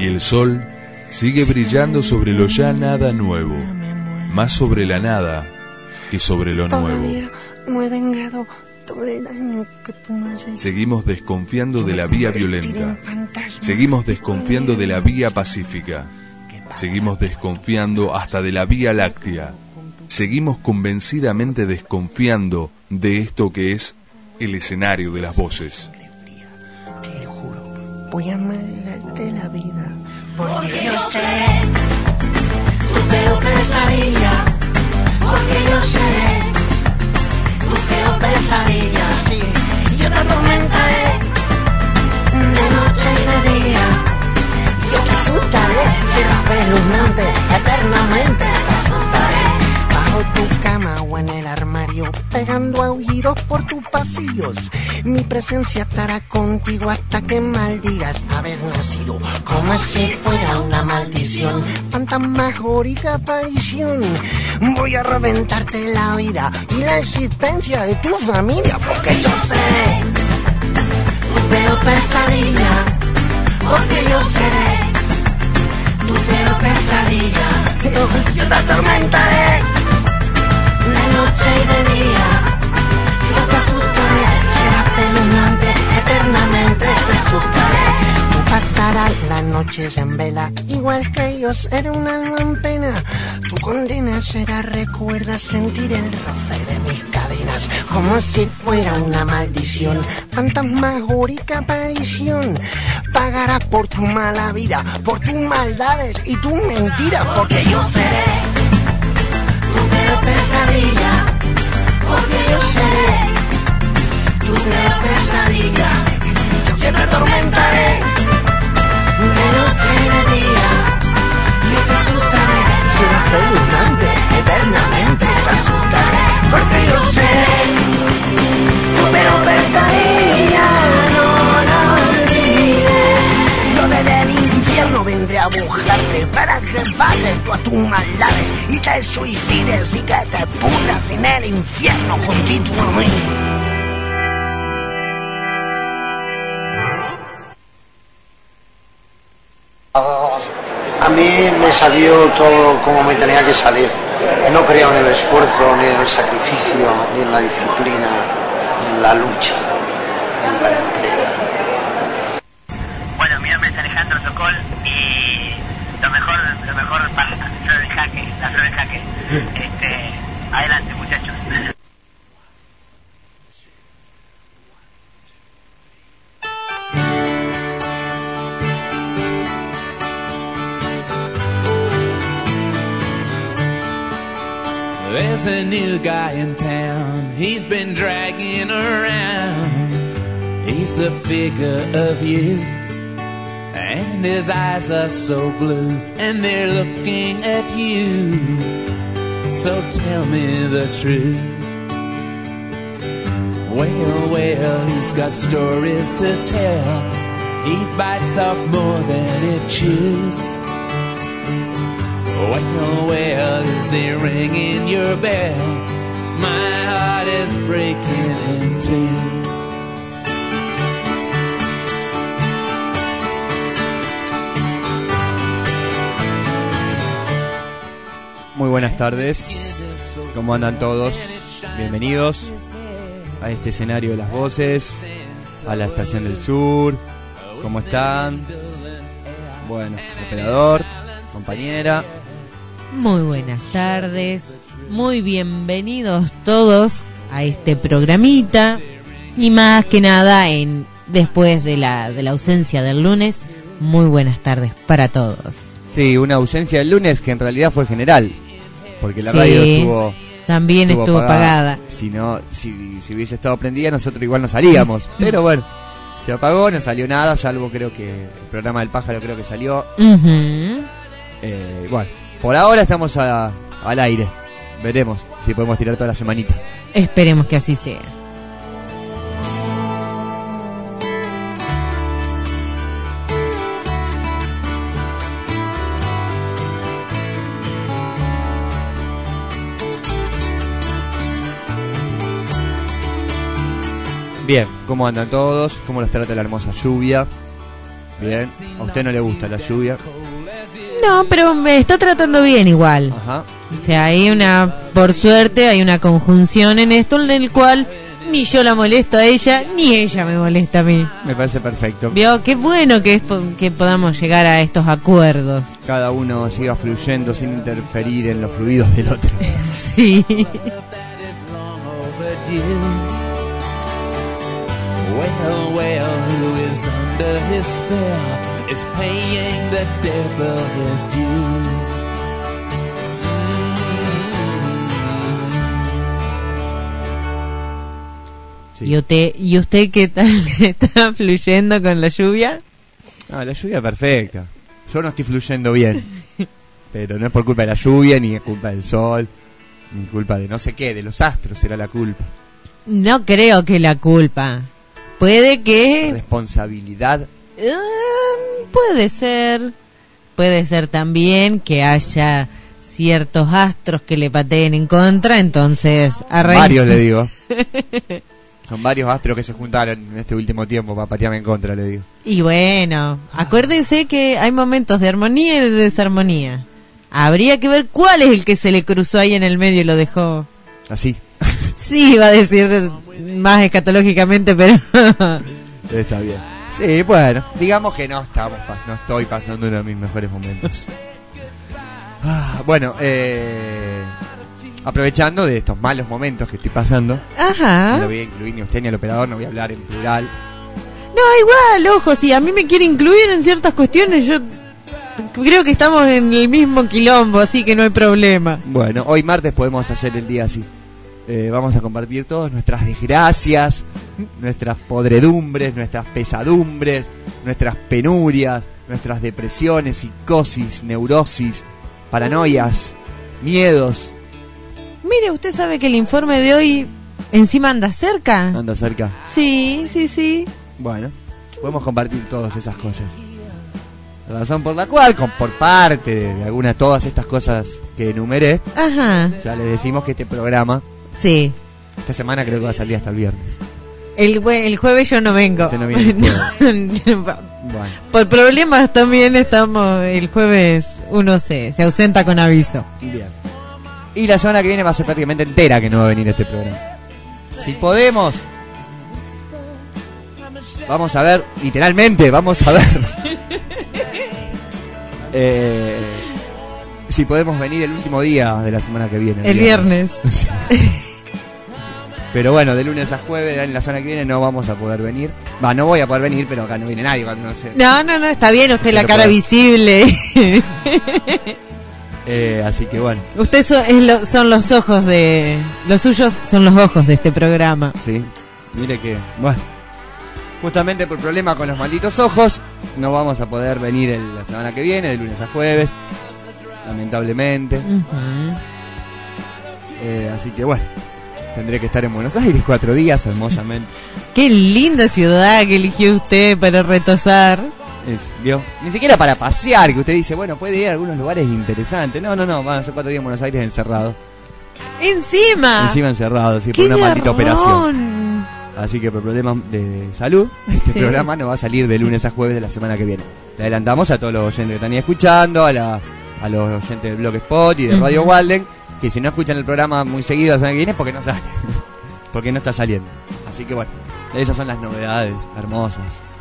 y el sol sigue brillando sobre lo ya nada nuevo, más sobre la nada que sobre lo nuevo. Todavía no he vengado todo el daño que tú me has hecho. Seguimos desconfiando de la vía violenta, seguimos desconfiando de la vía pacífica, seguimos desconfiando hasta de la Vía Láctea, seguimos convencidamente desconfiando de esto que es el escenario de las voces. Te lo juro, voy a amargarte la vida, porque yo seré tu peor pesadilla, porque yo seré tu peor pesadilla, sí. Y yo te atormentaré de noche y de día. Yo te asustaré, serás espeluznante, eternamente te asustaré. bajo tu cama o en el armario, pegando aullidos por tus pasillos. Mi presencia estará contigo hasta que maldigas haber nacido, como si fuera una maldición, fantasmagórica aparición. Voy a reventarte la vida y la existencia de tu familia, porque yo seré Tu peor pesadilla, porque yo seré tu peor pesadilla. Yo te atormentaré de noche y de día. Yo te asustaré, serás espeluznante, eternamente te asustaré. Tú pasarás las noches en vela, igual que yo seré un alma en pena. Tu condena será, recuerda, sentir el roce de mis cadenas, como si fuera una maldición, fantasmagórica aparición. Pagarás por tu mala vida, por tus maldades y tus mentiras, porque yo seré Tu peor pesadilla, porque yo seré tu peor pesadilla. Yo te atormentaré de noche y de día. Yo te asustaré, serás espeluznante, eternamente te asustaré, porque yo seré tu peor pesadilla. No olvides. yo desde el infierno vendré a buscarte para que pagues tú a tus maldades y te suicides y que te pudras en el infierno juntito a mí. A mí me salió todo como me tenía que salir. No creo en el esfuerzo, ni en el sacrificio, ni en la disciplina, ni en la lucha, ni en la entrega. Bueno, mi nombre es Alejandro Sokol y lo mejor para la flor del jaque. Adelante, muchachos. There's a new guy in town, he's been dragging around. He's the figure of youth, and his eyes are so blue, and they're looking at you. So tell me the truth. Well, he's got stories to tell. He bites off more than he chews. Well, is he ringing your bell? My heart is breaking in two. Muy buenas tardes, ¿cómo andan todos? Bienvenidos a este escenario de las voces, a la Estación del Sur. ¿Cómo están? Bueno, operador, compañera. Muy buenas tardes, muy bienvenidos todos a este programita y más que nada después de la ausencia del lunes, muy buenas tardes para todos. Sí, una ausencia del lunes que en realidad fue general, porque la radio estuvo apagada. Si hubiese estado prendida nosotros igual no salíamos, pero bueno, se apagó, no salió nada, salvo creo que el programa del pájaro creo que salió. Bueno, por ahora estamos al aire. Veremos si podemos tirar toda la semanita. Esperemos que así sea. Bien, ¿cómo andan todos? ¿Cómo los trata la hermosa lluvia? Bien. ¿A usted no le gusta la lluvia? No, pero me está tratando bien igual. Ajá. O sea, por suerte, hay una conjunción en esto en el cual ni yo la molesto a ella, ni ella me molesta a mí. Me parece perfecto. Vio, qué bueno que es que podamos llegar a estos acuerdos. Cada uno siga fluyendo sin interferir en los fluidos del otro. Sí. Well, who is under his spell is paying the devil his due. Sí. ¿Y usted qué tal está fluyendo con la lluvia? No, la lluvia perfecta. Yo no estoy fluyendo bien. Pero no es por culpa de la lluvia, ni es culpa del sol, ni culpa de no sé qué, de los astros será la culpa. No creo que la culpa. Puede que... Responsabilidad. Puede ser también que haya ciertos astros que le pateen en contra, entonces... Varios, le digo. Son varios astros que se juntaron en este último tiempo para patearme en contra, le digo. Y bueno, acuérdese que hay momentos de armonía y de desarmonía. Habría que ver cuál es el que se le cruzó ahí en el medio y lo dejó... Así. Sí, iba a decir más escatológicamente, pero... Está bien. Sí, bueno, digamos que no estoy pasando uno de mis mejores momentos. Bueno, aprovechando de estos malos momentos que estoy pasando, ajá. No lo voy a incluir ni a usted ni al operador, no voy a hablar en plural. No, igual, ojo, si a mí me quiere incluir en ciertas cuestiones, yo creo que estamos en el mismo quilombo, así que no hay problema. Bueno, hoy martes podemos hacer el día así. Vamos a compartir todas nuestras desgracias, nuestras podredumbres, nuestras pesadumbres, nuestras penurias, nuestras depresiones, psicosis, neurosis, paranoias, miedos. Mire, ¿usted sabe que el informe de hoy encima anda cerca? ¿Anda cerca? Sí. Bueno, podemos compartir todas esas cosas. La razón por la cual, por parte de algunas todas estas cosas que enumeré, ajá, ya les decimos que este programa, sí, esta semana creo que va a salir hasta el viernes. El jueves yo no vengo. Usted no viene el jueves. Bueno. Por problemas también el jueves uno se ausenta con aviso. Bien. Y la semana que viene va a ser prácticamente entera que no va a venir este programa. Si podemos, vamos a ver, literalmente, vamos a ver si podemos venir el último día de la semana que viene. El viernes. Sí. Pero bueno, de lunes a jueves, en la semana que viene no vamos a poder venir. No voy a poder venir, pero acá no viene nadie. No sé. No, está bien, usted la cara visible. Así que bueno. Usted son los ojos de... Los suyos son los ojos de este programa. Sí, mire que... Bueno, justamente por problema con los malditos ojos, no vamos a poder venir la semana que viene, de lunes a jueves, lamentablemente. Uh-huh. Así que bueno, tendré que estar en Buenos Aires 4 días, hermosamente. Qué linda ciudad que eligió usted para retosar. ¿Vio? Ni siquiera para pasear, que usted dice, bueno, puede ir a algunos lugares interesantes. No, van a ser 4 días en Buenos Aires encerrado. Encima encerrado, sí, por una maldita operación. Así que por problemas de salud, este programa no va a salir de lunes a jueves de la semana que viene. Le adelantamos a todos los oyentes que están ahí escuchando, a los oyentes del Blogspot y de Radio Walden, que si no escuchan el programa muy seguido la semana que viene es porque no sale, porque no está saliendo. Así que bueno, esas son las novedades hermosas.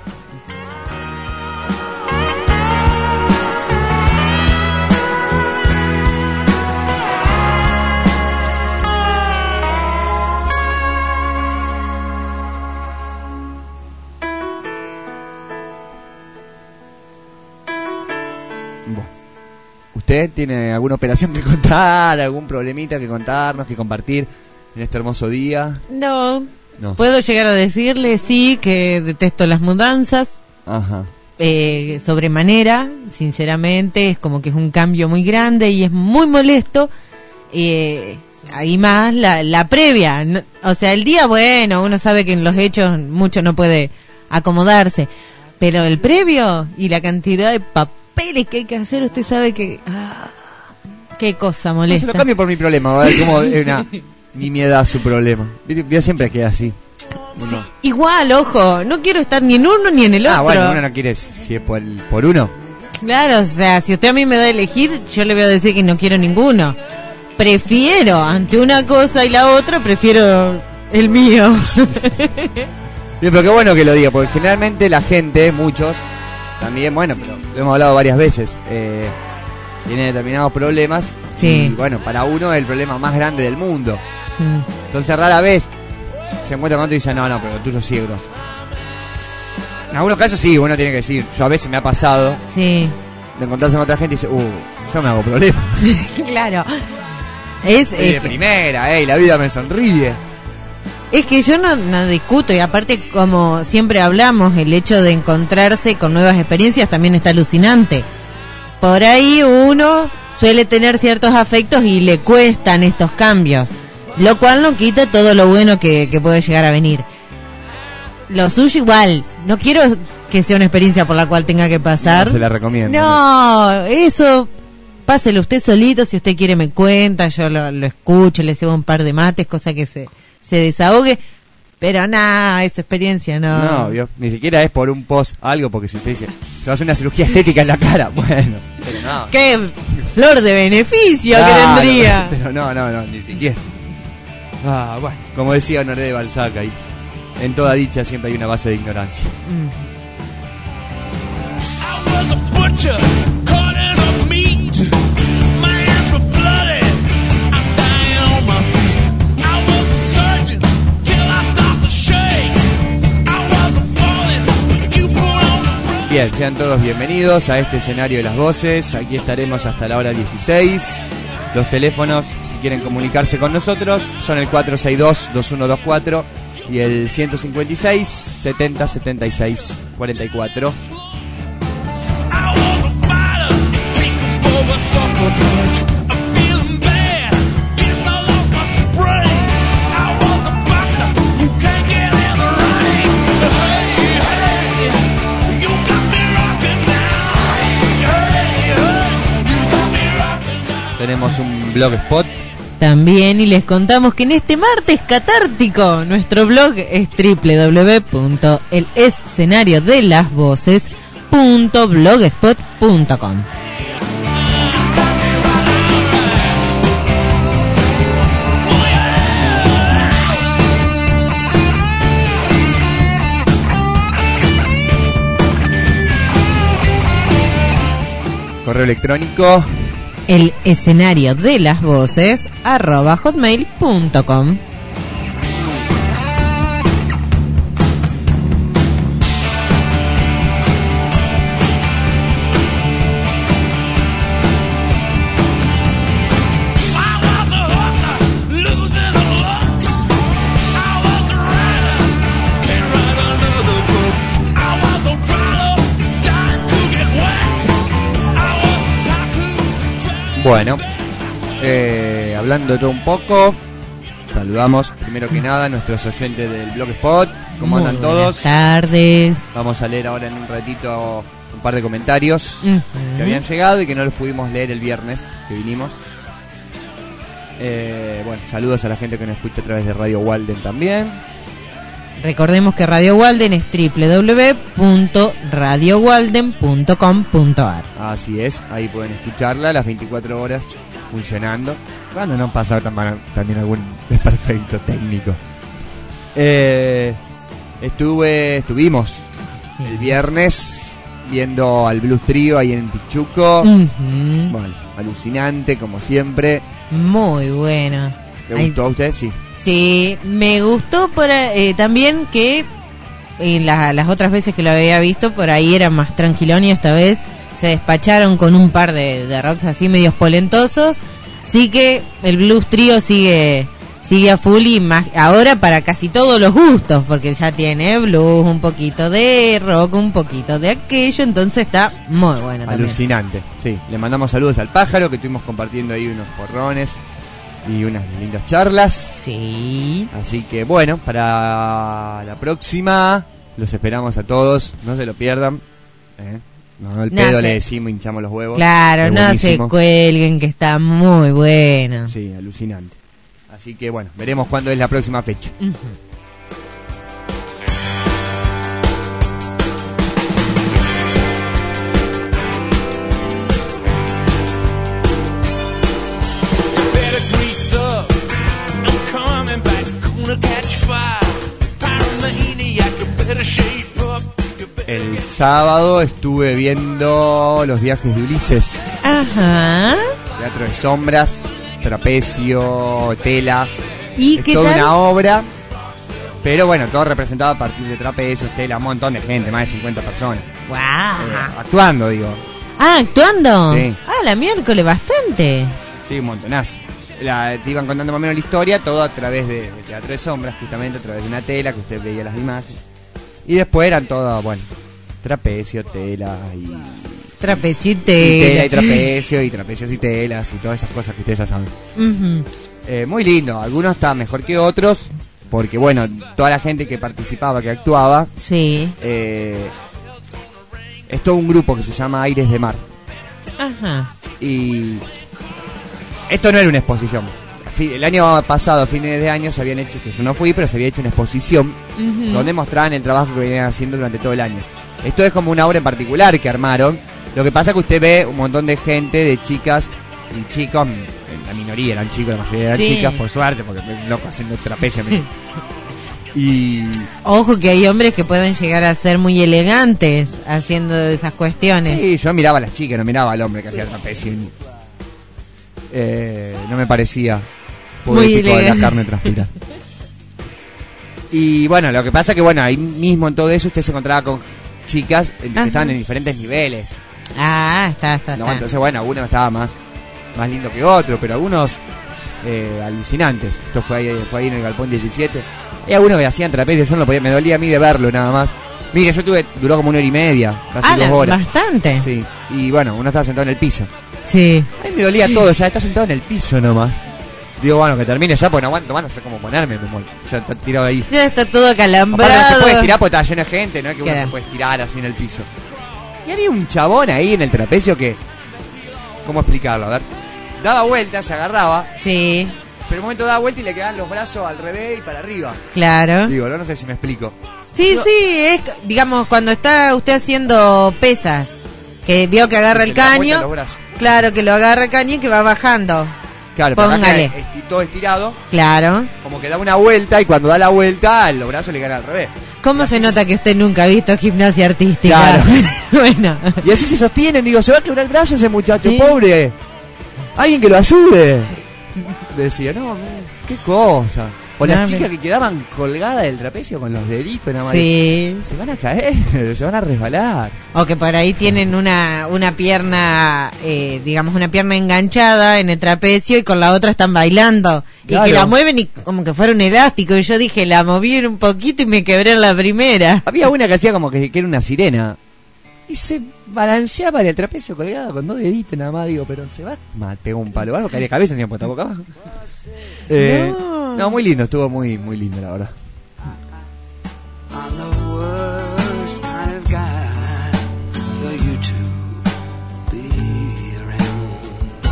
¿Usted tiene alguna operación que contar, algún problemita que contarnos, que compartir en este hermoso día? No. Puedo llegar a decirle, sí, que detesto las mudanzas. Ajá. Sobremanera, sinceramente, es como que es un cambio muy grande y es muy molesto. Ahí más la previa, ¿no? O sea, el día, bueno, uno sabe que en los hechos mucho no puede acomodarse, pero el previo y la cantidad de papeles que hay que hacer, usted sabe que... qué cosa molesta. No se lo cambio por mi problema, a ver cómo es una nimiedad su problema. Yo siempre queda así. Sí, igual, ojo, no quiero estar ni en uno ni en el otro. Bueno, uno no quiere, si es por uno. Claro, o sea, si usted a mí me da a elegir, yo le voy a decir que no quiero ninguno. Prefiero, ante una cosa y la otra, prefiero el mío. Sí, pero qué bueno que lo diga, porque generalmente la gente, muchos, también, bueno, pero lo hemos hablado varias veces, tiene determinados problemas. Sí. Y bueno, para uno es el problema más grande del mundo. Entonces rara vez se encuentra con otro y dice, no, pero el tuyo sí es grosso. En algunos casos sí, uno tiene que decir, yo a veces me ha pasado de encontrarse con otra gente y dice, yo me hago problema. Claro. Es de primera, la vida me sonríe. Es que yo no discuto, y aparte, como siempre hablamos, el hecho de encontrarse con nuevas experiencias también está alucinante. Por ahí uno suele tener ciertos afectos y le cuestan estos cambios, lo cual no quita todo lo bueno que puede llegar a venir. Lo suyo igual, no quiero que sea una experiencia por la cual tenga que pasar. No se la recomiendo. No, eso, páselo usted solito, si usted quiere me cuenta, yo lo escucho, le cebo un par de mates, cosa que se desahogue, pero nada, esa experiencia no. No, ni siquiera es por un post, algo, porque si usted dice, se va a hacer una cirugía estética en la cara, bueno, pero no. ¡Qué flor de beneficio que tendría! Pero no, ni siquiera. Bueno, como decía Honoré de Balzac ahí, en toda dicha siempre hay una base de ignorancia. Bien, sean todos bienvenidos a este escenario de las voces. Aquí estaremos hasta la hora 16. Los teléfonos, si quieren comunicarse con nosotros, son el 462-2124 y el 156-70-76-44. Tenemos un blogspot también, y les contamos que en este martes catártico nuestro blog es www.elescenariodelasvoces.blogspot.com. Correo electrónico el escenario de las voces @hotmail.com. Bueno, hablando de todo un poco, saludamos primero que nada a nuestros oyentes del Blogspot. ¿Cómo andan todos? Buenas tardes. Vamos a leer ahora en un ratito un par de comentarios que habían llegado y que no los pudimos leer el viernes que vinimos. Bueno, saludos a la gente que nos escucha a través de Radio Walden también. Recordemos que Radio Walden es www.radiowalden.com.ar. Así es, ahí pueden escucharla las 24 horas funcionando. Cuando no pasa también algún desperfecto técnico. Estuvimos el viernes viendo al Blues Trio ahí en Pichuco. Bueno, alucinante como siempre. Muy bueno. ¿Le gustó a usted? Sí. Sí, me gustó también que las otras veces que lo había visto por ahí era más tranquilón, y esta vez se despacharon con un par de rocks así medios polentosos. Sí que el Blues Trio sigue a full, y más ahora para casi todos los gustos, porque ya tiene blues, un poquito de rock, un poquito de aquello, entonces está muy bueno también. Alucinante, sí. Le mandamos saludos al Pájaro, que estuvimos compartiendo ahí unos porrones y unas lindas charlas. Sí. Así que bueno, para la próxima los esperamos a todos, no se lo pierdan. No, el pedo le decimos, hinchamos los huevos. Claro, no se cuelguen, que está muy bueno. Sí, alucinante. Así que bueno, veremos cuándo es la próxima fecha. sábado estuve viendo Los viajes de Ulises. Ajá. Teatro de sombras, trapecio, tela. ¿Y es qué toda tal? una obra, pero bueno, todo representado a partir de trapecios, tela, un montón de gente, más de 50 personas. ¡Wow! Actuando, digo. Ah, ¿actuando? Sí. Ah, la miércoles, bastante. Sí, un montonazo. Te iban contando más o menos la historia, todo a través de teatro de sombras, justamente a través de una tela que usted veía las imágenes. Y después eran todo, bueno, trapecio, tela y... Trapecio y Y tela y tela. trapecio y trapecios y telas y todas esas cosas que ustedes ya saben. Ujú. Muy lindo, algunos estaban mejor que otros, porque bueno, toda la gente que participaba, que actuaba, Sí. es todo un grupo que se llama Aires de Mar. Ajá. Y esto no era una exposición. El año pasado, a fines de año, se habían hecho, que yo no fui, pero se había hecho una exposición Ujú. donde mostraban el trabajo que venían haciendo durante todo el año. Esto es como una obra en particular que armaron. Lo que pasa es que usted ve un montón de gente, de chicas y chicos, la minoría eran chicos, la mayoría eran Sí. chicas, por suerte, porque me loco haciendo trapecio. Y Ojo que hay hombres que pueden llegar a ser muy elegantes haciendo esas cuestiones. sí, yo miraba a las chicas, no miraba al hombre que hacía trapecio. No me parecía Muy poético de la elegante. carne transpira. Y bueno, lo que pasa que bueno, ahí mismo en todo eso usted se encontraba con chicas que Ajá. estaban en diferentes niveles. Ah, está. ¿No? Entonces bueno, algunos estaba más lindo que otro, pero algunos alucinantes. Esto fue ahí en el Galpón 17. Y algunos que hacían trapecio, yo no lo podía, me dolía a mí de verlo nada más. Mire, duró como 1 hora y media, casi 2 horas. Bastante. Sí, y bueno, uno estaba sentado en el piso. Sí. A mí me dolía todo, ya está sentado en el piso nomás. Digo, bueno, que termine ya, pues no aguanto más, no sé cómo ponerme, ya está tirado ahí. Ya está todo Aparte acalambrado. no se puede estirar porque está lleno de gente, no es que uno Claro. se puede estirar así en el piso. Y había un chabón ahí en el trapecio que... ¿Cómo explicarlo? A ver. Daba vuelta, se agarraba, Sí, pero en un momento daba vuelta y le quedaban los brazos al revés y para arriba. claro. Digo, no sé si me explico. Sí, No. sí, es, digamos, cuando está usted haciendo pesas, que vio que agarra Y el se le da vuelta caño, los brazos. claro, que lo agarra el caño y que va bajando. Claro, pero acá Póngale. todo estirado, Claro. como que da una vuelta y cuando da la vuelta los brazos le quedan al revés. ¿Cómo Y se así nota que usted nunca ha visto gimnasia artística? Claro. Bueno. Y así se sostienen, digo, se va a quebrar el brazo ese muchacho, Sí. pobre. Alguien que lo ayude. Decía, no, qué cosa. O las No, chicas que quedaban colgadas del trapecio con los deditos nada más. Sí. Se van a caer, se van a resbalar. O que por ahí tienen una pierna, digamos, una pierna enganchada en el trapecio y con la otra están bailando. Claro. Y que la mueven y como que fuera un elástico. Y yo dije, la moví un poquito y me quebré en la primera. Había una que hacía como que era una sirena. Y se balanceaba en el trapecio colgado con 2 deditos nada más, digo, pero se va a pegar un palo. Algo caía de cabeza, se puesta boca abajo. No, muy lindo, estuvo muy, muy lindo, la verdad. On the worst kind of guy for you to be around.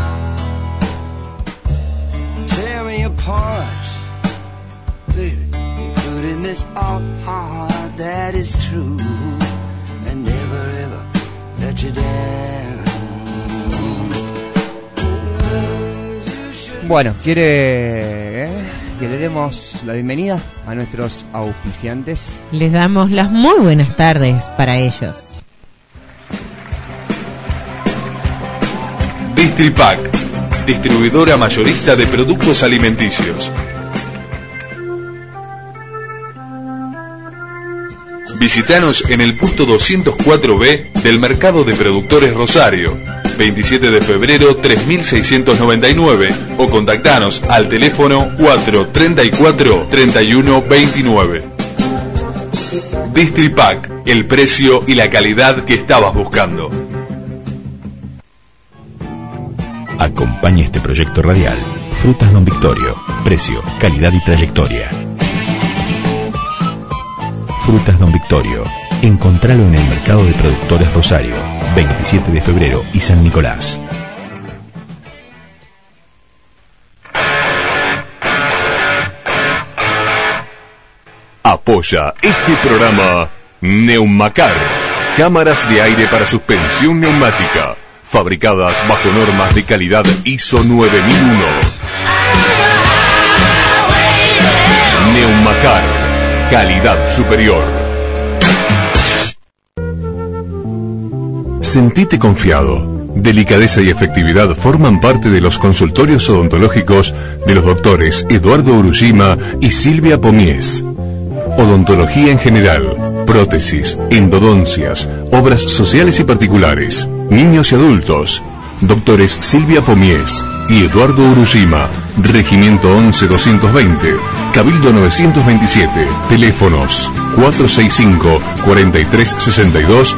Tear me apart, baby, including this all heart that is true, and never ever let you down. Bueno, ¿quiere que le demos la bienvenida a nuestros auspiciantes? Les damos las muy buenas tardes para ellos. Distripac, distribuidora mayorista de productos alimenticios. Visítanos en el puesto 204B del Mercado de Productores Rosario, 27 de febrero 3699, o contactanos al teléfono 434-3129. Distripac, el precio y la calidad que estabas buscando. Acompaña este proyecto radial. Frutas Don Victorio. Precio, calidad y trayectoria. Frutas Don Victorio. Encontralo en el Mercado de Productores Rosario, 27 de febrero y San Nicolás. Apoya este programa Neumacar, cámaras de aire para suspensión neumática, fabricadas bajo normas de calidad ISO 9001. Neumacar, calidad superior. Sentite confiado. Delicadeza y efectividad forman parte de los consultorios odontológicos de los doctores Eduardo Urushima y Silvia Pomies. Odontología en general, prótesis, endodoncias, obras sociales y particulares, niños y adultos. Doctores Silvia Pomies y Eduardo Urushima, Regimiento 11220, Cabildo 927, teléfonos 465-4362,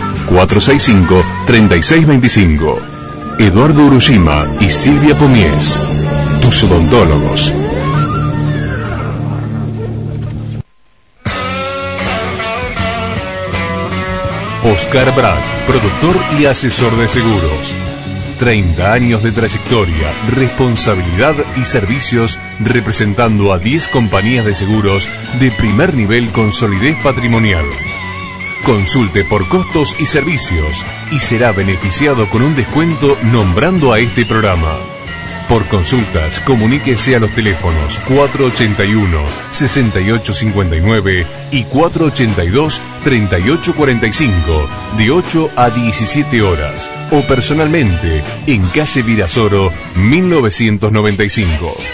465-3625. Eduardo Urushima y Silvia Pomies, tus odontólogos. Oscar Brad, productor y asesor de seguros. 30 años de trayectoria, responsabilidad y servicios representando a 10 compañías de seguros de primer nivel con solidez patrimonial. Consulte por costos y servicios y será beneficiado con un descuento nombrando a este programa. Por consultas, comuníquese a los teléfonos 481-6859 y 482-3845 de 8 a 17 horas o personalmente en calle Virasoro 1995.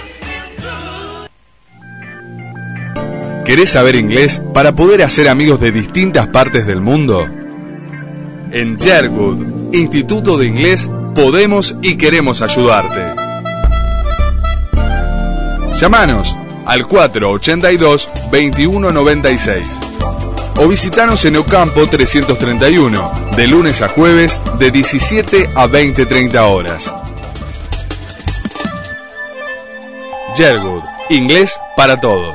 ¿Querés saber inglés para poder hacer amigos de distintas partes del mundo? En Sherwood, Instituto de Inglés, podemos y queremos ayudarte. Llámanos al 482-2196 o visitanos en Ocampo 331, de lunes a jueves de 17 a 20:30 horas. Sherwood, inglés para todos.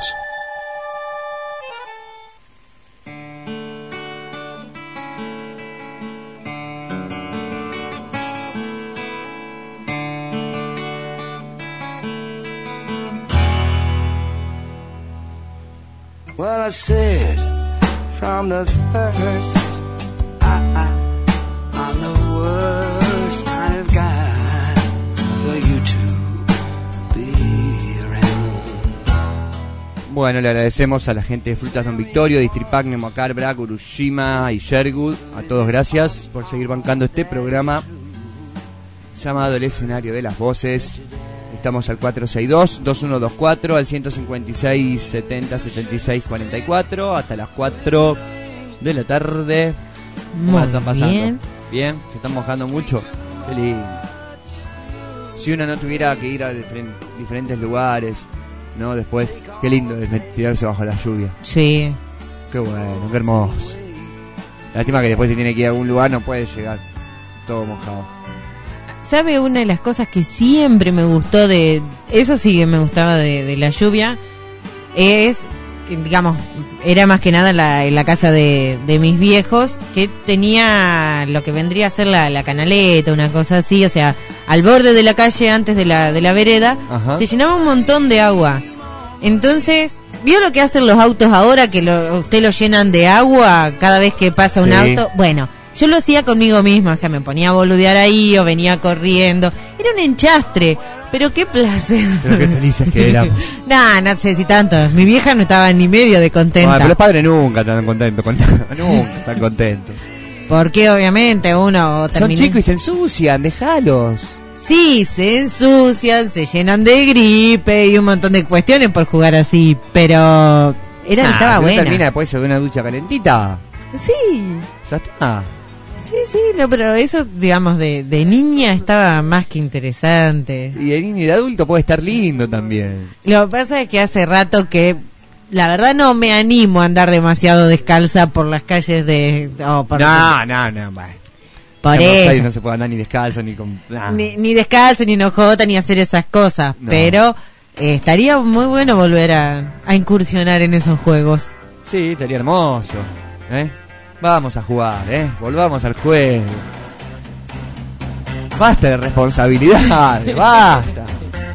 Well, I said from the first, I'm the worst kind of guy for you to be around. Bueno, le agradecemos a la gente de Frutas Don Victorio, Distripac, Nemocar, Brac, Urushima y Sherwood. A todos gracias por seguir bancando este programa llamado El Escenario de las Voces. Estamos al 462-2124, al 156-70-76-44, hasta las 4 de la tarde. ¿Cómo la están pasando? Bien. Bien, se están mojando mucho. Qué lindo. Si uno no tuviera que ir a diferentes lugares, ¿no? Después, qué lindo es tirarse bajo la lluvia. Sí. Qué bueno, qué hermoso. Lástima que después si tiene que ir a algún lugar no puede llegar todo mojado. ¿Sabe una de las cosas que siempre me gustó de... Eso sí que me gustaba de la lluvia. Es, digamos, era más que nada en la casa de mis viejos, que tenía lo que vendría a ser la canaleta, una cosa así. O sea, al borde de la calle, antes de la vereda, Ajá. se llenaba un montón de agua. Entonces, ¿vio lo que hacen los autos ahora? Que usted lo llenan de agua cada vez que pasa un auto. Bueno, yo lo hacía conmigo misma, o sea, me ponía a boludear ahí o venía corriendo. Era un enchastre, pero qué placer. Pero qué felices que éramos. No sé si tanto. Mi vieja no estaba ni medio de contenta. Pero los padres nunca están contentos con nada. Nunca están contentos. Porque obviamente uno termina... Son chicos y se ensucian, déjalos. Sí, se ensucian, se llenan de gripe y un montón de cuestiones por jugar así, pero estaba buena. Termina después de una ducha calentita. Sí. Ya está. Sí, no, pero eso, digamos, de niña estaba más que interesante. Y de niño y de adulto puede estar lindo también. Lo que pasa es que hace rato que, la verdad, no me animo a andar demasiado descalza por las calles de... No, bueno. Por eso. No se puede andar ni descalzo, ni con... Ni descalzo, ni enojota, ni hacer esas cosas. No. Pero estaría muy bueno volver a incursionar en esos juegos. Sí, estaría hermoso. Vamos a jugar, volvamos al juego. Basta de responsabilidades, basta.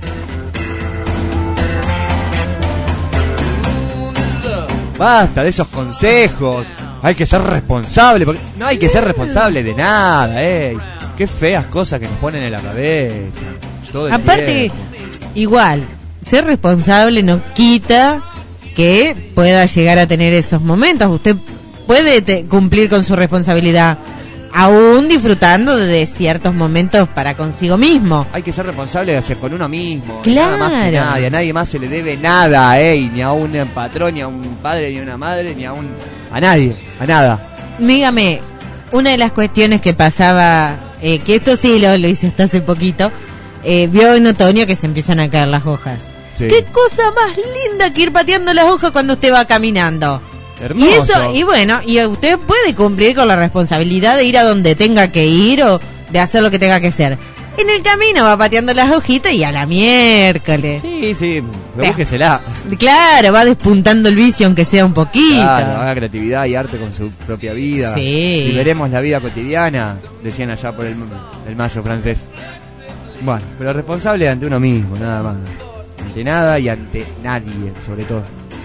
Basta de esos consejos. Hay que ser responsable, porque no hay que ser responsable de nada, Qué feas cosas que nos ponen en la cabeza. Todo el Aparte, tiempo. Igual, ser responsable no quita que pueda llegar a tener esos momentos. Usted puede cumplir con su responsabilidad aún disfrutando de ciertos momentos para consigo mismo. Hay que ser responsable de hacer con uno mismo. Claro. Nada más que nadie. A nadie más se le debe nada, ni a un patrón, ni a un padre, ni a una madre, ni a nadie, a nada. Dígame, una de las cuestiones que pasaba, que esto sí lo hice hasta hace poquito, vio en otoño que se empiezan a caer las hojas. Sí. Qué cosa más linda que ir pateando las hojas cuando usted va caminando. Hermoso. Y eso, y bueno, y usted puede cumplir con la responsabilidad de ir a donde tenga que ir o de hacer lo que tenga que hacer. En el camino va pateando las hojitas y a la miércoles. Sí, búsquesela. Claro, va despuntando el vicio aunque sea un poquito. Claro, haga creatividad y arte con su propia vida. Sí. Y veremos la vida cotidiana, decían allá por el mayo francés. Bueno, pero responsable ante uno mismo, nada más. Ante nada y ante nadie, sobre todo.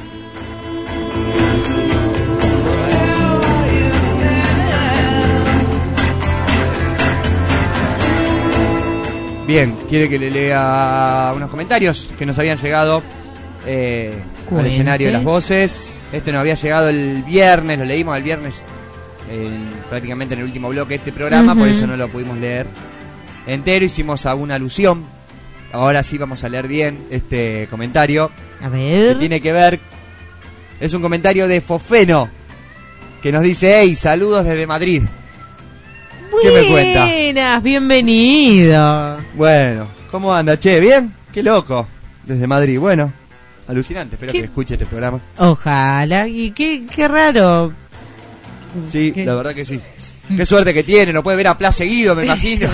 Bien, quiere que le lea unos comentarios que nos habían llegado al escenario de las voces. Este nos había llegado el viernes, lo leímos el viernes prácticamente en el último bloque de este programa, por eso no lo pudimos leer entero, hicimos alguna alusión. Ahora sí vamos a leer bien este comentario. A ver. Que tiene que ver, es un comentario de Fofeno, que nos dice: hey, saludos desde Madrid. ¿Qué me cuenta? Buenas, bienvenido. Bueno, ¿cómo anda, che? ¿Bien? Qué loco. Desde Madrid, bueno, alucinante, espero que escuche este programa. Ojalá, y qué raro. Sí, la verdad que sí. Qué suerte que tiene, lo puede ver a Pla seguido, me imagino.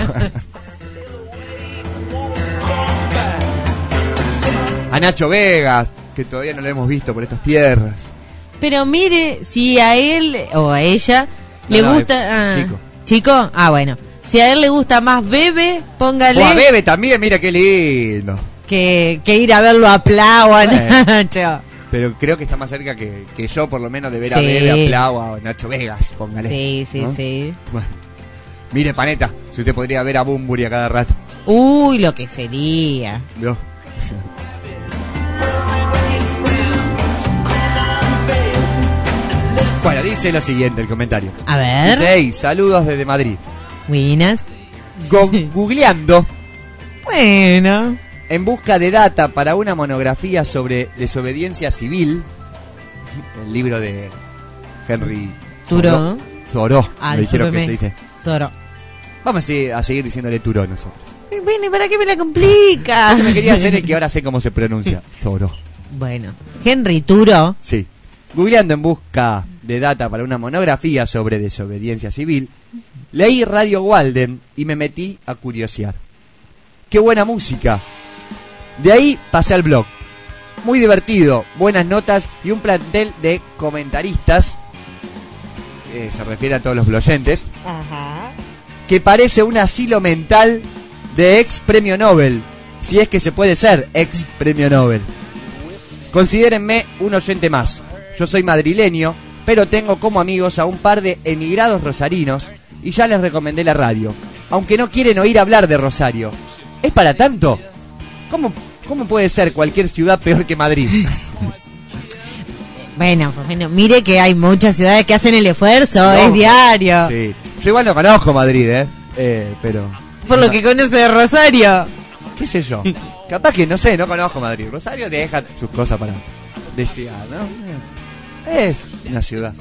A Nacho Vegas, que todavía no lo hemos visto por estas tierras. Pero mire, si a él o a ella le gusta... ¿Chico? Ah, bueno. Si a él le gusta más Bebe, póngale... O a Bebe también, mira qué lindo. Que ir a verlo a Pla o a Nacho. Pero creo que está más cerca que yo, por lo menos, de ver a Bebe, a Pla o a Nacho Vegas, póngale. Sí, ¿no? Sí. Bueno. Mire, Paneta, si usted podría ver a Bunbury a cada rato. Uy, lo que sería. ¿Vio? Bueno, dice lo siguiente el comentario. A ver. Dice: hey, saludos desde Madrid. Buenas. Googleando. Bueno. En busca de data para una monografía sobre desobediencia civil. El libro de Henry Thoreau. Me dijeron que se dice Thoreau. Vamos a seguir diciéndole Thoreau nosotros. Bueno, ¿y para qué me la complica? Porque me quería hacer el que ahora sé cómo se pronuncia. Thoreau. Bueno, Henry Thoreau. Sí. Googleando en busca de data para una monografía sobre desobediencia civil, leí Radio Walden y me metí a curiosear. ¡Qué buena música! De ahí pasé al blog. Muy divertido, buenas notas y un plantel de comentaristas, se refiere a todos los bloyentes, que parece un asilo mental de ex premio Nobel, si es que se puede ser ex premio Nobel. Considérenme un oyente más. Yo soy madrileño, pero tengo como amigos a un par de emigrados rosarinos y ya les recomendé la radio, aunque no quieren oír hablar de Rosario. ¿Es para tanto? ¿Cómo puede ser cualquier ciudad peor que Madrid? Bueno, mire que hay muchas ciudades que hacen el esfuerzo, es diario. Sí. Yo igual no conozco Madrid, pero... Por lo que conoce de Rosario. ¿Qué sé yo? Capaz que, no sé, no conozco Madrid. Rosario te deja sus cosas para desear, ¿no? Es una ciudad.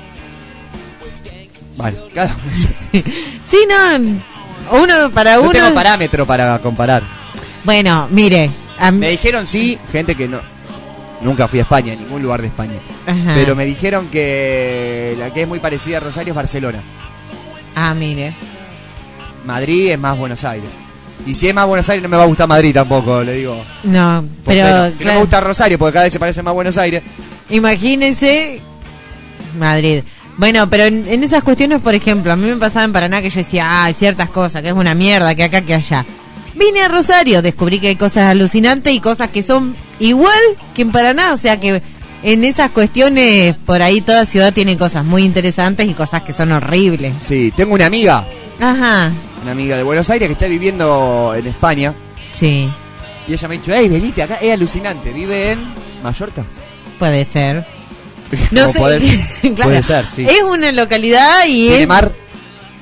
Vale, cada uno. Sí, no. Uno para uno. No tengo parámetro para comparar. Bueno, mire. Me dijeron gente que no. Nunca fui a España, en ningún lugar de España. Ajá. Pero me dijeron que la que es muy parecida a Rosario es Barcelona. Ah, mire. Madrid es más Buenos Aires. Y si es más Buenos Aires no me va a gustar Madrid tampoco, le digo. No, pero... Bueno, si no me gusta Rosario, porque cada vez se parece más Buenos Aires. Imagínense Madrid. Bueno, pero en esas cuestiones, por ejemplo, a mí me pasaba en Paraná que yo decía, hay ciertas cosas, que es una mierda, que acá, que allá. Vine a Rosario, descubrí que hay cosas alucinantes y cosas que son igual que en Paraná, o sea que en esas cuestiones, por ahí toda ciudad tiene cosas muy interesantes y cosas que son horribles. Sí, tengo una amiga. Ajá. Una amiga de Buenos Aires que está viviendo en España. Sí. Y ella me ha dicho, hey, venite acá, es alucinante. Vive en Mallorca. Puede ser. No sé. Claro. Puede ser, sí. Es una localidad y ¿Tiene mar?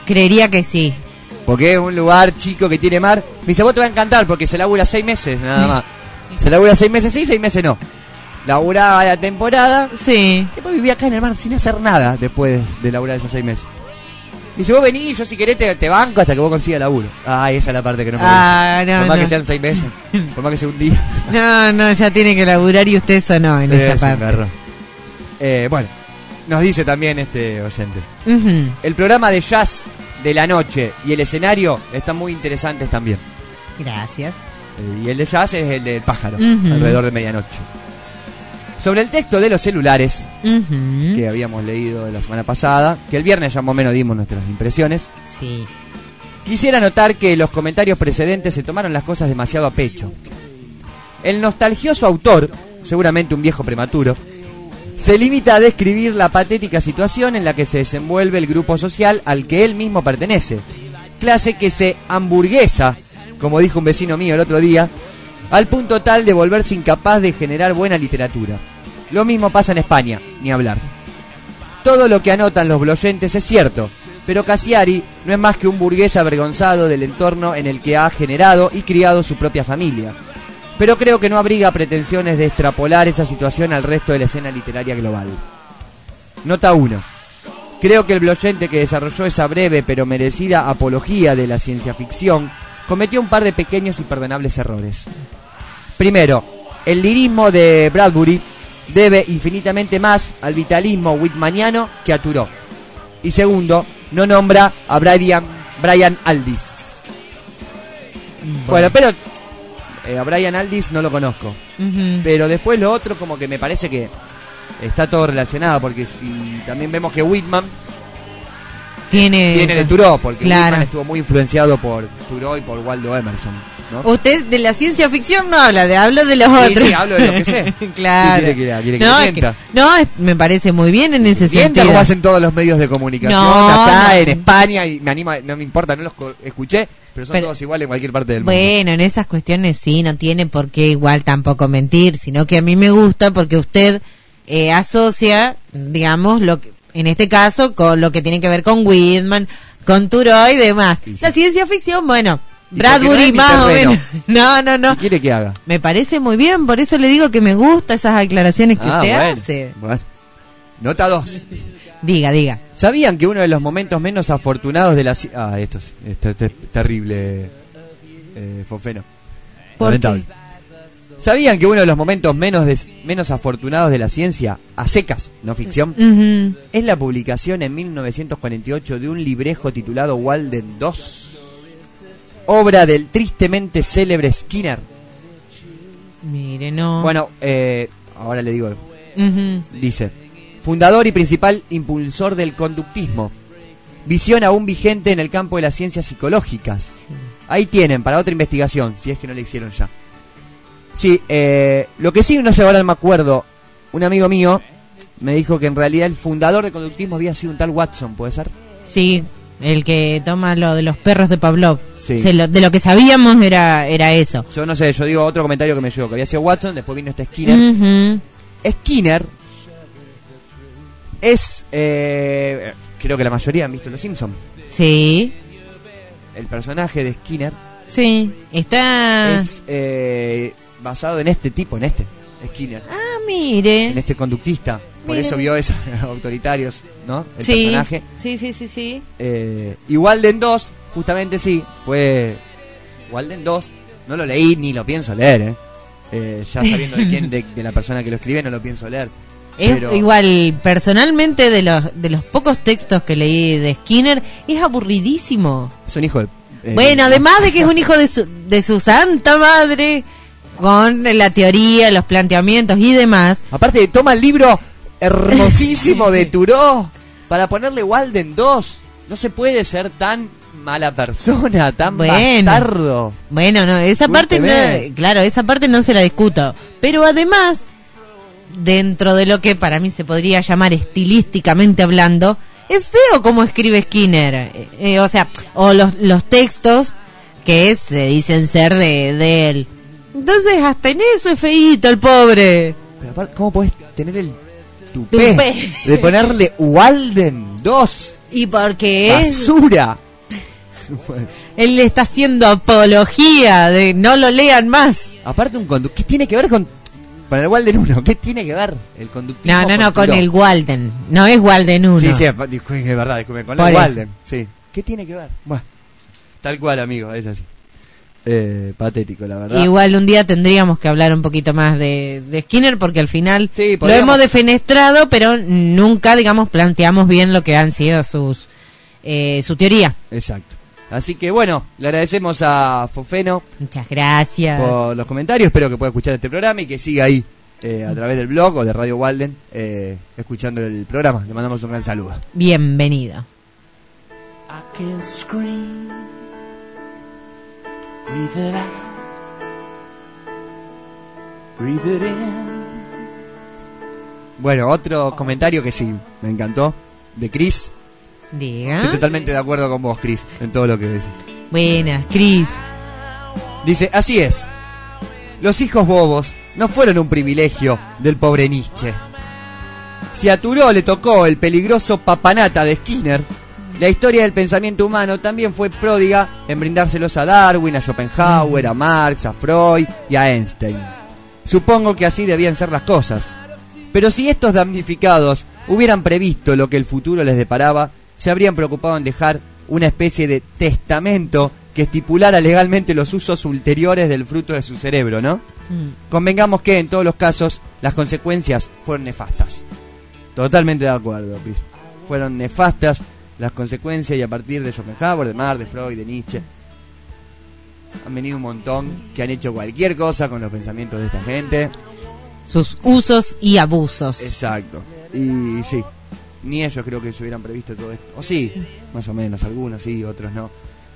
Creería que sí. Porque es un lugar chico que tiene mar. Me dice, vos te va a encantar porque se labura 6 meses nada más. Se labura 6 meses sí, 6 meses no. Laburaba la temporada. Sí. Después vivía acá en el mar sin hacer nada después de laburar esos 6 meses. Dice, vos venís, yo si querés te banco hasta que vos consigas laburo. Ay, esa es la parte que no me gusta. No, por más no. que sean 6 meses, por más que sea un día. No, ya tiene que laburar y usted eso no en esa parte. Bueno, nos dice también este oyente. Uh-huh. El programa de jazz de la noche y el escenario están muy interesantes también. Gracias. Y el de jazz es el del pájaro, Uh-huh. alrededor de medianoche. Sobre el texto de los celulares, Uh-huh. que habíamos leído la semana pasada, que el viernes ya más o menos dimos nuestras impresiones. Sí. Quisiera notar que los comentarios precedentes se tomaron las cosas demasiado a pecho. El nostalgioso autor, seguramente un viejo prematuro, se limita a describir la patética situación en la que se desenvuelve el grupo social al que él mismo pertenece. Clase que se hamburguesa, como dijo un vecino mío el otro día, al punto tal de volverse incapaz de generar buena literatura. Lo mismo pasa en España, ni hablar. Todo lo que anotan los bloyentes es cierto, pero Cassiari no es más que un burgués avergonzado del entorno en el que ha generado y criado su propia familia. Pero creo que no abriga pretensiones de extrapolar esa situación al resto de la escena literaria global. Nota 1. Creo que el bloyente que desarrolló esa breve pero merecida apología de la ciencia ficción cometió un par de pequeños y perdonables errores. Primero, el lirismo de Bradbury debe infinitamente más al vitalismo whitmaniano que a Thoreau. Y segundo, no nombra a Brian Aldiss. Bueno, pero a Brian Aldiss no lo conozco. Uh-huh. Pero después lo otro como que me parece que está todo relacionado, porque si también vemos que Whitman viene de Thoreau, porque claro. Whitman estuvo muy influenciado por Thoreau y por Waldo Emerson, ¿no? Usted de la ciencia ficción no habla de los Sí, otros. sí, hablo de lo que sé. Claro. ¿Quiere que No, le mienta? me parece muy bien en ese Mienta sentido. como hacen todos los medios de comunicación acá en España, y me anima, no me importa, no los escuché, pero son todos iguales en cualquier parte del mundo. Bueno, en esas cuestiones sí, no tiene por qué igual tampoco mentir, sino que a mí me gusta porque usted asocia, digamos, lo que, en este caso, con lo que tiene que ver con Whitman, con Thoreau y demás. Sí, sí. La ciencia ficción, bueno, Bradbury no más o menos. No. ¿Qué quiere que haga? Me parece muy bien, por eso le digo que me gusta esas aclaraciones que usted hace. Bueno. Nota 2. Diga. ¿Sabían que uno de los momentos menos afortunados de la... esto es terrible, Fofeno. Lamentable. ¿Sabían que uno de los momentos menos afortunados de la ciencia, a secas, no ficción, uh-huh, es la publicación en 1948 de un librejo titulado Walden II, obra del tristemente célebre Skinner? Mire, no. Bueno, ahora le digo. Uh-huh. Dice: fundador y principal impulsor del conductismo, visión aún vigente en el campo de las ciencias psicológicas. Ahí tienen, para otra investigación, si es que no la hicieron ya. Sí, lo que sí, no sé, ahora no me acuerdo, un amigo mío me dijo que en realidad el fundador del conductismo había sido un tal Watson, ¿puede ser? Sí, el que toma lo de los perros de Pavlov. Sí. O sea, de lo que sabíamos era eso. Yo no sé, yo digo otro comentario que me llegó, que había sido Watson, después vino este Skinner. Uh-huh. Skinner es, creo que la mayoría han visto Los Simpsons. Sí. El personaje de Skinner. Sí, está... Es basado en este tipo, Skinner. Ah, mire. En este conductista. Por Mire. eso vio esos autoritarios, ¿no? El sí. personaje. Sí. Y Walden 2, justamente sí, fue... Walden 2, no lo leí ni lo pienso leer, ya sabiendo de quién, de la persona que lo escribe, no lo pienso leer. Es pero... igual, personalmente, de los pocos textos que leí de Skinner, es aburridísimo. Es un hijo de... Bueno, además de que es un hijo de su santa madre, con la teoría, los planteamientos y demás. Aparte, toma el libro hermosísimo de Thoreau para ponerle Walden 2. No se puede ser tan mala persona, tan bastardo. Bueno, no, esa parte no, claro, esa parte no se la discuto. Pero además, dentro de lo que para mí se podría llamar estilísticamente hablando, es feo como escribe Skinner, o los textos que se dicen ser de él. Entonces hasta en eso es feíto el pobre. Pero aparte, ¿cómo podés tener el tupé de ponerle Walden 2? Y porque ¡basura! él le está haciendo apología de no lo lean más. Aparte un conductor, ¿qué tiene que ver con el Walden 1? ¿Qué tiene que ver el conductismo? No, con el Walden. No es Walden 1. Sí, es verdad, disculpe, con el Walden. Sí. ¿Qué tiene que ver? Bueno, tal cual, amigo, es así. Patético, la verdad. Igual un día tendríamos que hablar un poquito más de Skinner, porque al final sí, lo hemos defenestrado, pero nunca, digamos, planteamos bien lo que han sido su teoría. Exacto. Así que bueno, le agradecemos a Fofeno. Muchas gracias por los comentarios. Espero que pueda escuchar este programa y que siga ahí a través del blog o de Radio Walden escuchando el programa. Le mandamos un gran saludo. Bienvenido. I can scream, breathe it out, breathe it in. Bueno, otro comentario que sí me encantó, de Chris. Diga. Estoy totalmente de acuerdo con vos, Chris, en todo lo que decís. Buenas, Chris. Dice, así es, los hijos bobos no fueron un privilegio del pobre Nietzsche. Si a Thoreau le tocó el peligroso papanata de Skinner, la historia del pensamiento humano también fue pródiga en brindárselos a Darwin, a Schopenhauer, a Marx, a Freud y a Einstein. Supongo que así debían ser las cosas. Pero si estos damnificados hubieran previsto lo que el futuro les deparaba, se habrían preocupado en dejar una especie de testamento que estipulara legalmente los usos ulteriores del fruto de su cerebro, ¿no? Convengamos que en todos los casos las consecuencias fueron nefastas. Totalmente de acuerdo, Chris. Fueron nefastas las consecuencias, y a partir de Schopenhauer, de Marx, de Freud, de Nietzsche, han venido un montón que han hecho cualquier cosa con los pensamientos de esta gente. Sus usos y abusos. Exacto. Y sí, ni ellos creo que se hubieran previsto todo esto. O sí, más o menos, algunos sí, otros no.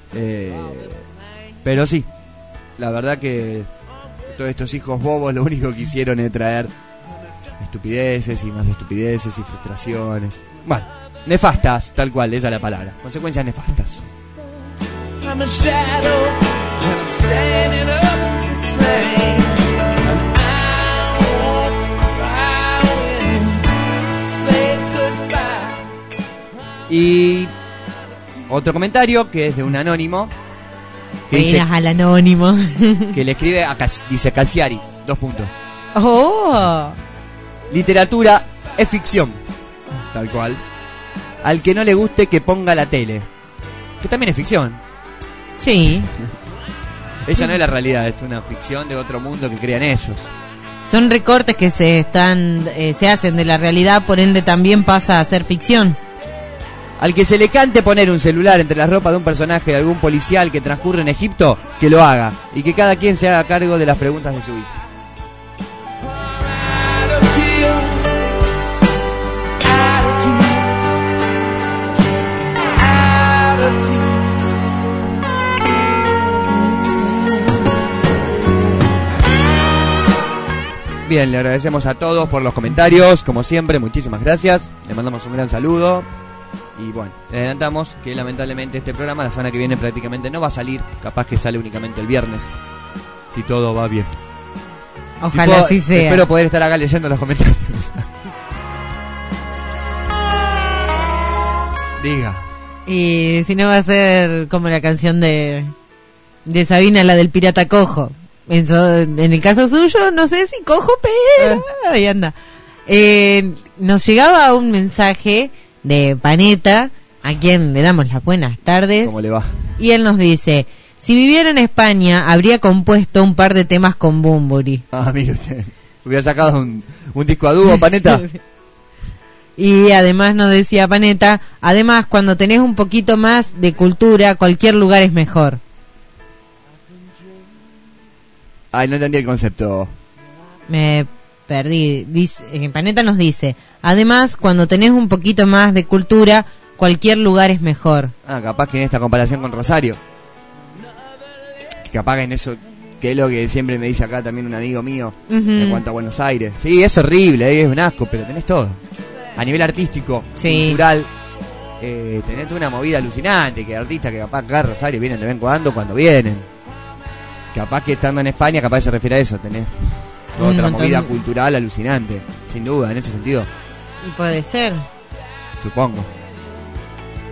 Pero sí, la verdad que todos estos hijos bobos lo único que hicieron es traer estupideces y más estupideces y frustraciones. Bueno, nefastas, tal cual, esa es la palabra. Consecuencias nefastas. I'm a shadow and I'm standing up to say, and I won't cry when you say goodbye. Y otro comentario que es de un anónimo que dice, al anónimo que le escribe a dice Cassiari, 2 puntos. Oh. Literatura es ficción, tal cual. Al que no le guste que ponga la tele, que también es ficción. Sí. Esa no es la realidad, es una ficción de otro mundo que crean ellos. Son recortes que se hacen de la realidad, por ende también pasa a ser ficción. Al que se le cante poner un celular entre las ropas de un personaje de algún policial que transcurre en Egipto, que lo haga, y que cada quien se haga cargo de las preguntas de su hija. Bien, le agradecemos a todos por los comentarios, como siempre, muchísimas gracias. Le mandamos un gran saludo. Y bueno, le adelantamos que lamentablemente este programa la semana que viene prácticamente no va a salir. Capaz que sale únicamente el viernes, si todo va bien. Ojalá así sea. Espero poder estar acá leyendo los comentarios. Diga. Y si no va a ser como la canción de Sabina, la del pirata cojo. En el caso suyo, no sé si cojo, pero ahí anda. Nos llegaba un mensaje de Panetta, a quien le damos las buenas tardes. ¿Cómo le va? Y él nos dice, si viviera en España, habría compuesto un par de temas con Bunbury. Ah, mire usted, hubiera sacado un disco a dúo, Panetta. Y además nos decía Panetta, además cuando tenés un poquito más de cultura, cualquier lugar es mejor. Ay, no entendí el concepto. Me perdí. Panetta nos dice, además, cuando tenés un poquito más de cultura, cualquier lugar es mejor. Ah, capaz que en esta comparación con Rosario. Capaz que en eso, que es lo que siempre me dice acá también un amigo mío, en cuanto a Buenos Aires. Sí, es horrible, es un asco, pero tenés todo. A nivel artístico, cultural, tenés una movida alucinante, que artistas que capaz acá Rosario vienen de vez en cuando vienen. Capaz que estando en España, capaz se refiere a eso, tenés otra movida cultural alucinante, sin duda, en ese sentido. Y puede ser. Supongo.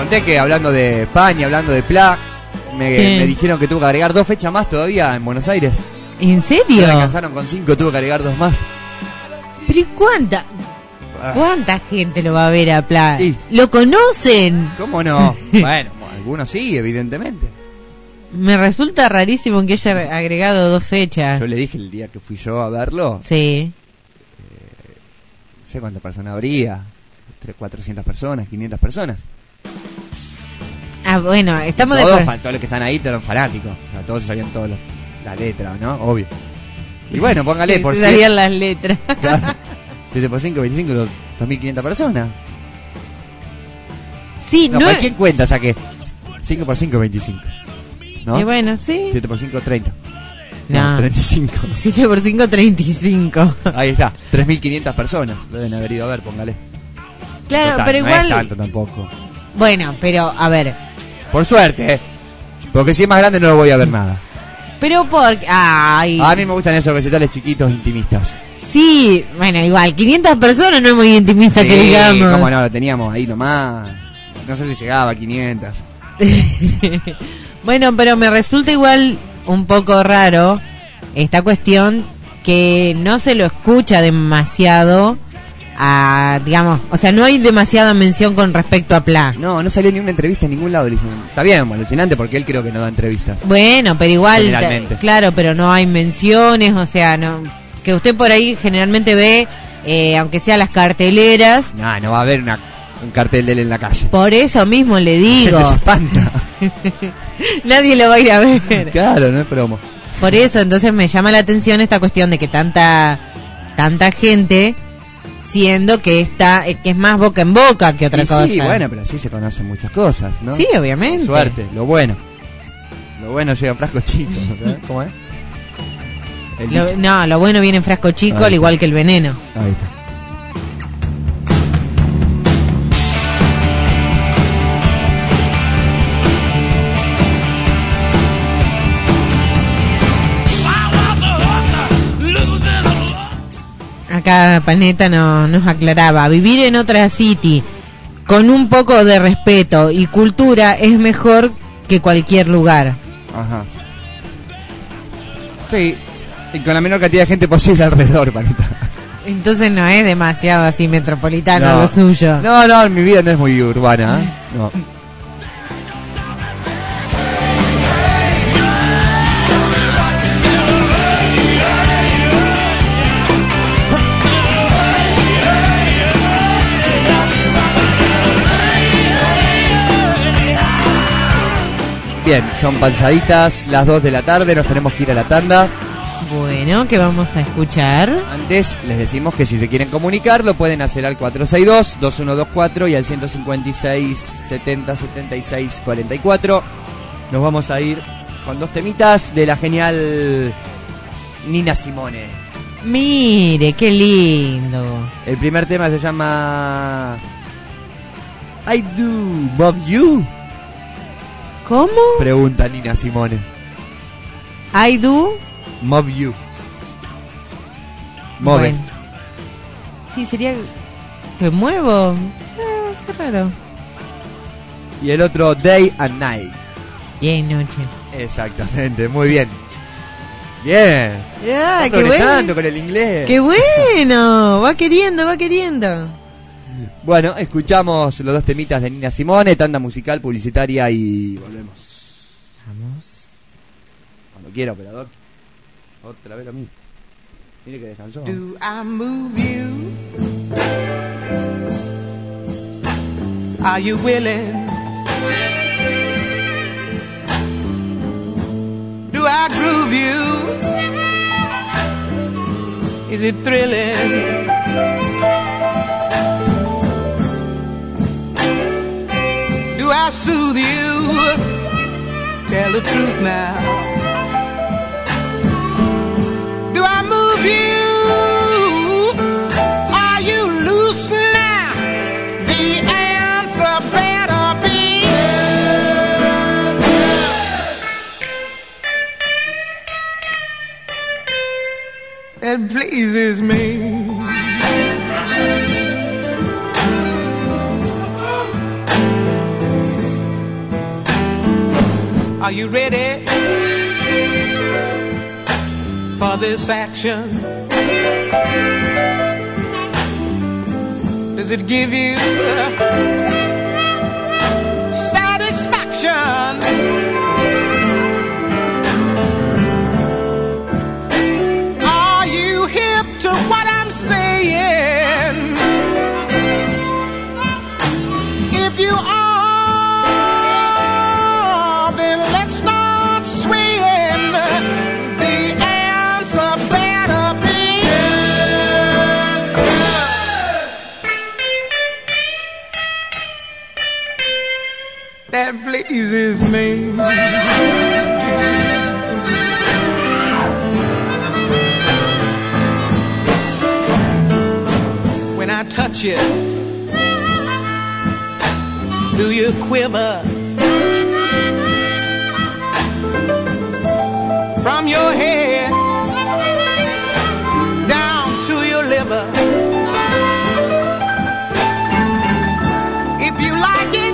conté que hablando de España, hablando de Pla, me dijeron que tuvo que agregar 2 fechas más todavía en Buenos Aires. ¿En serio? No alcanzaron con 5, tuvo que agregar 2 más. ¿Pero y cuánta gente lo va a ver a Pla? ¿Lo conocen? ¿Cómo no? Bueno, algunos sí, evidentemente. Me resulta rarísimo que haya agregado 2 fechas. Yo le dije el día que fui yo a verlo. Sí. No sé cuántas personas habría. 400 personas, 500 personas. Ah, bueno, estamos todos, de acuerdo. Todos los que están ahí eran fanáticos. O sea, todos sabían todas las letras, ¿no? Obvio. Y bueno, póngale por si sabían las letras. Claro. 7 por 5, 25, 2.500 personas. Sí, no. ¿Quién cuenta saqué? 5 por 5, 25. ¿No? Y bueno, sí. 7 por 5, 30. No, 35. 7 por 5, 35. Ahí está, 3.500 personas. Lo deben haber ido a ver, póngale. Claro, total, pero no igual. Es tanto tampoco. Bueno, pero a ver. Por suerte, porque si es más grande no lo voy a ver nada. Pero porque. Ay. A mí me gustan esos recitales chiquitos, intimistas. Sí, bueno, igual. 500 personas no es muy intimista, sí, que digamos. Cómo no, lo teníamos ahí nomás. No sé si llegaba a 500. Bueno, pero me resulta igual un poco raro esta cuestión que no se lo escucha demasiado a, digamos, o sea, no hay demasiada mención con respecto a Pla. No salió ni una entrevista en ningún lado. Está bien, alucinante, porque él creo que no da entrevistas. Bueno, pero igual, claro, pero no hay menciones, o sea, no, que usted por ahí generalmente ve, aunque sea las carteleras. No va a haber un cartel de él en la calle. Por eso mismo le digo. Se espanta. Nadie lo va a ir a ver. Claro, no es promo. Por eso, entonces me llama la atención esta cuestión de que tanta gente, siendo que que es más boca en boca que otra cosa. Sí, bueno, pero así se conocen muchas cosas, ¿no? Sí, obviamente. Suerte, lo bueno llega en frasco chico, ¿sabes? ¿Cómo es? Lo bueno viene en frasco chico, al igual que el veneno. Ahí está. Acá Paneta nos aclaraba, vivir en otra city con un poco de respeto y cultura es mejor que cualquier lugar. Ajá. Sí, y con la menor cantidad de gente posible alrededor, Paneta. Entonces no es demasiado así metropolitano lo suyo. No, mi vida no es muy urbana, ¿eh? No. Bien, son pasaditas las 2 de la tarde, nos tenemos que ir a la tanda. Bueno, ¿qué vamos a escuchar? Antes les decimos que si se quieren comunicar lo pueden hacer al 462-2124 y al 156-70-76-44. Nos vamos a ir con 2 temitas de la genial Nina Simone. Mire, qué lindo. El primer tema se llama I Do Love You. ¿Cómo? Pregunta Nina Simone. I do Move You. Move. Bueno. Sí, sería ¿te muevo? Qué raro. Y el otro Day and Night. Día y noche. Exactamente, muy bien. Bien. Qué progresando con el inglés. Qué bueno. Va queriendo. Bueno, escuchamos los 2 temitas de Nina Simone, tanda musical, publicitaria y volvemos. Vamos. Cuando quiera, operador. Otra vez lo mismo. Mire que descansó. Do I move you? Are you willing? Do I groove you? Is it thrilling? Do I soothe you? Tell the truth now. Do I move you? Are you loose now? The answer better be. It pleases me. Are you ready for this action? Does it give you satisfaction? Are you hip to what I'm saying? If you are, that pleases me. When I touch you, do you quiver? From your head down to your liver. If you like it,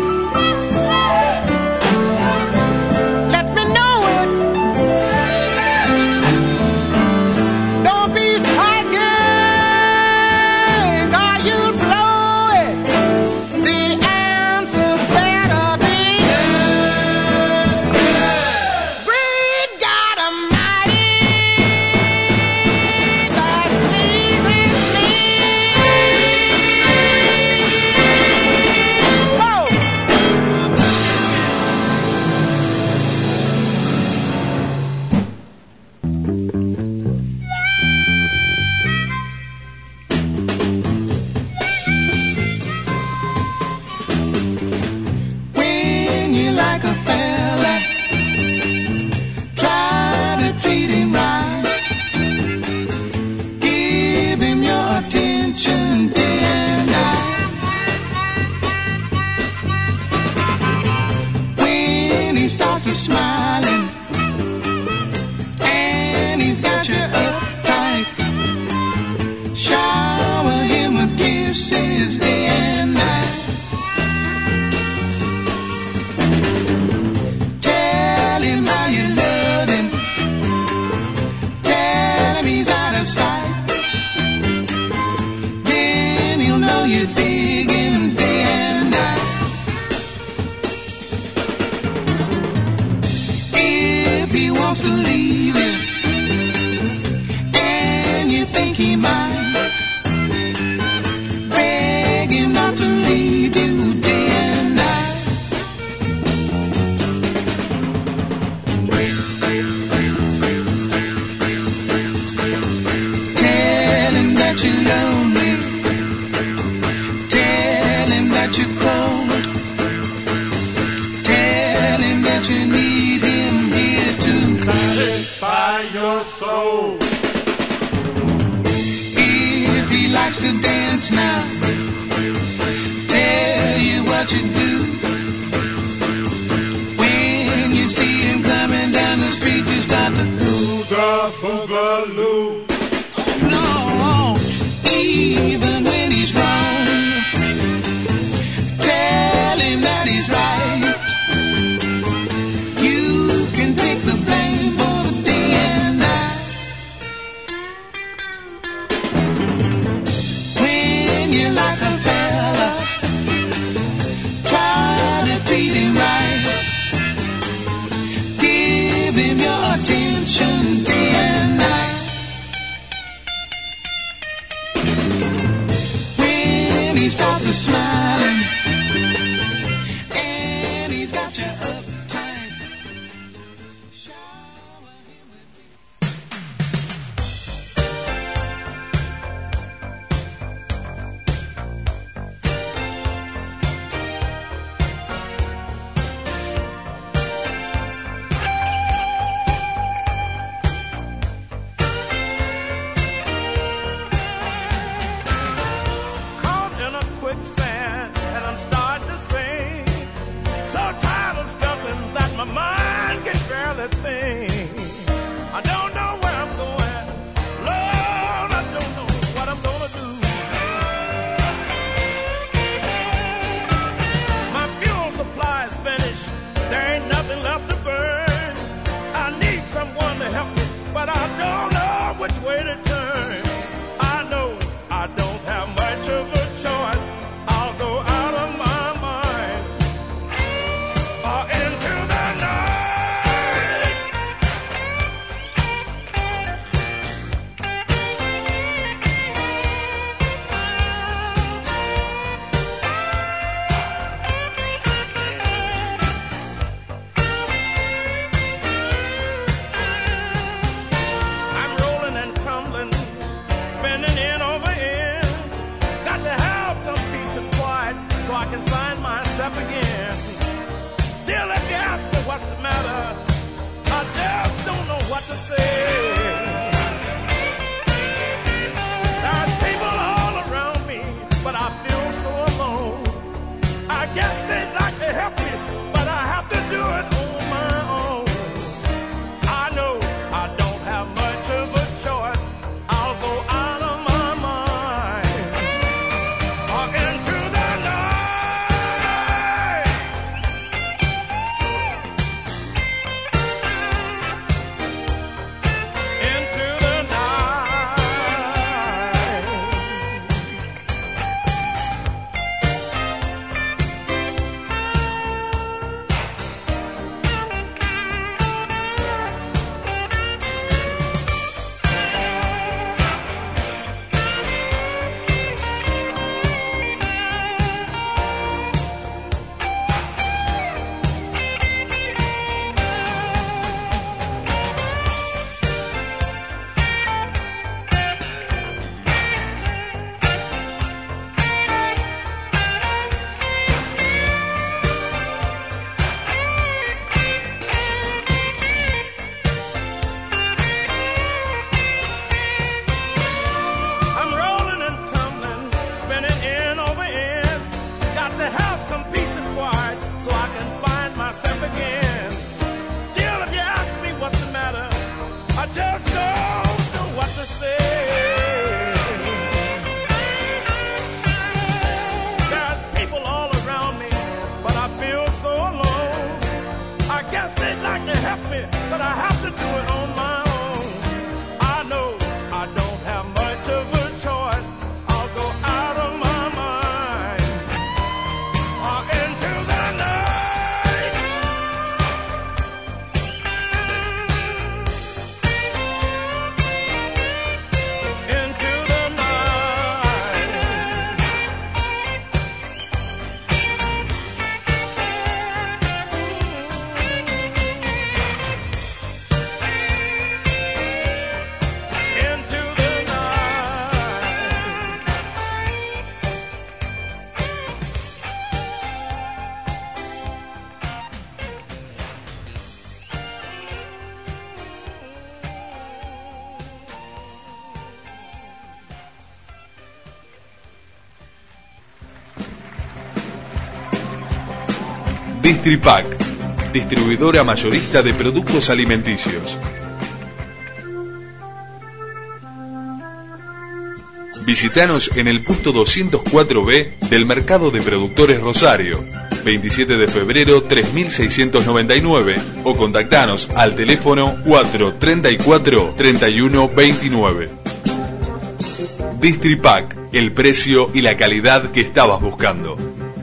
smiling, and he's got you uptight. Shower him with kisses day and night. Tell him how you love him. Tell him he's out of sight. Then he'll know you dig him day and night. He wants to leave you, and you think he might. Beg him not to leave you day and night. Tell him that you're lonely. Tell him that you're cold. Tell him that you need him here to satisfy your soul. If he likes to dance now, tell you what you do. When you see him coming down the street, you start to booga boogaloo. No, even when he's wrong, tell him that he's right. You can take the blame for the day and night. When you like a fella, try find myself again. Still, if you ask me what's the matter, I just don't know what to say. There's people all around me, but I feel so alone. I guess they'd like to help me, but I have to do it on my own. I know I don't have much of a choice. I'll go out of my mind or into the night. Into the night. I'm rolling and tumbling, spinning in over end. Got to have some peace and quiet so I can find myself again. Still, if you ask me what's the matter, I just don't know what to say. There's people all around me, but I feel so alone. I guess they'd like to help me, but I have to do it on my own. I know I don't have much of a choice. I'll go out of my mind or into the night. Into the night. Into the night. Distripac, distribuidora mayorista de productos alimenticios. Visítanos en el punto 204B del Mercado de Productores Rosario, 27 de febrero 3699, o contactanos al teléfono 434-3129. Distripac, el precio y la calidad que estabas buscando.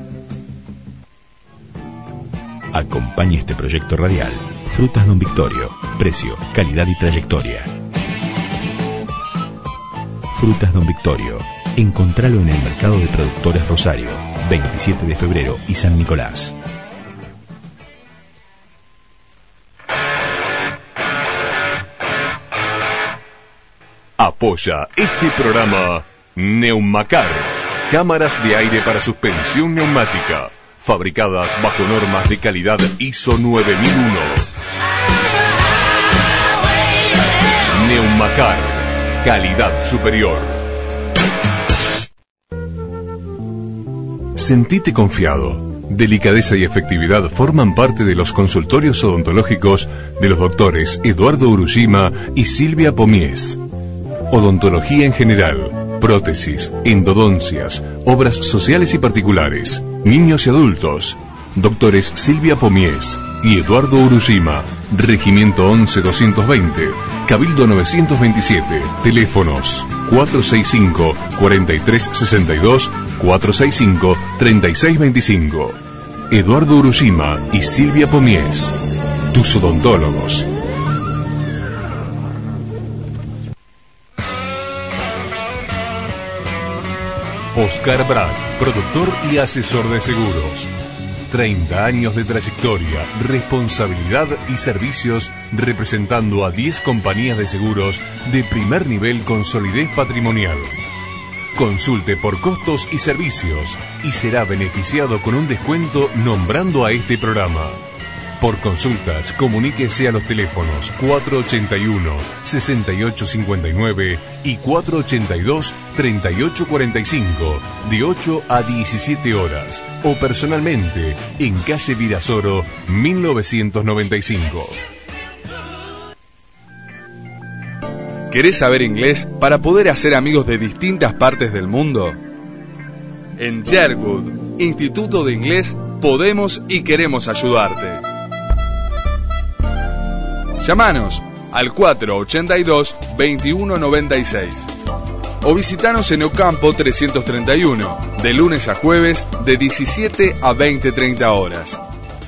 Acompaña este proyecto radial. Frutas Don Victorio. Precio, calidad y trayectoria. Frutas Don Victorio. Encontralo en el Mercado de Productores Rosario, 27 de febrero y San Nicolás. Apoya este programa Neumacar, cámaras de aire para suspensión neumática, fabricadas bajo normas de calidad ISO 9001. Neumacar, calidad superior. Sentite confiado. Delicadeza y efectividad forman parte de los consultorios odontológicos de los doctores Eduardo Urushima y Silvia Pomies. Odontología en general, prótesis, endodoncias, obras sociales y particulares, niños y adultos. Doctores Silvia Pomies y Eduardo Urushima. Regimiento 11-220, Cabildo 927, teléfonos 465-4362, 465-3625. Eduardo Urushima y Silvia Pomies, tus odontólogos. Oscar Brad, productor y asesor de seguros. 30 años de trayectoria, responsabilidad y servicios representando a 10 compañías de seguros de primer nivel con solidez patrimonial. Consulte por costos y servicios y será beneficiado con un descuento nombrando a este programa. Por consultas, comuníquese a los teléfonos 481-6859 y 482-3845 de 8 a 17 horas o personalmente en calle Virasoro 1995. ¿Querés saber inglés para poder hacer amigos de distintas partes del mundo? En Sherwood, Instituto de Inglés, podemos y queremos ayudarte. Llámanos al 482-2196 o visitanos en Ocampo 331, de lunes a jueves de 17 a 20:30 horas.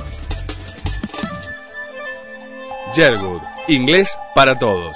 Sherwood, inglés para todos.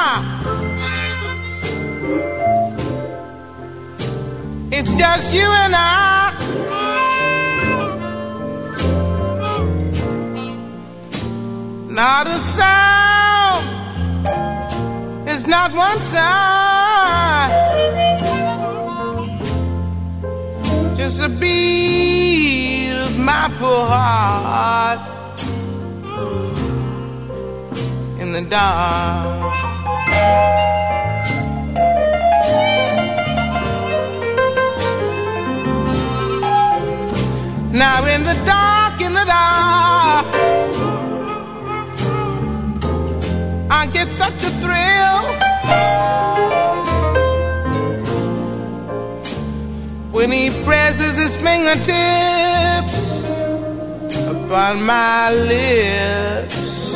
It's just you and I. Not a sound. It's not one sound. Just a beat of my poor heart in the dark. Now in the dark, I get such a thrill when he presses his fingertips upon my lips,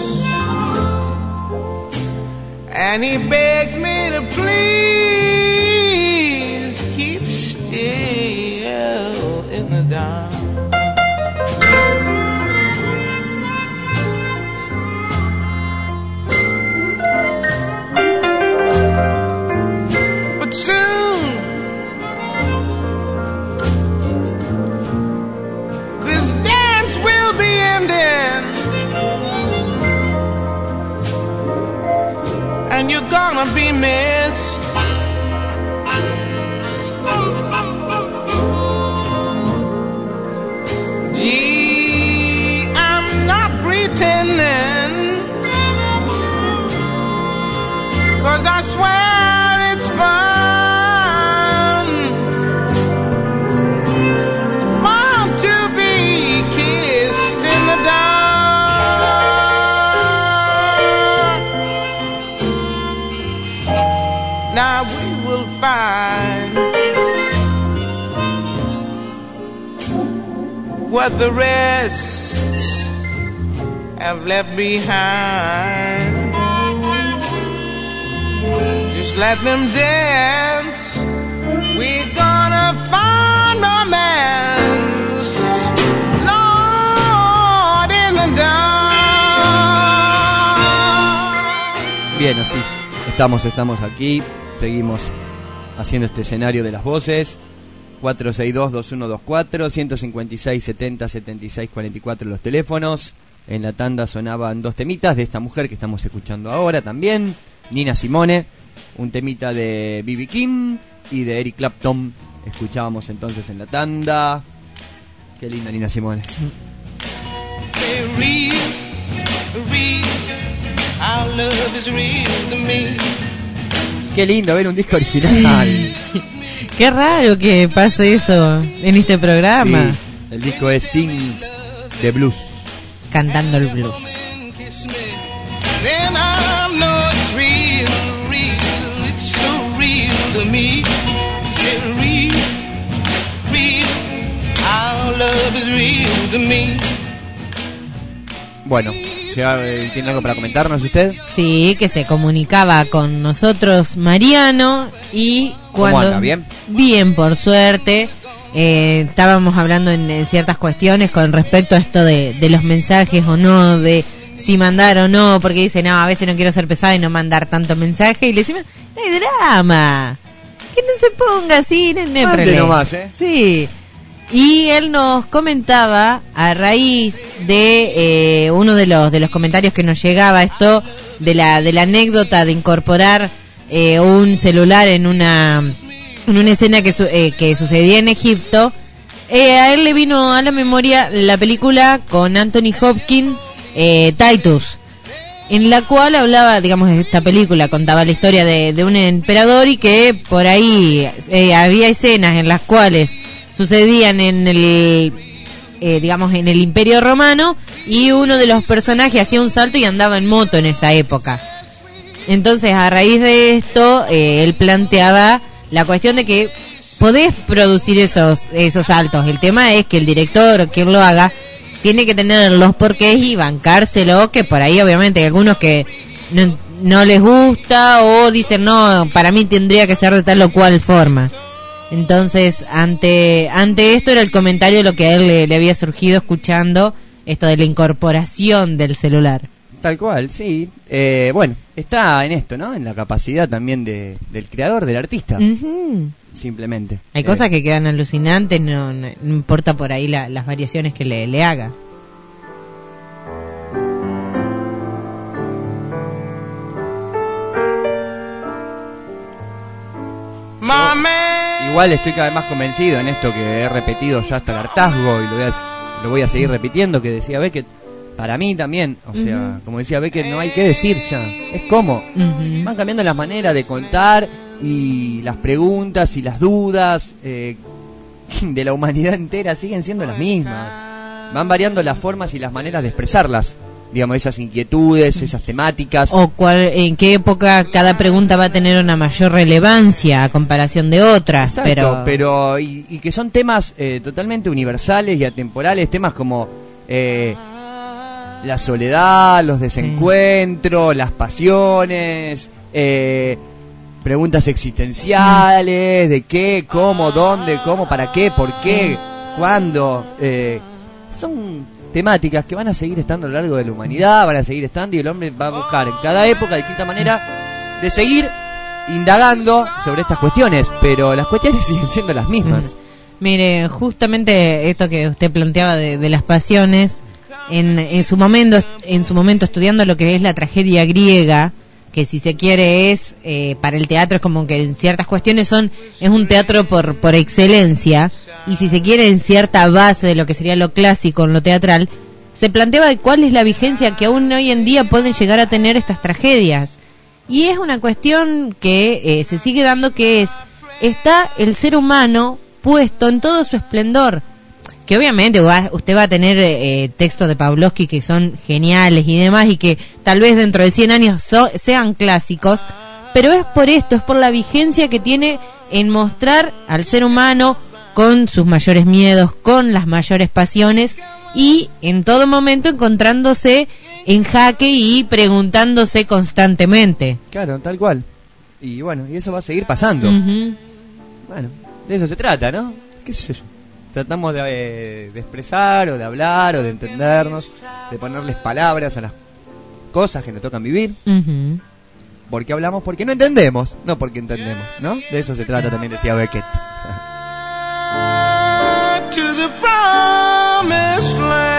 and he begs me to please keep still in the dark. But soon this dance will be ending, and you're gonna be missed. Gee, I'm not pretending, 'cause I swear it's fun to be kissed in the dark. Now we will find what the rest have left behind. Just let them dance. We're gonna find romance, Lord, in the dark. Bien, así. Estamos aquí. Seguimos haciendo este escenario de las voces. 462-2124, 156-70-76-44 los teléfonos. En la tanda sonaban dos temitas de esta mujer que estamos escuchando ahora también, Nina Simone, un temita de B.B. King y de Eric Clapton. Escuchábamos entonces en la tanda. Qué linda Nina Simone. Qué lindo ver un disco original. Qué raro que pase eso en este programa. Sí, el disco es Sing de Blues. Cantando el blues. Then I know it's real, it's so real to me. It's real, our love is real to me. Bueno, ¿tiene algo para comentarnos usted? Sí, que se comunicaba con nosotros Mariano y cuando... ¿Cómo anda? ¿Bien? Bien, por suerte. Estábamos hablando en ciertas cuestiones con respecto a esto de los mensajes o no, de si mandar o no, porque dice, no, a veces no quiero ser pesada y no mandar tanto mensaje, y le decimos, no hay drama, que no se ponga así, no hay problema. Nomás, Sí. Y él nos comentaba, a raíz de uno de los comentarios que nos llegaba, esto de la anécdota de incorporar un celular en una escena que sucedía en Egipto. A él le vino a la memoria la película con Anthony Hopkins, Titus, en la cual hablaba, digamos, esta película contaba la historia de un emperador y que por ahí había escenas en las cuales sucedían en el digamos en el Imperio Romano, y uno de los personajes hacía un salto y andaba en moto en esa época. Entonces, a raíz de esto, él planteaba la cuestión de que podés producir esos saltos. El tema es que el director o quien lo haga tiene que tener los porqués y bancárselo, que por ahí obviamente hay algunos que no les gusta o dicen, no, para mí tendría que ser de tal o cual forma. Entonces, ante esto era el comentario de lo que a él le había surgido escuchando esto de la incorporación del celular. Tal cual, sí. Bueno, está en esto, ¿no? En la capacidad también del creador, del artista. Ujú. Simplemente. Hay cosas que quedan alucinantes, no importa por ahí las variaciones que le haga. Igual estoy cada vez más convencido en esto que he repetido ya hasta el hartazgo y lo voy a seguir repitiendo, que decía Beckett. Para mí también, o sea, como decía Beckett, no hay que decir ya. Es como van cambiando las maneras de contar y las preguntas y las dudas de la humanidad entera siguen siendo las mismas. Van variando las formas y las maneras de expresarlas. Digamos, esas inquietudes, esas temáticas. O en qué época cada pregunta va a tener una mayor relevancia a comparación de otras. Exacto, pero y que son temas totalmente universales y atemporales, temas como la soledad, los desencuentros, las pasiones, preguntas existenciales, de qué, cómo, dónde, cómo, para qué, por qué, cuándo. Son temáticas que van a seguir estando a lo largo de la humanidad, van a seguir estando, y el hombre va a buscar en cada época de distinta manera de seguir indagando sobre estas cuestiones, pero las cuestiones siguen siendo las mismas. Mire, justamente esto que usted planteaba de las pasiones, en su momento estudiando lo que es la tragedia griega, que si se quiere es para el teatro es como que en ciertas cuestiones es un teatro por excelencia, y si se quiere en cierta base de lo que sería lo clásico en lo teatral, se planteaba de cuál es la vigencia que aún hoy en día pueden llegar a tener estas tragedias, y es una cuestión que se sigue dando, que está el ser humano puesto en todo su esplendor, que obviamente usted va a tener textos de Pavlovsky que son geniales y demás, y que tal vez dentro de 100 años sean clásicos, pero es por esto, es por la vigencia que tiene en mostrar al ser humano con sus mayores miedos, con las mayores pasiones, y en todo momento encontrándose en jaque y preguntándose constantemente. Claro, tal cual. Y bueno, y eso va a seguir pasando. Bueno, de eso se trata, ¿no? ¿Qué sé yo? Tratamos de expresar o de hablar o de entendernos, de ponerles palabras a las cosas que nos tocan vivir. Porque hablamos porque no entendemos, no porque entendemos, ¿no? De eso se trata también, decía Beckett. To the promised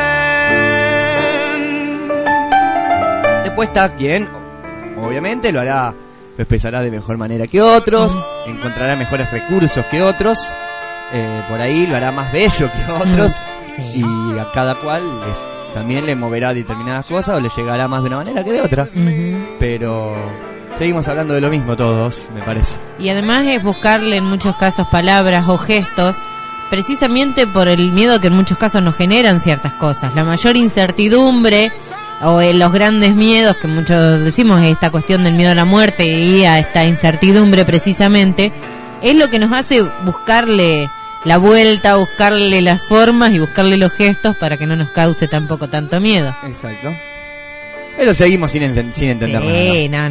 land. Después está quien, obviamente, lo expresará de mejor manera que otros, encontrará mejores recursos que otros. Por ahí lo hará más bello que otros, y a cada cual también le moverá determinadas cosas o le llegará más de una manera que de otra. Pero seguimos hablando de lo mismo todos, me parece. Y además es buscarle en muchos casos palabras o gestos, precisamente por el miedo que en muchos casos nos generan ciertas cosas. La mayor incertidumbre o los grandes miedos, que muchos decimos esta cuestión del miedo a la muerte y a esta incertidumbre precisamente, es lo que nos hace buscarle la vuelta, buscarle las formas y buscarle los gestos para que no nos cause tampoco tanto miedo. Exacto. Pero seguimos sin entender nada. Sí, no.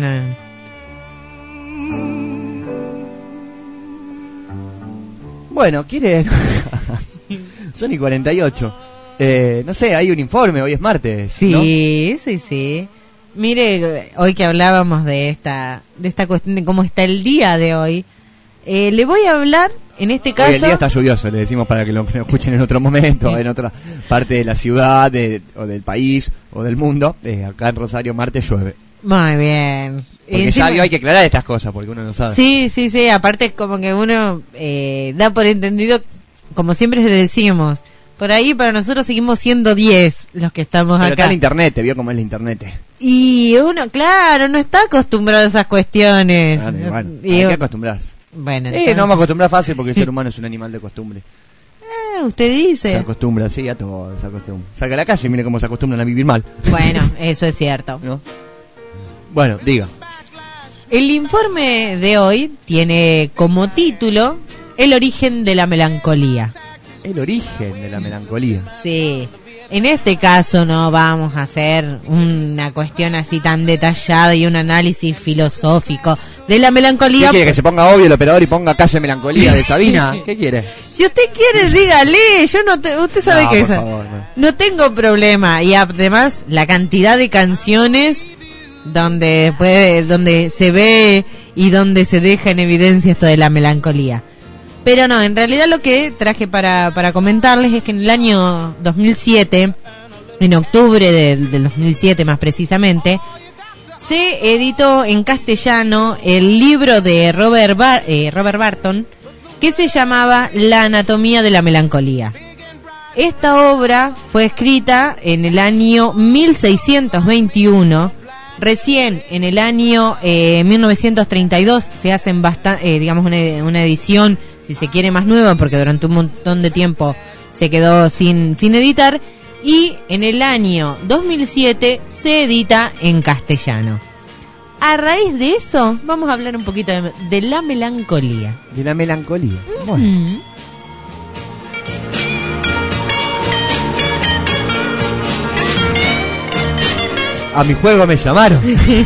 Bueno, ¿quieren? Son y 48. No sé, hay un informe, hoy es martes. Sí, ¿no? Sí. Mire, hoy que hablábamos de esta cuestión de cómo está el día de hoy, le voy a hablar, en este caso... Hoy el día está lluvioso, le decimos para que lo escuchen en otro momento, en otra parte de la ciudad, o del país, o del mundo. Acá en Rosario, martes llueve. Muy bien. Porque ya hay que aclarar estas cosas, porque uno no sabe. Sí, aparte es como que uno da por entendido, como siempre decimos, por ahí para nosotros seguimos siendo 10 los que estamos pero acá. Acá el internet, vio cómo es el internet. Y uno, claro, no está acostumbrado a esas cuestiones. Bueno, hay que acostumbrarse. Bueno, no vamos a acostumbrar fácil porque el ser humano es un animal de costumbre. Usted dice. Se acostumbra, sí, a todo se acostumbra. Salga a la calle y mire cómo se acostumbran a vivir mal. Bueno, eso es cierto. ¿No? Bueno, diga. El informe de hoy tiene como título El origen de la melancolía. El origen de la melancolía. Sí. En este caso no vamos a hacer una cuestión así tan detallada y un análisis filosófico de la melancolía. ¿Qué quiere? ¿Que se ponga obvio el operador y ponga Calle Melancolía de Sabina? ¿Qué quiere? Si usted quiere, dígale. Yo usted sabe que por favor, no tengo problema. Y además la cantidad de canciones donde se ve y donde se deja en evidencia esto de la melancolía. Pero no, en realidad lo que traje para comentarles es que en el año 2007, en octubre del 2007 más precisamente, se editó en castellano el libro de Robert Barton, que se llamaba La anatomía de la melancolía. Esta obra fue escrita en el año 1621. Recién en el año 1932 se hacen digamos una edición, si se quiere, más nueva, porque durante un montón de tiempo se quedó sin editar, y en el año 2007 se edita en castellano. A raíz de eso vamos a hablar un poquito de la melancolía. De la melancolía. Uh-huh. Bueno. A mi juego me llamaron.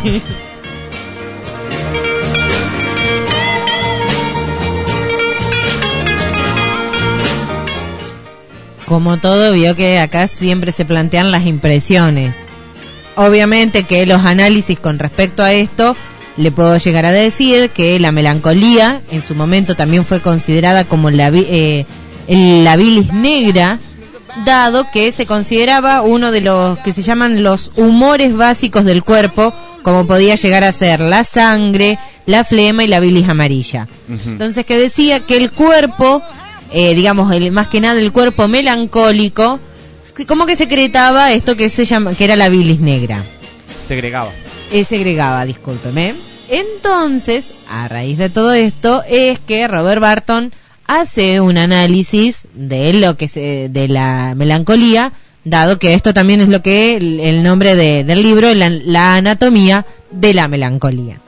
Como todo, vio que acá siempre se plantean las impresiones. Obviamente que los análisis con respecto a esto, le puedo llegar a decir que la melancolía en su momento también fue considerada como la bilis negra, dado que se consideraba uno de los que se llaman los humores básicos del cuerpo, como podía llegar a ser la sangre, la flema y la bilis amarilla. Uh-huh. Entonces, que decía que el cuerpo, digamos, más que nada el cuerpo melancólico, como que secretaba esto que se llama, que era la bilis negra. Segregaba, discúlpeme. Entonces, a raíz de todo esto, es que Robert Barton hace un análisis de lo que de la melancolía, dado que esto también es lo que el nombre del libro, la anatomía de la melancolía.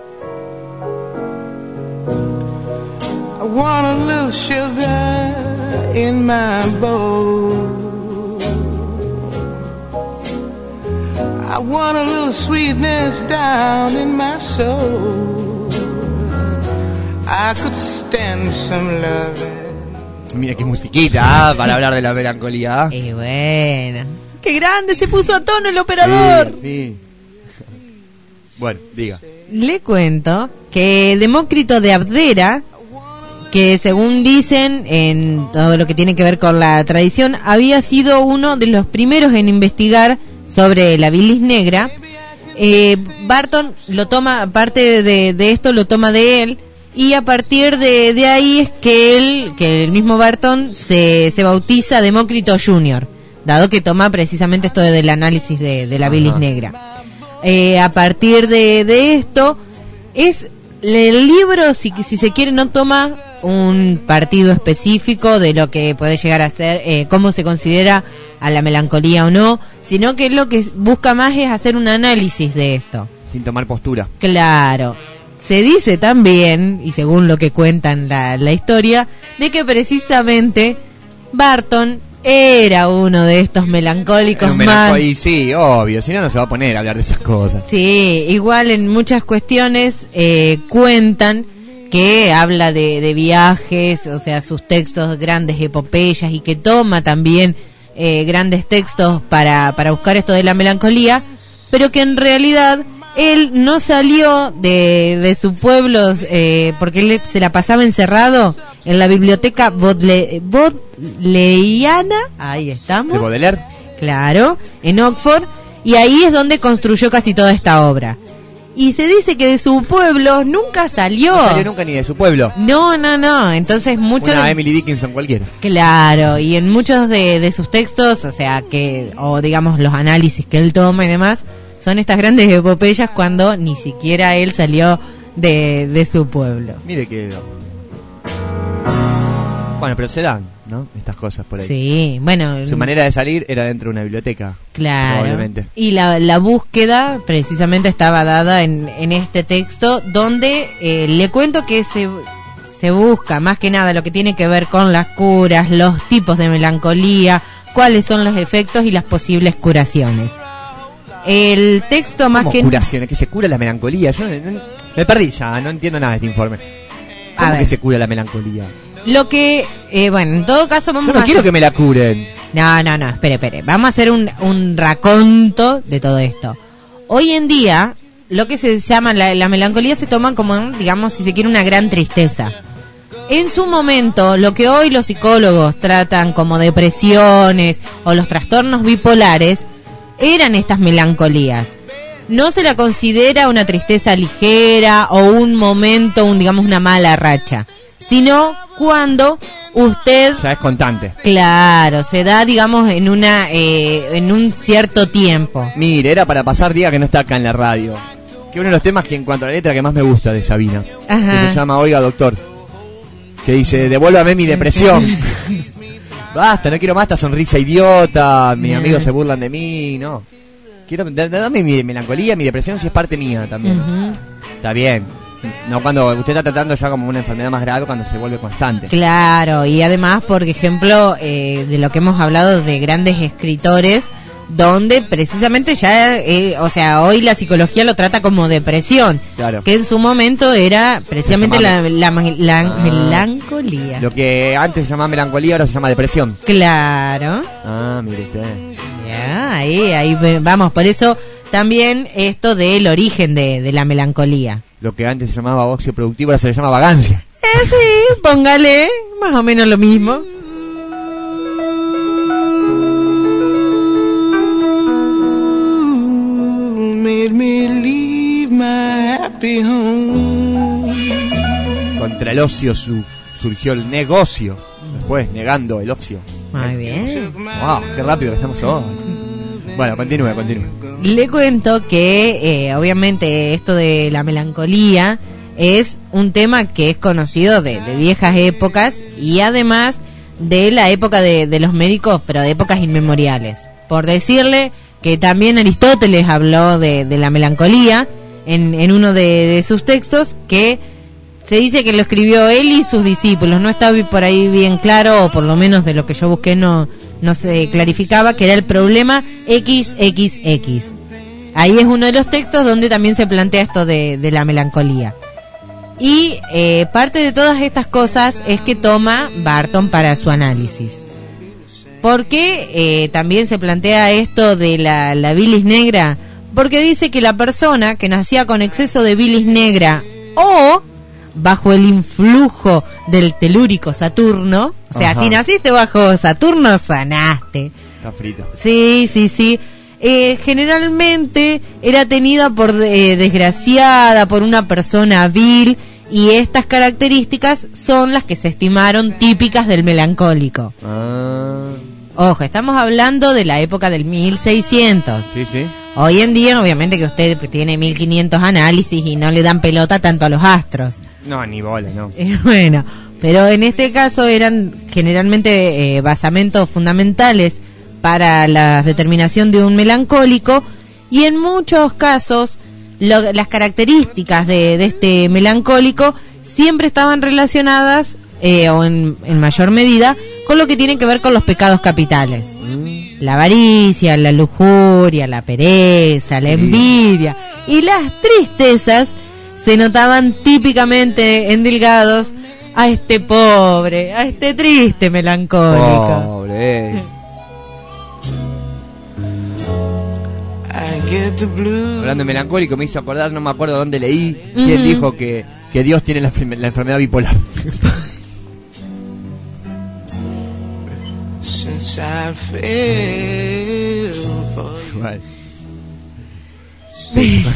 I want a little sugar in my bowl. I want a little sweetness down in my soul. I could stand some loving. Mira qué musiquita para hablar de la melancolía. Y bueno, qué grande se puso a tono el operador. Sí. Bueno, diga. Le cuento que Demócrito de Abdera, que según dicen en todo lo que tiene que ver con la tradición, había sido uno de los primeros en investigar sobre la bilis negra. Barton lo toma, parte de esto lo toma de él, y a partir de ahí es que el mismo Barton se bautiza Demócrito Jr., dado que toma precisamente esto del análisis de la bilis negra. A partir de esto, es el libro, si se quiere, no toma un partido específico de lo que puede llegar a ser, cómo se considera a la melancolía o no, sino que lo que busca más es hacer un análisis de esto. Sin tomar postura. Claro. Se dice también, y según lo que cuentan la historia, de que precisamente Barton era uno de estos melancólicos más... Y sí, obvio, si no, no se va a poner a hablar de esas cosas. Sí, igual en muchas cuestiones cuentan que habla de viajes, o sea, sus textos, grandes epopeyas, y que toma también grandes textos para buscar esto de la melancolía, pero que en realidad él no salió de su pueblo porque él se la pasaba encerrado en la biblioteca bodleiana, ahí estamos. ¿De Baudelaire? Claro, en Oxford, y ahí es donde construyó casi toda esta obra. Y se dice que de su pueblo nunca salió. No salió nunca ni de su pueblo. No. Entonces muchos... Una Emily Dickinson cualquiera. Claro, y en muchos de sus textos, o digamos los análisis que él toma y demás, son estas grandes epopeyas cuando ni siquiera él salió de su pueblo. Mire que... Bueno, pero se dan, ¿no? Estas cosas por ahí. Sí, bueno... Su manera de salir era dentro de una biblioteca. Claro. Probablemente. Y la búsqueda precisamente estaba dada en este texto, donde le cuento que se busca más que nada lo que tiene que ver con las curas, los tipos de melancolía, cuáles son los efectos y las posibles curaciones. El texto más que... curaciones? ¿Que se cura la melancolía? Yo me perdí ya, no entiendo nada de este informe. ¿Cómo que se cura la melancolía? Lo que, bueno, en todo caso vamos Yo no quiero que me la curen. No, espere. Vamos a hacer un raconto de todo esto. Hoy en día, lo que se llama la melancolía se toma como, digamos, si se quiere, una gran tristeza. En su momento, lo que hoy los psicólogos tratan como depresiones o los trastornos bipolares, eran estas melancolías. No se la considera una tristeza ligera o un momento, digamos, una mala racha, sino cuando usted... Ya es constante. Claro, se da, digamos, en un cierto tiempo. Mire, era para pasar día que no está acá en la radio. Que uno de los temas que en cuanto a la letra que más me gusta de Sabina, Ajá. que se llama Oiga Doctor, que dice, devuélvame mi depresión. Basta, no quiero más esta sonrisa idiota, mis amigos se burlan de mí, no. Quiero, dame mi melancolía, mi depresión, si es parte mía también. Está bien. No cuando usted está tratando ya como una enfermedad más grave, cuando se vuelve constante. Claro, y además, por ejemplo, de lo que hemos hablado de grandes escritores, donde precisamente ya, o sea, hoy la psicología lo trata como depresión, claro, que en su momento era precisamente la melancolía. Lo que antes se llamaba melancolía ahora se llama depresión. Claro. Ah, mire usted. Ya, ahí vamos, por eso también esto del origen de la melancolía. Lo que antes se llamaba ocio productivo ahora se le llama vagancia. Sí, póngale, más o menos lo mismo. Contra el ocio surgió el negocio. Después, negando el ocio. Muy bien. Wow, qué rápido que estamos hoy. Bueno, continúe. Le cuento que obviamente esto de la melancolía es un tema que es conocido de viejas épocas y además de la época de los médicos, pero de épocas inmemoriales. Por decirle que también Aristóteles habló de la melancolía en uno de sus textos, que se dice que lo escribió él y sus discípulos. No está por ahí bien claro, o por lo menos de lo que yo busqué no se clarificaba, que era el problema XXX. Ahí es uno de los textos donde también se plantea esto de la melancolía. Y parte de todas estas cosas es que toma Barton para su análisis. ¿Por qué también se plantea esto de la bilis negra? Porque dice que la persona que nacía con exceso de bilis negra o bajo el influjo del telúrico Saturno, o sea, si naciste bajo Saturno, sanaste. Está frito. Sí. Generalmente era tenida por desgraciada, por una persona vil, y estas características son las que se estimaron típicas del melancólico. Ojo, estamos hablando de la época del 1600. Sí. Hoy en día, obviamente que usted tiene 1500 análisis y no le dan pelota tanto a los astros. No, ni bola, no. Bueno, pero en este caso eran generalmente basamentos fundamentales para la determinación de un melancólico, y en muchos casos las características de este melancólico siempre estaban relacionadas, o en mayor medida, con lo que tiene que ver con los pecados capitales. La avaricia, la lujuria, la pereza, la envidia y las tristezas se notaban típicamente endilgados a este pobre, a este triste melancólico. Pobre. Hablando de melancólico, me hizo acordar, no me acuerdo dónde leí, quién dijo que Dios tiene la enfermedad bipolar. Vale. Sí.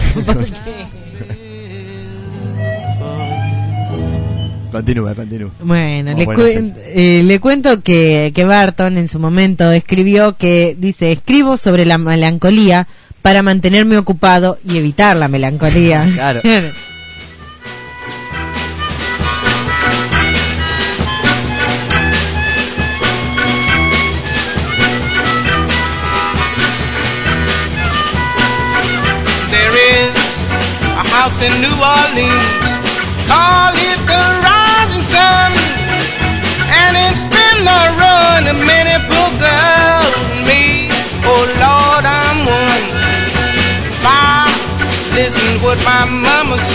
Continúa. Bueno, le cuento que Barton en su momento escribió que, dice, escribo sobre la melancolía para mantenerme ocupado y evitar la melancolía. Claro. In New Orleans, call it the Rising Sun, and it's been the ruin of many poor girls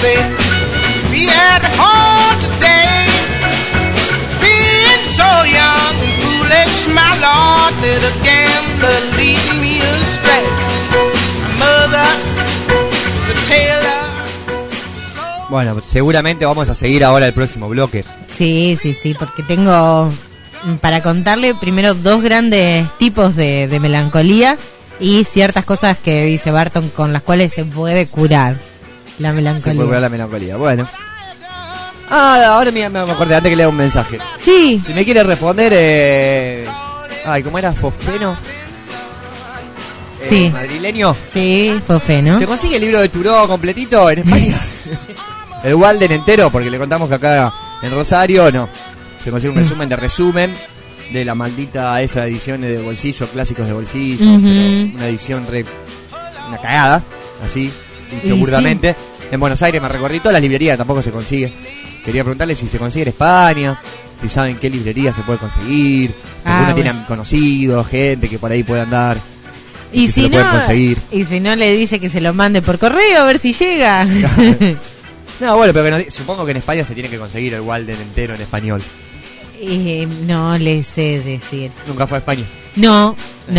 say, be at home today. Being so young and foolish, my Lord, did again but lead me astray. My mother, the tailor. Bueno, seguramente vamos a seguir ahora el próximo bloque. Sí, porque tengo para contarle primero dos grandes tipos de melancolía y ciertas cosas que dice Barton con las cuales se puede curar la melancolía. Se puede curar la melancolía, bueno. Ahora me acordé antes que lea un mensaje. Sí. Si me quiere responder, ¿cómo era? ¿Fofeno? Sí. ¿Madrileño? Sí, Fofeno. ¿Se consigue el libro de Turó completito en España? El Walden entero, porque le contamos que acá en Rosario no. Se consigue un resumen de la maldita esa edición de bolsillo, clásicos de bolsillo, pero una edición una cagada, así, dicho burdamente. Sí. En Buenos Aires me recorrí todas las librerías, tampoco se consigue. Quería preguntarle si se consigue en España, si saben qué librería se puede conseguir, uno tiene conocidos, gente que por ahí puede andar. Y si no, y si no le dice que se lo mande por correo a ver si llega. No, bueno, pero supongo que en España se tiene que conseguir el Walden entero en español. No le sé decir. ¿Nunca fue a España? No.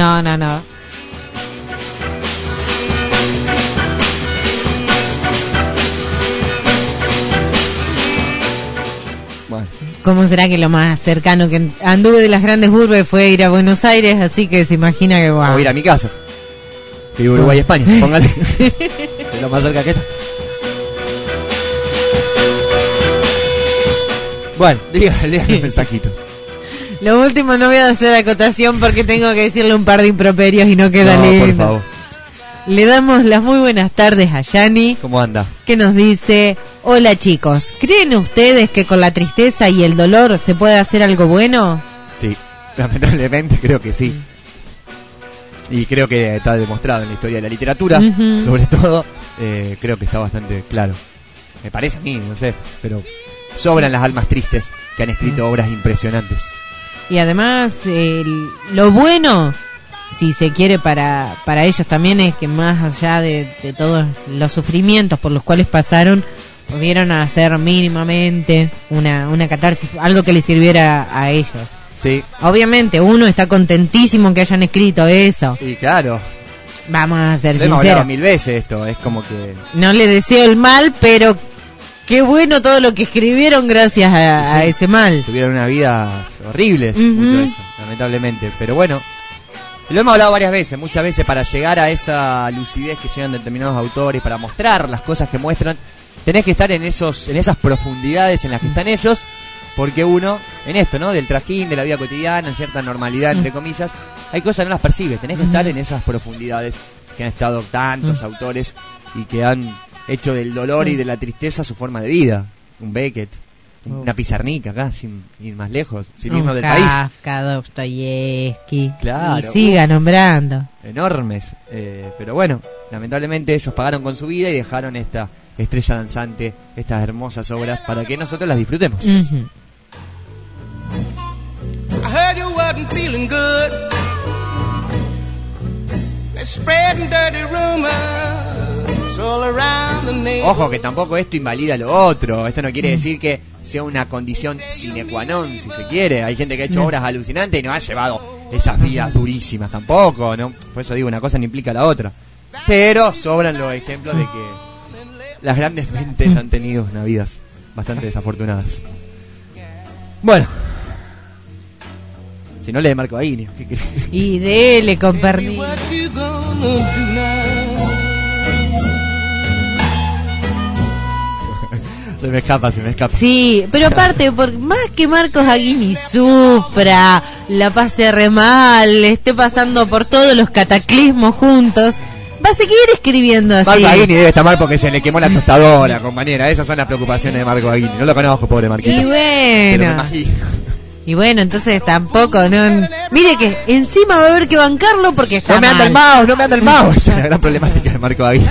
Bueno. ¿Cómo será que lo más cercano que anduve de las grandes urbes fue ir a Buenos Aires? Así que se imagina que va. O ir a mi casa. Que Uruguay, España, póngale. Es lo más cerca que está. Bueno, dígale los mensajitos. Lo último no voy a hacer acotación porque tengo que decirle un par de improperios y no queda lindo. Por favor. Le damos las muy buenas tardes a Yani. ¿Cómo anda? Que nos dice: hola chicos, ¿creen ustedes que con la tristeza y el dolor se puede hacer algo bueno? Sí, lamentablemente creo que sí. Y creo que está demostrado en la historia de la literatura, sobre todo, creo que está bastante claro. Me parece a mí, no sé, pero sobran las almas tristes que han escrito obras impresionantes. Y además, lo bueno, si se quiere para ellos también, es que más allá de todos los sufrimientos por los cuales pasaron, pudieron hacer mínimamente una catarsis, algo que les sirviera a ellos. Sí. Obviamente uno está contentísimo que hayan escrito eso. Y claro, vamos a ser sinceros. Hemos hablado 1000 veces esto, es como que no le deseo el mal, pero qué bueno todo lo que escribieron gracias a ese mal. Tuvieron unas vidas horribles, mucho de eso, lamentablemente. Pero bueno, lo hemos hablado varias veces, muchas veces, para llegar a esa lucidez que llegan determinados autores, para mostrar las cosas que muestran, tenés que estar en esas profundidades en las que están ellos, porque uno, en esto, ¿no? Del trajín, de la vida cotidiana, en cierta normalidad, entre comillas, hay cosas que no las percibes, tenés que estar en esas profundidades que han estado tantos autores y que han hecho del dolor y de la tristeza su forma de vida. Un Beckett, una Pizarnik acá, sin ir más lejos, sin irnos del país. Kafka, Dostoyevsky, claro, y siga nombrando. Enormes, pero bueno, lamentablemente ellos pagaron con su vida y dejaron esta estrella danzante, estas hermosas obras para que nosotros las disfrutemos. I heard you wasn't feeling good. They're spreading dirty rumors all around the neighborhood. Ojo que tampoco esto invalida lo otro. Esto no quiere decir que sea una condición sine qua non, si se quiere. Hay gente que ha hecho obras alucinantes y no ha llevado esas vidas durísimas tampoco, ¿no? Por eso digo, una cosa no implica la otra. Pero sobran los ejemplos de que las grandes mentes han tenido unas vidas bastante desafortunadas. Bueno, si no, le de Marco Aguirre. Y dele con pernil. Se me escapa. Sí, pero aparte, por más que Marcos Aguini sufra, la pase re mal, esté pasando por todos los cataclismos juntos, va a seguir escribiendo así. Marco Aguini debe estar mal porque se le quemó la tostadora, compañera. Esas son las preocupaciones de Marco Aguini. No lo conozco, pobre Marquito. Y bueno, pero me imagino. Y bueno, entonces tampoco, no. Mire que encima va a haber que bancarlo porque está no me anda mal. el mouse. Esa es la gran problemática de Marco Aguini.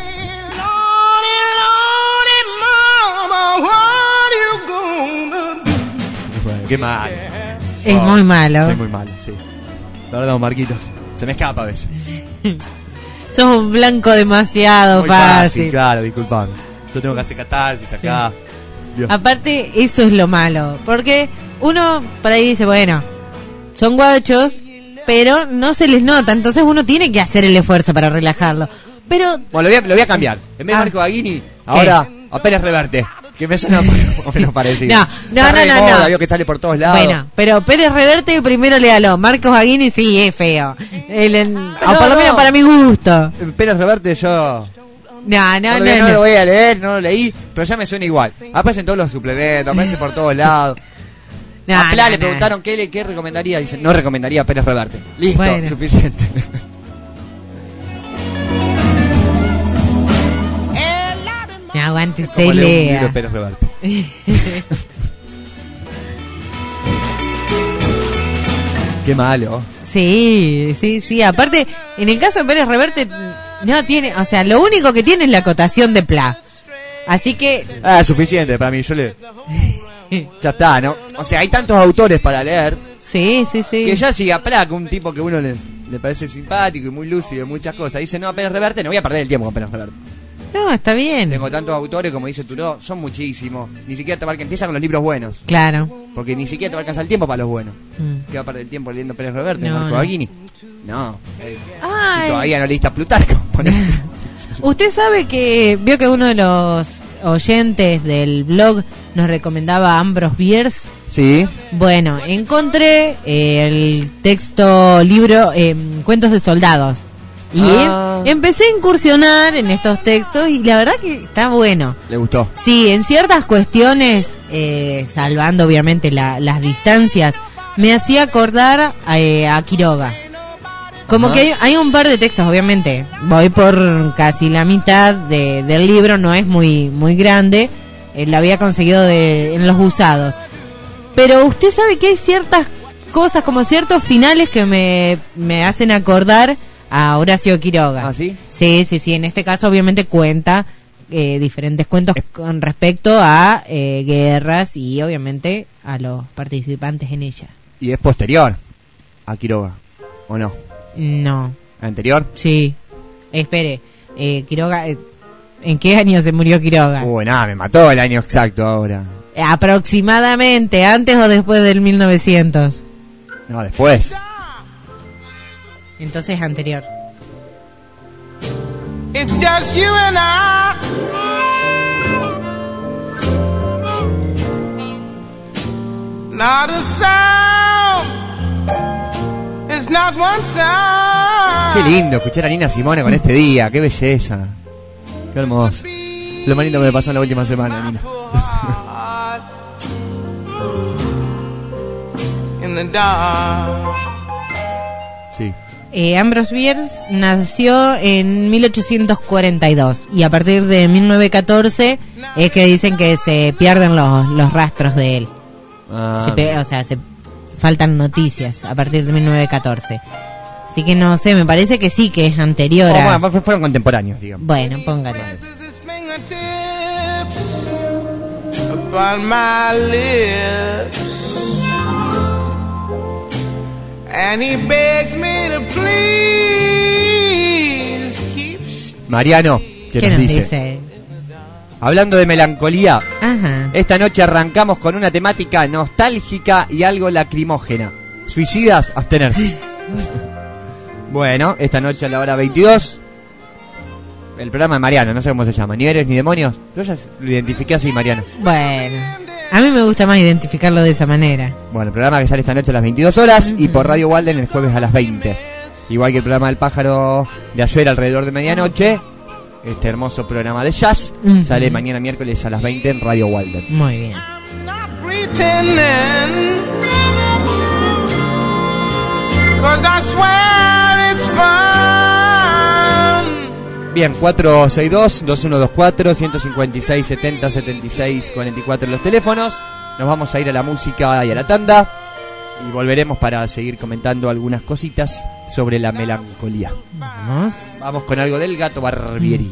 Bueno, qué mal. Es muy malo. Soy muy malo, sí. La verdad, Marquitos, se me escapa a veces. Sos un blanco demasiado muy fácil. Claro, disculpame. Yo tengo que hacer catarsis acá. Dios. Aparte, eso es lo malo. Porque uno por ahí dice, bueno, son guachos, pero no se les nota. Entonces uno tiene que hacer el esfuerzo para relajarlo. Pero... Bueno, lo voy a cambiar. En vez de Marco Baghini, ahora a Pérez Reverte. Que me suena más o menos parecido. No. Vio que sale por todos lados. Bueno, pero Pérez Reverte primero léalo. Marcos Baghini sí es feo. O por lo menos para mi gusto. Pérez Reverte yo... No lo voy a leer, no lo leí, pero ya me suena igual. Aparecen todos los suplementos, aparecen por todos lados. A Pla le preguntaron qué recomendaría. Dice, no recomendaría Pérez Reverte. Listo, bueno. Suficiente. Me aguante, se lea. Pérez Reverte. Qué malo. Sí. Aparte, en el caso de Pérez Reverte, no tiene, o sea, lo único que tiene es la acotación de Pla. Así que... suficiente para mí, ya está, ¿no? O sea, hay tantos autores para leer. Sí. Que ya siga Pla, un tipo que uno le parece simpático y muy lúcido, muchas cosas. Dice, no, Pérez Reverte, no voy a perder el tiempo con Pérez Reverte. No, está bien. Tengo tantos autores, como dice Turó, son muchísimos. Ni siquiera te va a empieza con los libros buenos. Claro. Porque ni siquiera te va a alcanzar el tiempo para los buenos. ¿Qué va a perder el tiempo leyendo Pérez Reverte, Marco Baghini? No. Si todavía no leíste a Plutarco. Usted sabe que vio que uno de los oyentes del blog nos recomendaba a Ambrose Bierce. Sí. Bueno, encontré el libro Cuentos de Soldados. Y empecé a incursionar en estos textos y la verdad que está bueno. ¿Le gustó? Sí, en ciertas cuestiones, salvando obviamente las distancias, me hacía acordar a Quiroga. Como que hay un par de textos, obviamente. Voy por casi la mitad del libro, no es muy grande. Lo había conseguido en los usados. Pero usted sabe que hay ciertas cosas, como ciertos finales que me hacen acordar a Horacio Quiroga. ¿Ah, sí? Sí. En este caso, obviamente, cuenta diferentes cuentos con respecto a guerras y, obviamente, a los participantes en ella. ¿Y es posterior a Quiroga? ¿O no? No. ¿Anterior? Sí. Espere, Quiroga... ¿En qué año se murió Quiroga? Nada, me mató el año exacto ahora. Aproximadamente, ¿antes o después del 1900? No, después. Entonces anterior. It's just you and I. Not a sound. It's not one sound. Qué lindo escuchar a Nina Simone con este día, qué belleza. Qué hermoso. Lo más lindo que me pasó en la última semana, Nina. In the dark. Sí. Ambrose Bierce nació en 1842 y a partir de 1914 es que dicen que se pierden los rastros de él. Se faltan noticias a partir de 1914. Así que no sé, me parece que sí, que es anterior a... Bueno, fueron contemporáneos, digamos. Bueno, póngale. Mariano, ¿qué nos dice? Hablando de melancolía, esta noche arrancamos con una temática nostálgica y algo lacrimógena. Suicidas, abstenerse. Bueno, esta noche a la hora 22, el programa de Mariano, no sé cómo se llama, ni Eres ni Demonios. Yo ya lo identifiqué así, Mariano. Bueno, a mí me gusta más identificarlo de esa manera. Bueno, el programa que sale esta noche a las 22 horas y por Radio Walden el jueves a las 20. Igual que el programa del pájaro de ayer alrededor de medianoche. Este hermoso programa de jazz sale mañana miércoles a las 20 en Radio Walden. Muy bien. Bien, 462-2124-156-70-76-44 los teléfonos. Nos vamos a ir a la música y a la tanda. Y volveremos para seguir comentando algunas cositas sobre la melancolía. Vamos con algo del Gato Barbieri.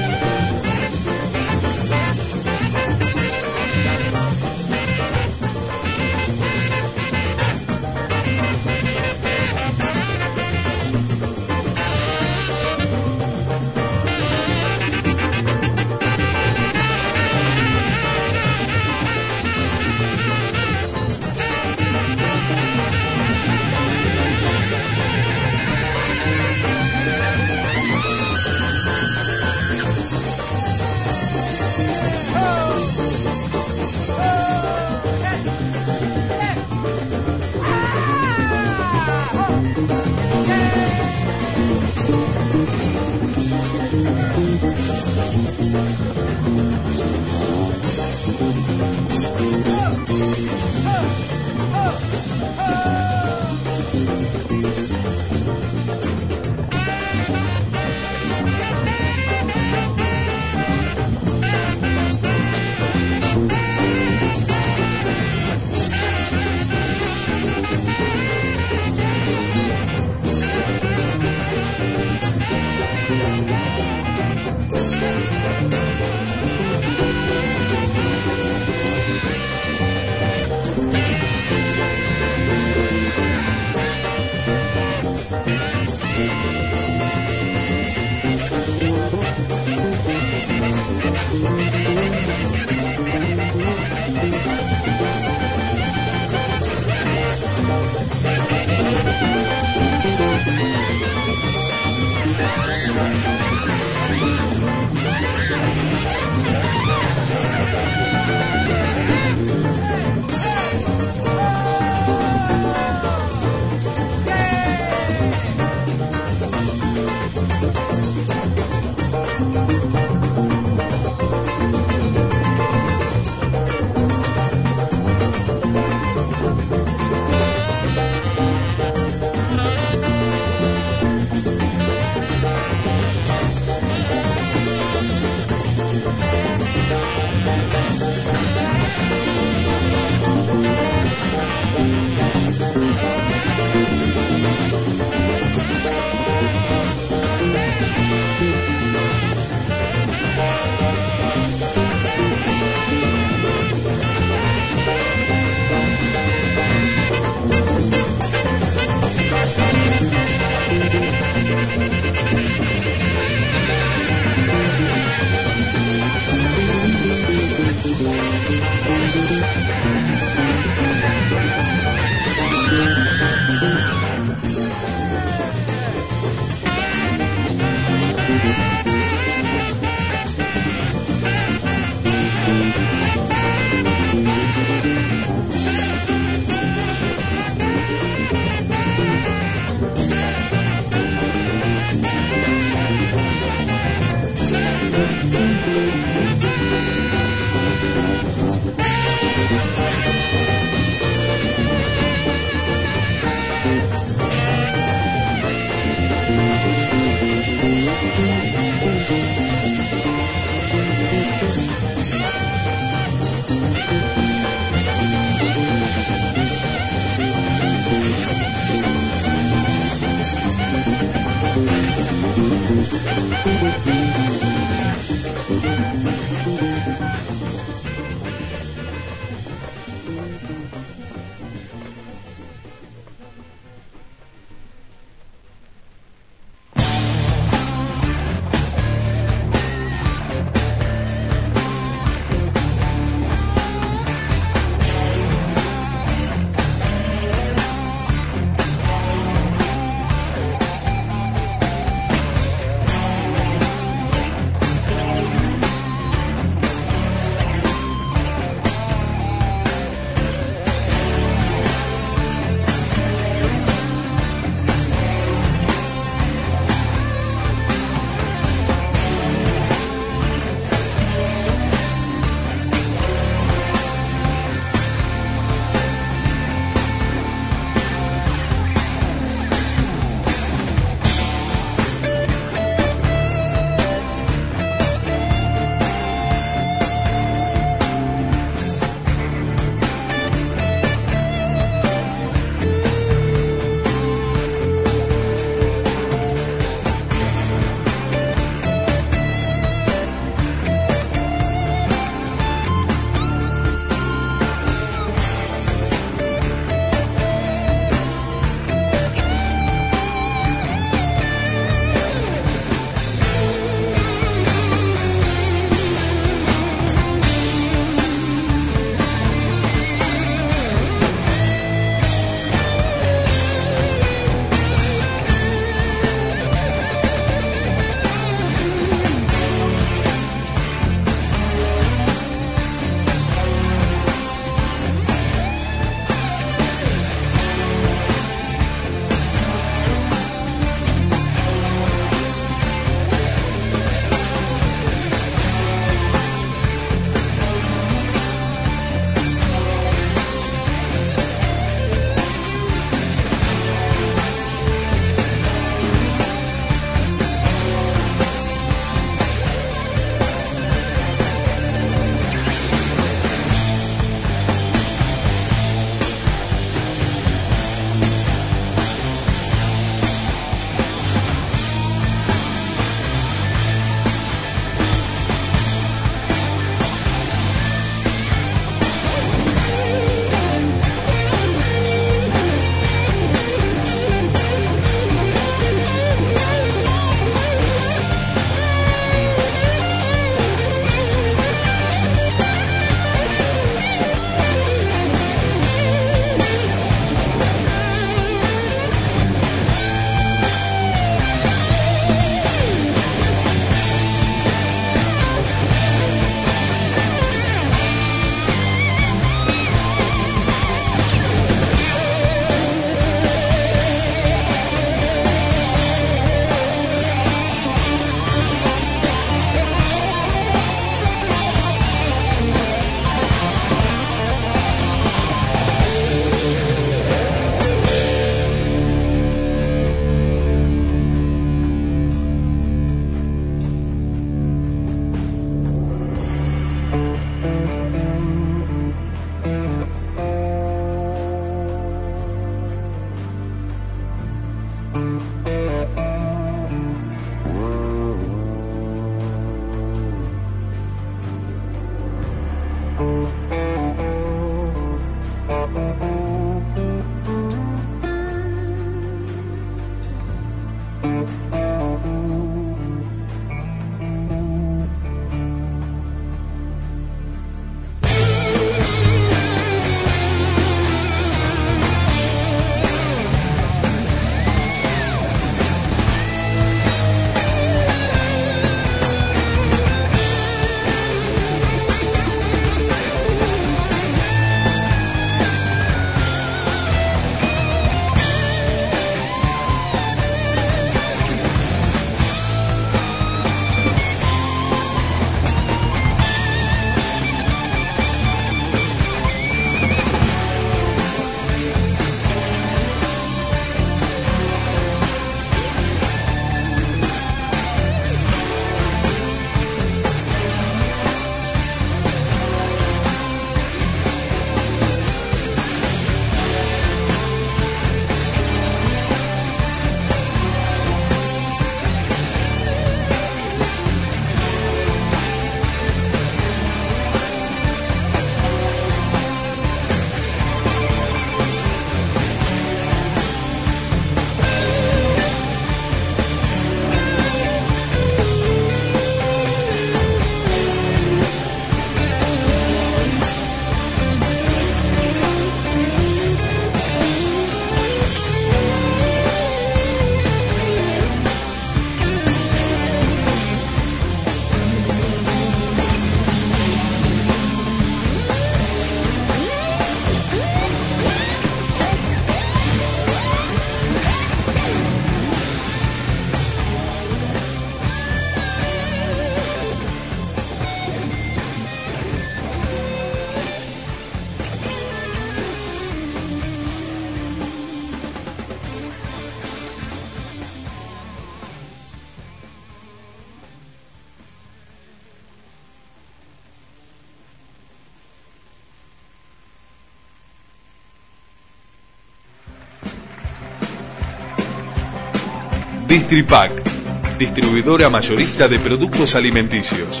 Distripac, distribuidora mayorista de productos alimenticios.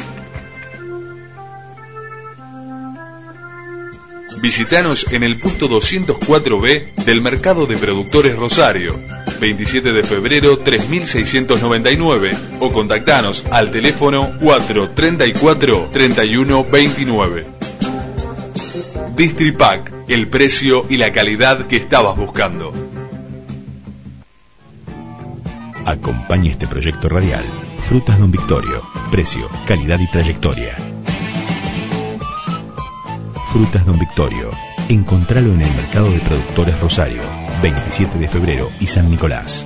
Visítanos en el punto 204B del Mercado de Productores Rosario, 27 de febrero 3699, o contactanos al teléfono 434-3129. Distripac, el precio y la calidad que estabas buscando. Acompaña este proyecto radial. Frutas Don Victorio. Precio, calidad y trayectoria. Frutas Don Victorio. Encontralo en el Mercado de Productores Rosario, 27 de febrero y San Nicolás.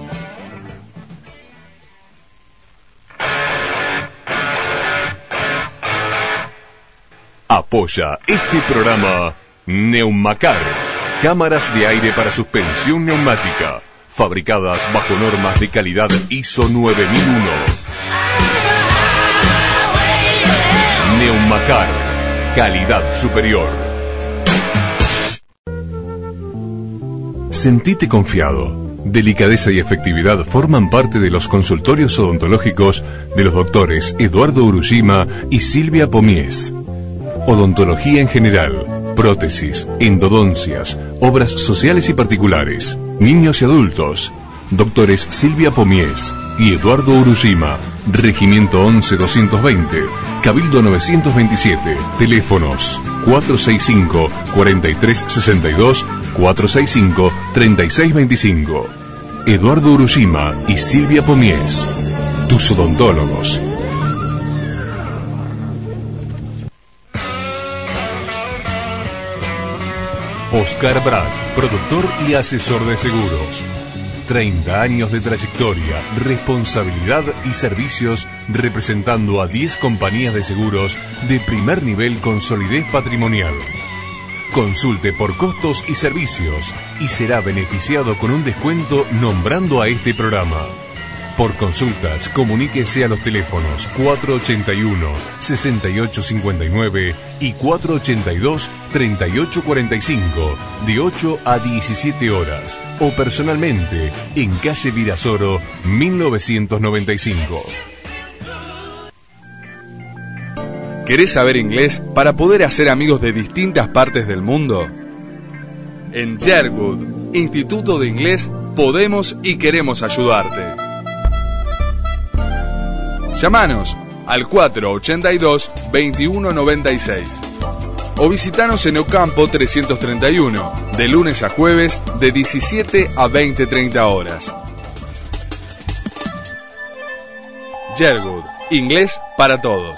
Apoya este programa Neumacar, cámaras de aire para suspensión neumática, fabricadas bajo normas de calidad ISO 9001. Neumacar, calidad superior. Sentite confiado. Delicadeza y efectividad forman parte de los consultorios odontológicos de los doctores Eduardo Urushima y Silvia Pomies. Odontología en general, prótesis, endodoncias, obras sociales y particulares, niños y adultos. Doctores Silvia Pomies y Eduardo Urushima, Regimiento 11-220, Cabildo 927, teléfonos 465-4362, 465-3625. Eduardo Urushima y Silvia Pomies, tus odontólogos. Oscar Brad, productor y asesor de seguros. 30 años de trayectoria, responsabilidad y servicios representando a 10 compañías de seguros de primer nivel con solidez patrimonial. Consulte por costos y servicios y será beneficiado con un descuento nombrando a este programa. Por consultas, comuníquese a los teléfonos 481-6859 y 482-3845 de 8 a 17 horas o personalmente en calle Virasoro 1995. ¿Querés saber inglés para poder hacer amigos de distintas partes del mundo? En Sherwood, Instituto de Inglés, podemos y queremos ayudarte. Llámanos al 482-2196 o visitanos en Ocampo 331, de lunes a jueves de 17 a 20:30 horas. Sherwood, inglés para todos.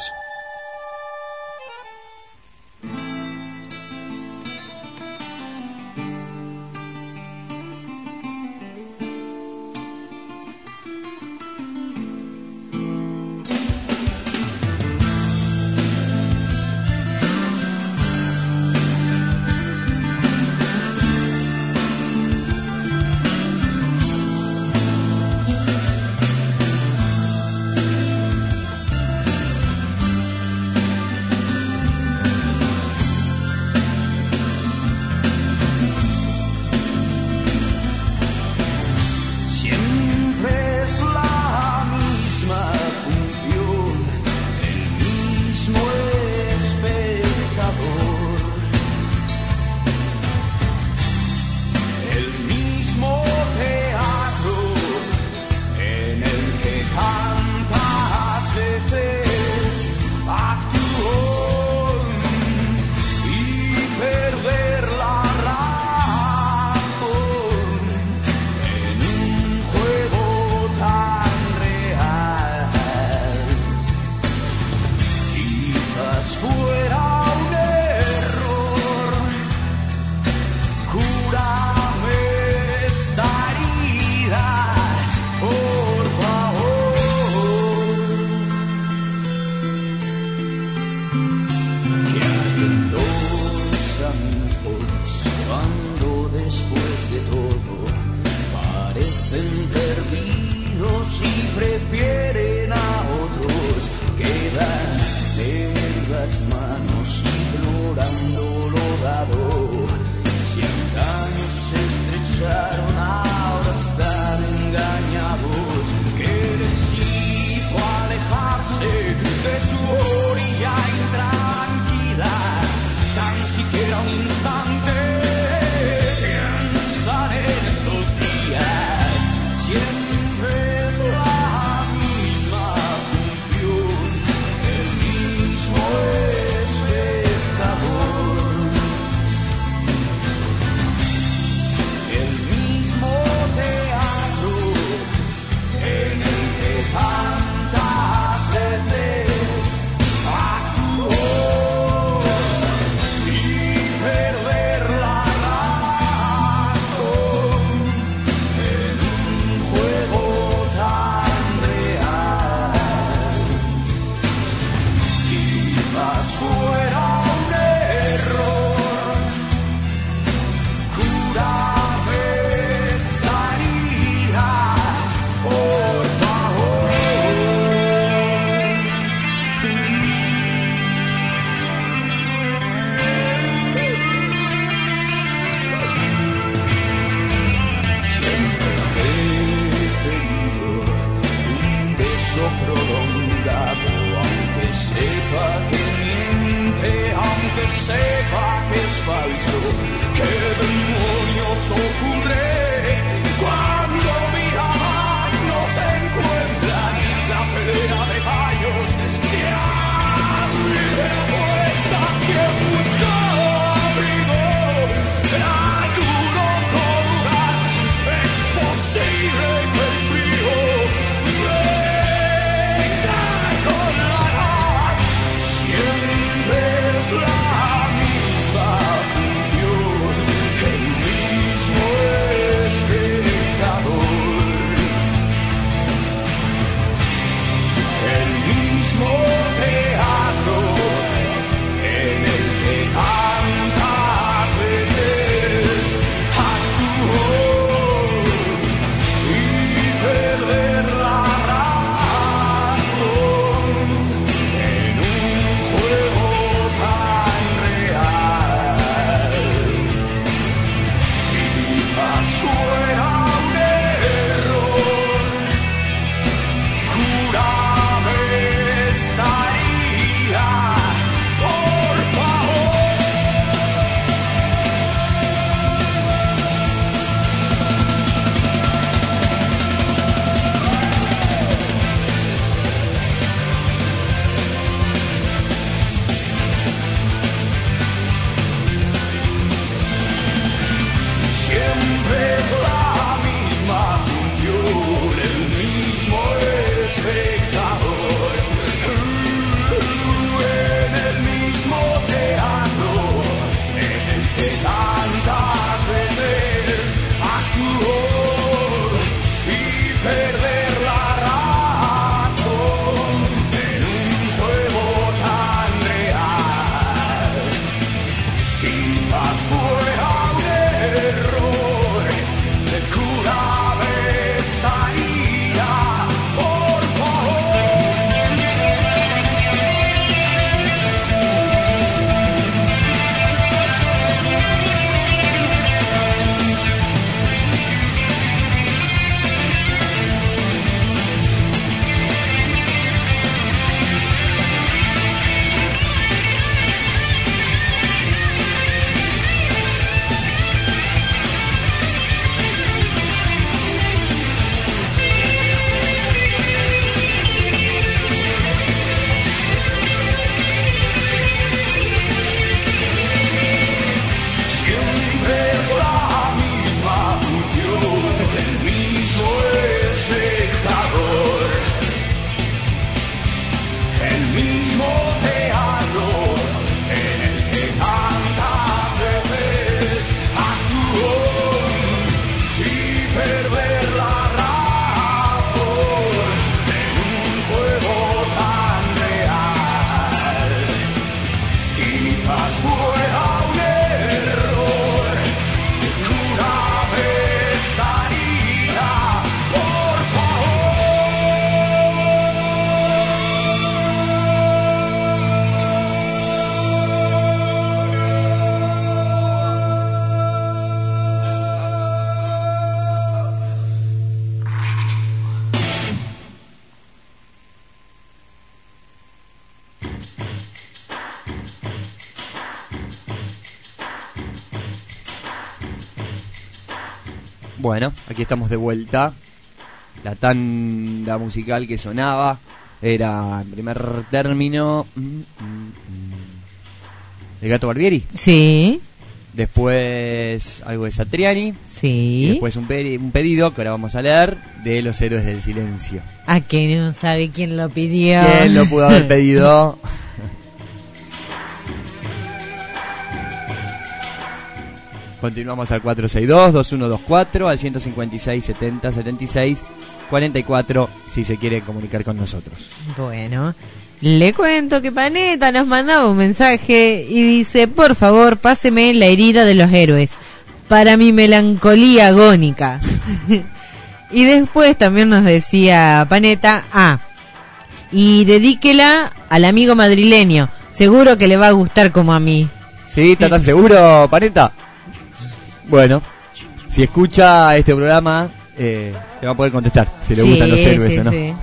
fuera un error, cúrame esta herida, por favor. Siempre he pedido un beso prolongado, aunque sepa que miente, aunque sepa que es falso. ¿Qué demonios ocurre cuando miradas no se encuentran? La pelea de gallos se abre puesta siempre un abrigo. La duro colgar, es posible que el frío venga con la edad. Siempre es la misma función, el mismo espectador, el mismo teatro en el que tantas veces actuó, y perder la razón en un juego tan real. Quizás fuera un error, cúrame esta herida, por favor. Siempre es la misma función, el mismo espectador, en el mismo teatro en el que tantas veces actuó, y perder la razón en un juego tan real. Quizás fuera un error, cúrame esta herida, por favor. Siempre es la misma función, el mismo espectador, el mismo teatro en el que tantas veces actuó, y perder la razón en un juego tan real. Quizás fuera un error, cúrame esta herida, por favor. Bueno, aquí estamos de vuelta. La tanda musical que sonaba era, en primer término, El Gato Barbieri. Sí. Después algo de Satriani. Sí. Y después un pedido que ahora vamos a leer, de Los Héroes del Silencio. ¿A que no sabe quién lo pidió? ¿Quién lo pudo haber pedido? Continuamos al 462-2124, al 156-70-76-44, si se quiere comunicar con nosotros. Bueno, Le cuento que Paneta nos mandaba un mensaje y dice: por favor, páseme La herida de los héroes para mi melancolía agónica. Y después también nos decía Paneta: y dedíquela al amigo madrileño, seguro que le va a gustar como a mí. ¿Sí? ¿Está tan seguro, Paneta? Bueno, si escucha este programa, le va a poder contestar si le gustan los héroes o no. Sí.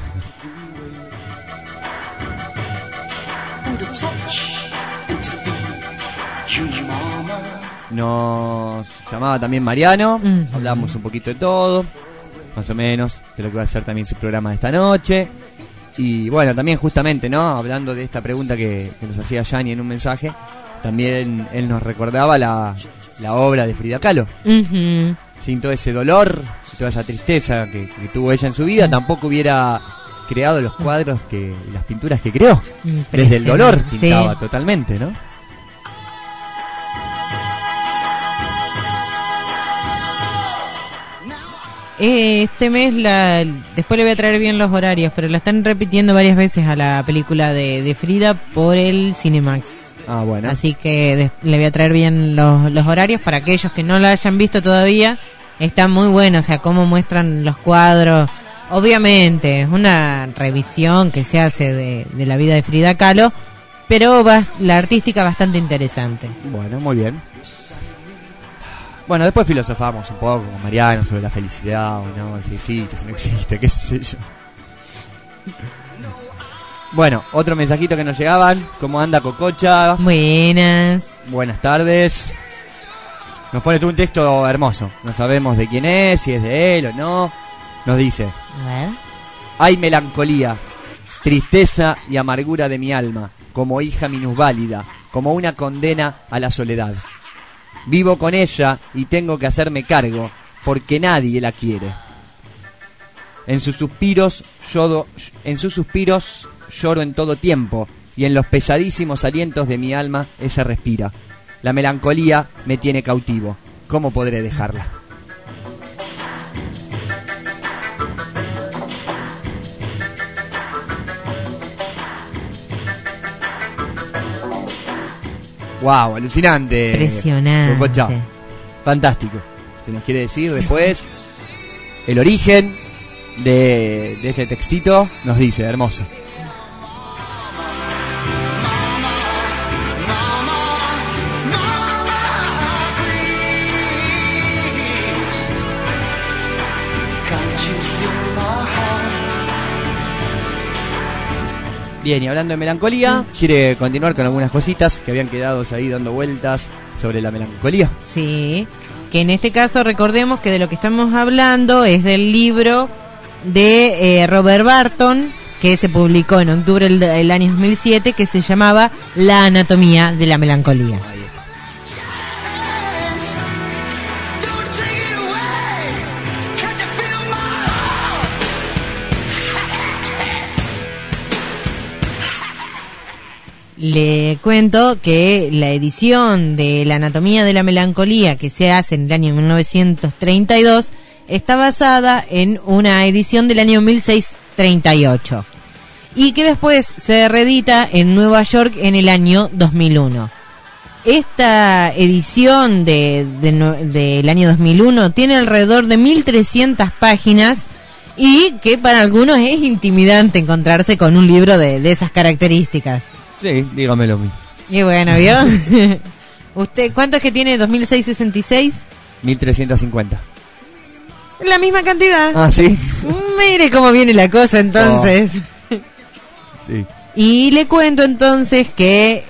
Nos llamaba también Mariano, hablamos un poquito de todo, más o menos, de lo que va a ser también su programa de esta noche. Y bueno, también justamente, ¿no? Hablando de esta pregunta que nos hacía Yani en un mensaje, también él nos recordaba la obra de Frida Kahlo. Sin todo ese dolor, toda esa tristeza que tuvo ella en su vida, tampoco hubiera creado los cuadros, las pinturas que creó. Desde el dolor pintaba totalmente, ¿no? Este mes, después le voy a traer bien los horarios, pero la están repitiendo varias veces a la película de Frida por el Cinemax. Bueno. Así que le voy a traer bien los horarios para aquellos que no la hayan visto todavía. Está muy bueno, o sea, cómo muestran los cuadros. Obviamente, es una revisión que se hace de la vida de Frida Kahlo, pero la artística bastante interesante. Bueno, muy bien. Bueno, después filosofamos un poco con Mariano sobre la felicidad, o no, si existe, si no existe, qué sé yo. Bueno, otro mensajito que nos llegaban. ¿Cómo anda Cococha? Buenas. Buenas tardes. Nos pone tú un texto hermoso. No sabemos de quién es, si es de él o no. Nos dice: a ver. Hay melancolía, tristeza y amargura de mi alma, como hija minusválida, como una condena a la soledad. Vivo con ella y tengo que hacerme cargo, porque nadie la quiere. En sus suspiros lloro en todo tiempo, y en los pesadísimos alientos de mi alma ella respira. La melancolía me tiene cautivo. ¿Cómo podré dejarla? Wow, alucinante. Impresionante. Cococha. Fantástico. Se nos quiere decir después el origen de este textito. Nos dice, hermoso. Bien, y hablando de melancolía, ¿quiere continuar con algunas cositas que habían quedado ahí dando vueltas sobre la melancolía? Sí, que en este caso recordemos que de lo que estamos hablando es del libro de Robert Barton, que se publicó en octubre del año 2007, que se llamaba La anatomía de la melancolía. Le cuento que la edición de La anatomía de la melancolía, que se hace en el año 1932, está basada en una edición del año 1638 y que después se reedita en Nueva York en el año 2001. Esta edición del año 2001 tiene alrededor de 1300 páginas y que para algunos es intimidante encontrarse con un libro de esas características. Sí, dígamelo a mí. Y bueno, ¿vio? ¿Usted cuánto es que tiene? ¿2666? 1350. La misma cantidad. Ah, ¿sí? Mire cómo viene la cosa entonces. Oh. Sí. Y le cuento entonces que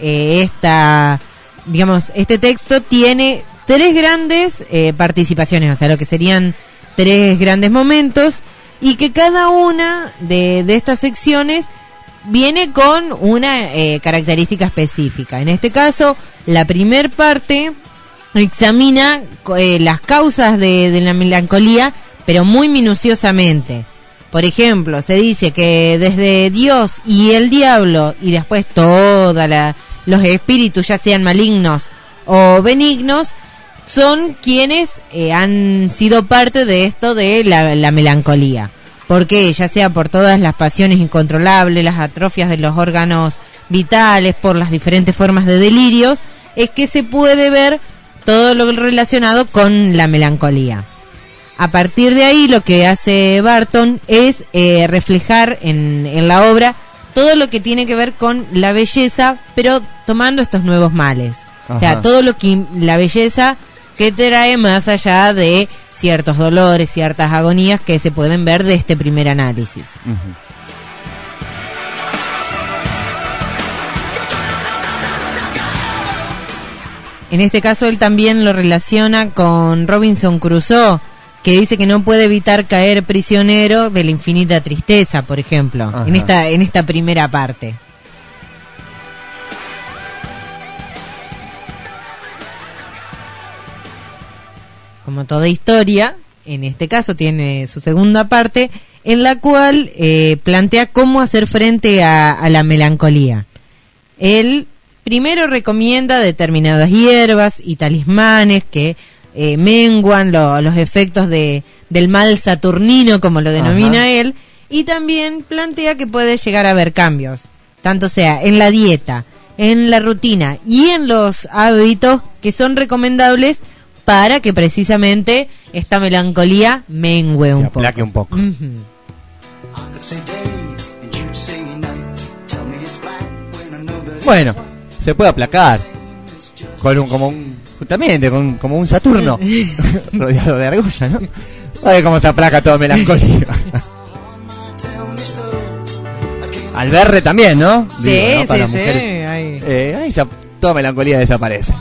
este texto tiene 3 grandes participaciones, o sea, lo que serían 3 grandes momentos, y que cada una de estas secciones viene con una característica específica. En este caso, la primer parte examina las causas de la melancolía, pero muy minuciosamente. Por ejemplo, se dice que desde Dios y el diablo, y después todos los espíritus, ya sean malignos o benignos, son quienes han sido parte de esto de la melancolía. ¿Por qué? Ya sea por todas las pasiones incontrolables, las atrofias de los órganos vitales, por las diferentes formas de delirios, es que se puede ver todo lo relacionado con la melancolía. A partir de ahí, lo que hace Barton es reflejar en la obra todo lo que tiene que ver con la belleza, pero tomando estos nuevos males. Ajá. O sea, todo lo que la belleza que trae más allá de ciertos dolores, ciertas agonías que se pueden ver de este primer análisis. Uh-huh. En este caso él también lo relaciona con Robinson Crusoe, que dice que no puede evitar caer prisionero de la infinita tristeza, por ejemplo, en esta primera parte. Como toda historia, en este caso tiene su segunda parte, en la cual plantea cómo hacer frente a la melancolía. Él primero recomienda determinadas hierbas y talismanes que menguan los efectos del mal saturnino, como lo denomina él, y también plantea que puede llegar a haber cambios, tanto sea en la dieta, en la rutina y en los hábitos que son recomendables para que precisamente esta melancolía mengue un poco. Se aplaque un poco. Uh-huh. Bueno, se puede aplacar como un Saturno rodeado de argolla, ¿no? Oye, cómo se aplaca toda melancolía. Alberre también, ¿no? Sí, digo, ¿no? Para sí, ahí toda melancolía desaparece.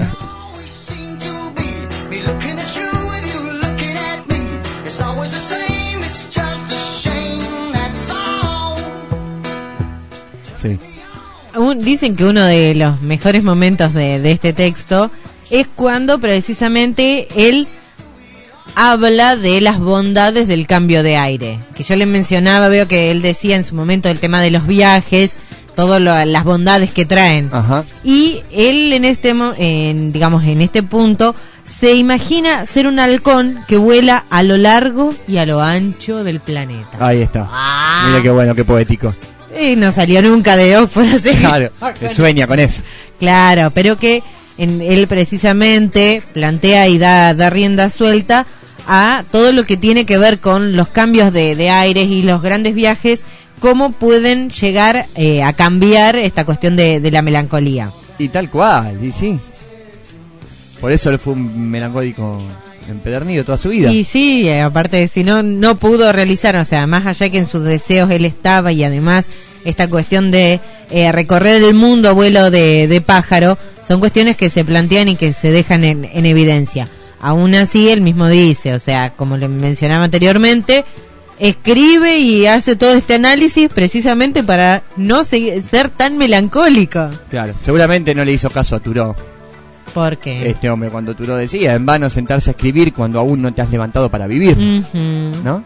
Sí. Dicen que uno de los mejores momentos de este texto es cuando precisamente él habla de las bondades del cambio de aire, que yo le mencionaba, veo que él decía en su momento el tema de los viajes, todas las bondades que traen. Ajá. Y él en este punto se imagina ser un halcón que vuela a lo largo y a lo ancho del planeta. Ahí está. Mira qué bueno, qué poético. Y no salió nunca de Oxford, así. Claro, se sueña con eso. Claro, pero que él precisamente plantea y da rienda suelta a todo lo que tiene que ver con los cambios de aires y los grandes viajes, cómo pueden llegar a cambiar esta cuestión de la melancolía. Y tal cual, y sí. Por eso él fue un melancólico empedernido toda su vida. Y sí, aparte, si no pudo realizar, o sea, más allá que en sus deseos él estaba, y además esta cuestión de recorrer el mundo a vuelo de pájaro, son cuestiones que se plantean y que se dejan en evidencia. Aún así, él mismo dice, o sea, como le mencionaba anteriormente, escribe y hace todo este análisis precisamente para no ser tan melancólico. Claro, seguramente no le hizo caso a Thoreau. ¿Por qué? Este hombre, cuando Thoreau decía, en vano sentarse a escribir cuando aún no te has levantado para vivir. Uh-huh. ¿No?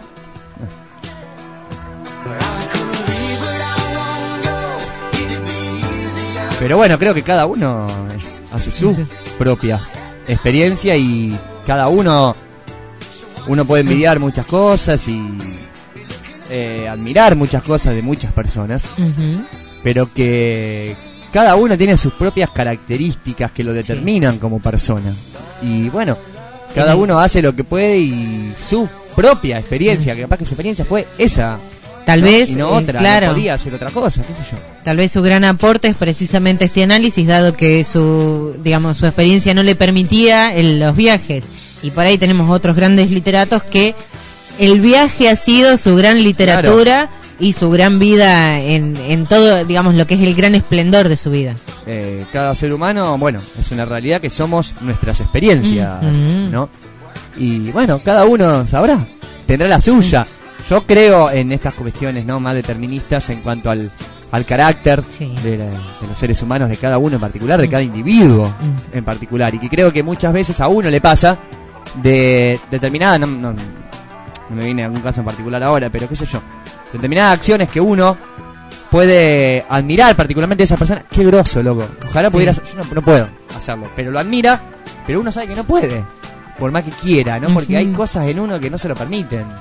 Pero bueno, creo que cada uno hace su propia experiencia y cada uno puede envidiar muchas cosas y admirar muchas cosas de muchas personas, uh-huh. Pero que cada uno tiene sus propias características que lo determinan como persona. Y bueno, cada uno hace lo que puede y su propia experiencia, que capaz que su experiencia fue esa. Tal vez, y no otra, claro. No podía hacer otra cosa, qué sé yo. Tal vez su gran aporte es precisamente este análisis, dado que su experiencia no le permitía los viajes. Y por ahí tenemos otros grandes literatos que el viaje ha sido su gran literatura, claro. Y su gran vida en todo, digamos, lo que es el gran esplendor de su vida. Cada ser humano, bueno, es una realidad que somos nuestras experiencias, uh-huh. ¿No? Y bueno, cada uno sabrá, tendrá la suya. Yo creo en estas cuestiones, ¿no?, más deterministas en cuanto al carácter, sí. de los seres humanos, de cada uno en particular, de cada individuo en particular, y que creo que muchas veces a uno le pasa de determinada, no me viene algún caso en particular ahora, pero qué sé yo, determinadas acciones que uno puede admirar particularmente de esa persona. Qué groso, loco, ojalá pudiera, yo no puedo hacerlo, pero lo admira, pero uno sabe que no puede, por más que quiera, ¿no? Porque hay cosas en uno que no se lo permiten.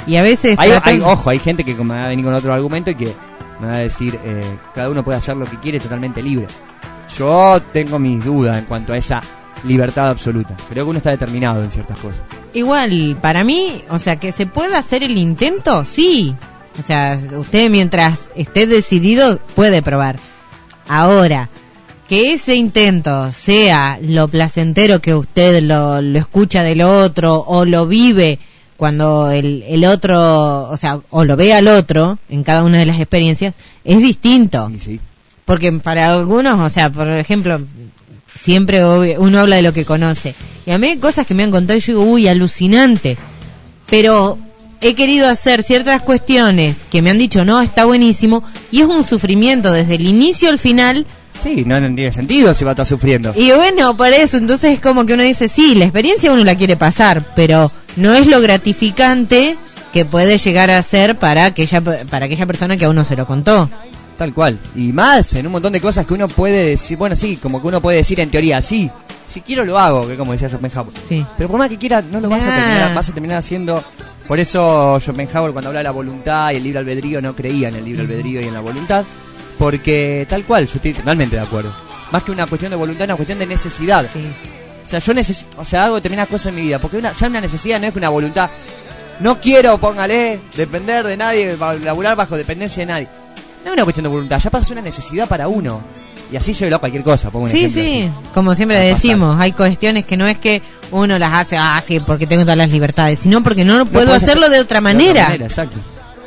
Y a veces ojo, hay gente que me va a venir con otro argumento y que me va a decir, cada uno puede hacer lo que quiere, totalmente libre. Yo tengo mis dudas en cuanto a esa libertad absoluta. Creo que uno está determinado en ciertas cosas. Igual, para mí, o sea, que se puede hacer el intento, sí. O sea, usted mientras esté decidido puede probar. Ahora, que ese intento sea lo placentero que usted lo escucha del otro o lo vive cuando el otro, o sea, o lo ve al otro en cada una de las experiencias, es distinto. Sí. Porque para algunos, o sea, por ejemplo, siempre uno habla de lo que conoce. Y a mí hay cosas que me han contado y yo digo, uy, alucinante. Pero he querido hacer ciertas cuestiones que me han dicho, no, está buenísimo. Y es un sufrimiento desde el inicio al final. Sí, no tiene sentido si va a estar sufriendo. Y bueno, por eso, entonces es como que uno dice, sí, la experiencia uno la quiere pasar, pero no es lo gratificante que puede llegar a ser para aquella persona que a uno se lo contó. Tal cual. Y más en un montón de cosas que uno puede decir, bueno, sí, como que uno puede decir en teoría, sí, si quiero lo hago, que como decía Schopenhauer. Sí. Pero por más que quiera, no lo vas a terminar haciendo. Por eso Schopenhauer, cuando habla de la voluntad y el libre albedrío, no creía en el libre albedrío y en la voluntad. Porque tal cual, yo estoy totalmente de acuerdo. Más que una cuestión de voluntad, es una cuestión de necesidad. Sí. O sea, yo hago determinadas cosas en mi vida. Porque ya una necesidad no es que una voluntad. No quiero, póngale, depender de nadie, laburar bajo dependencia de nadie. No es una cuestión de voluntad, ya pasa a ser una necesidad para uno. Y así llévelo a cualquier cosa, pongo un ejemplo. Sí, así. Como siempre decimos, hay cuestiones que no es que uno las hace, sí, porque tengo todas las libertades, sino porque no puedo hacerlo de otra manera. De otra manera, exacto.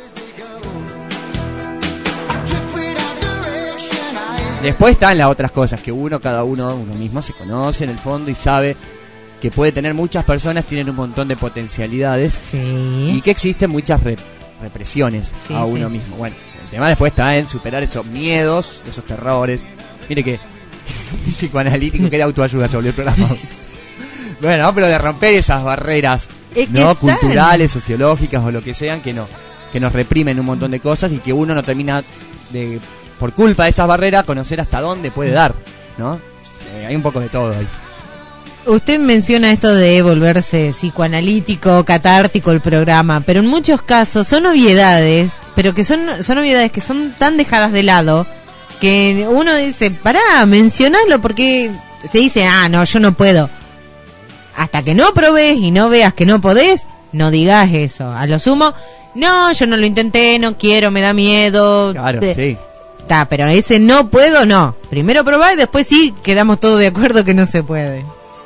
Después están las otras cosas, que cada uno mismo se conoce en el fondo y sabe que puede tener muchas personas, tienen un montón de potencialidades. Sí. Y que existen muchas represiones a uno mismo. Bueno, el tema después está en superar esos miedos, esos terrores. Mire que un psicoanalítico que de autoayuda se volvió el programa. Bueno, pero de romper esas barreras no culturales, sociológicas o lo que sean, que nos reprimen un montón de cosas y que uno no termina de, por culpa de esas barreras, conocer hasta dónde puede dar, ¿no? Hay un poco de todo ahí. Usted menciona esto de volverse psicoanalítico, catártico el programa, pero en muchos casos son obviedades, pero que son obviedades que son tan dejadas de lado que uno dice, pará, mencionalo, porque se dice, no, yo no puedo. Hasta que no probes y no veas que no podés, no digas eso. A lo sumo, no, yo no lo intenté, no quiero, me da miedo. Claro, sí. Pero ese no puedo, no. Primero probá y después sí quedamos todos de acuerdo que no se puede.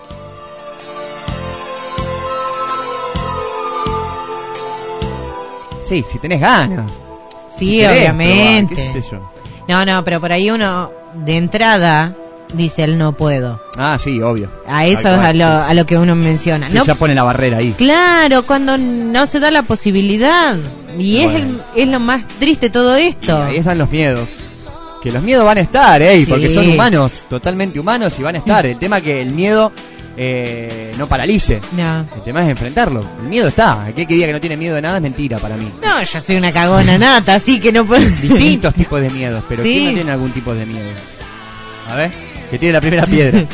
Sí, si tenés ganas. Sí, si querés, obviamente. Probar, qué sé yo. No, pero por ahí uno de entrada dice el no puedo. Sí, obvio. A eso es a lo que uno menciona. Sí, no, ya pone la barrera ahí. Claro, cuando no se da la posibilidad. Y bueno, es lo más triste todo esto. Y ahí están los miedos. Que los miedos van a estar, sí. Porque son humanos, totalmente humanos y van a estar. El tema es que el miedo no paralice. No. El tema es enfrentarlo. El miedo está. Aquel que diga que no tiene miedo de nada es mentira para mí. No, yo soy una cagona nata, así que no puedo. Distintos tipos de miedos, pero sí. ¿quién no tiene algún tipo de miedo? A ver, que tiene la primera piedra.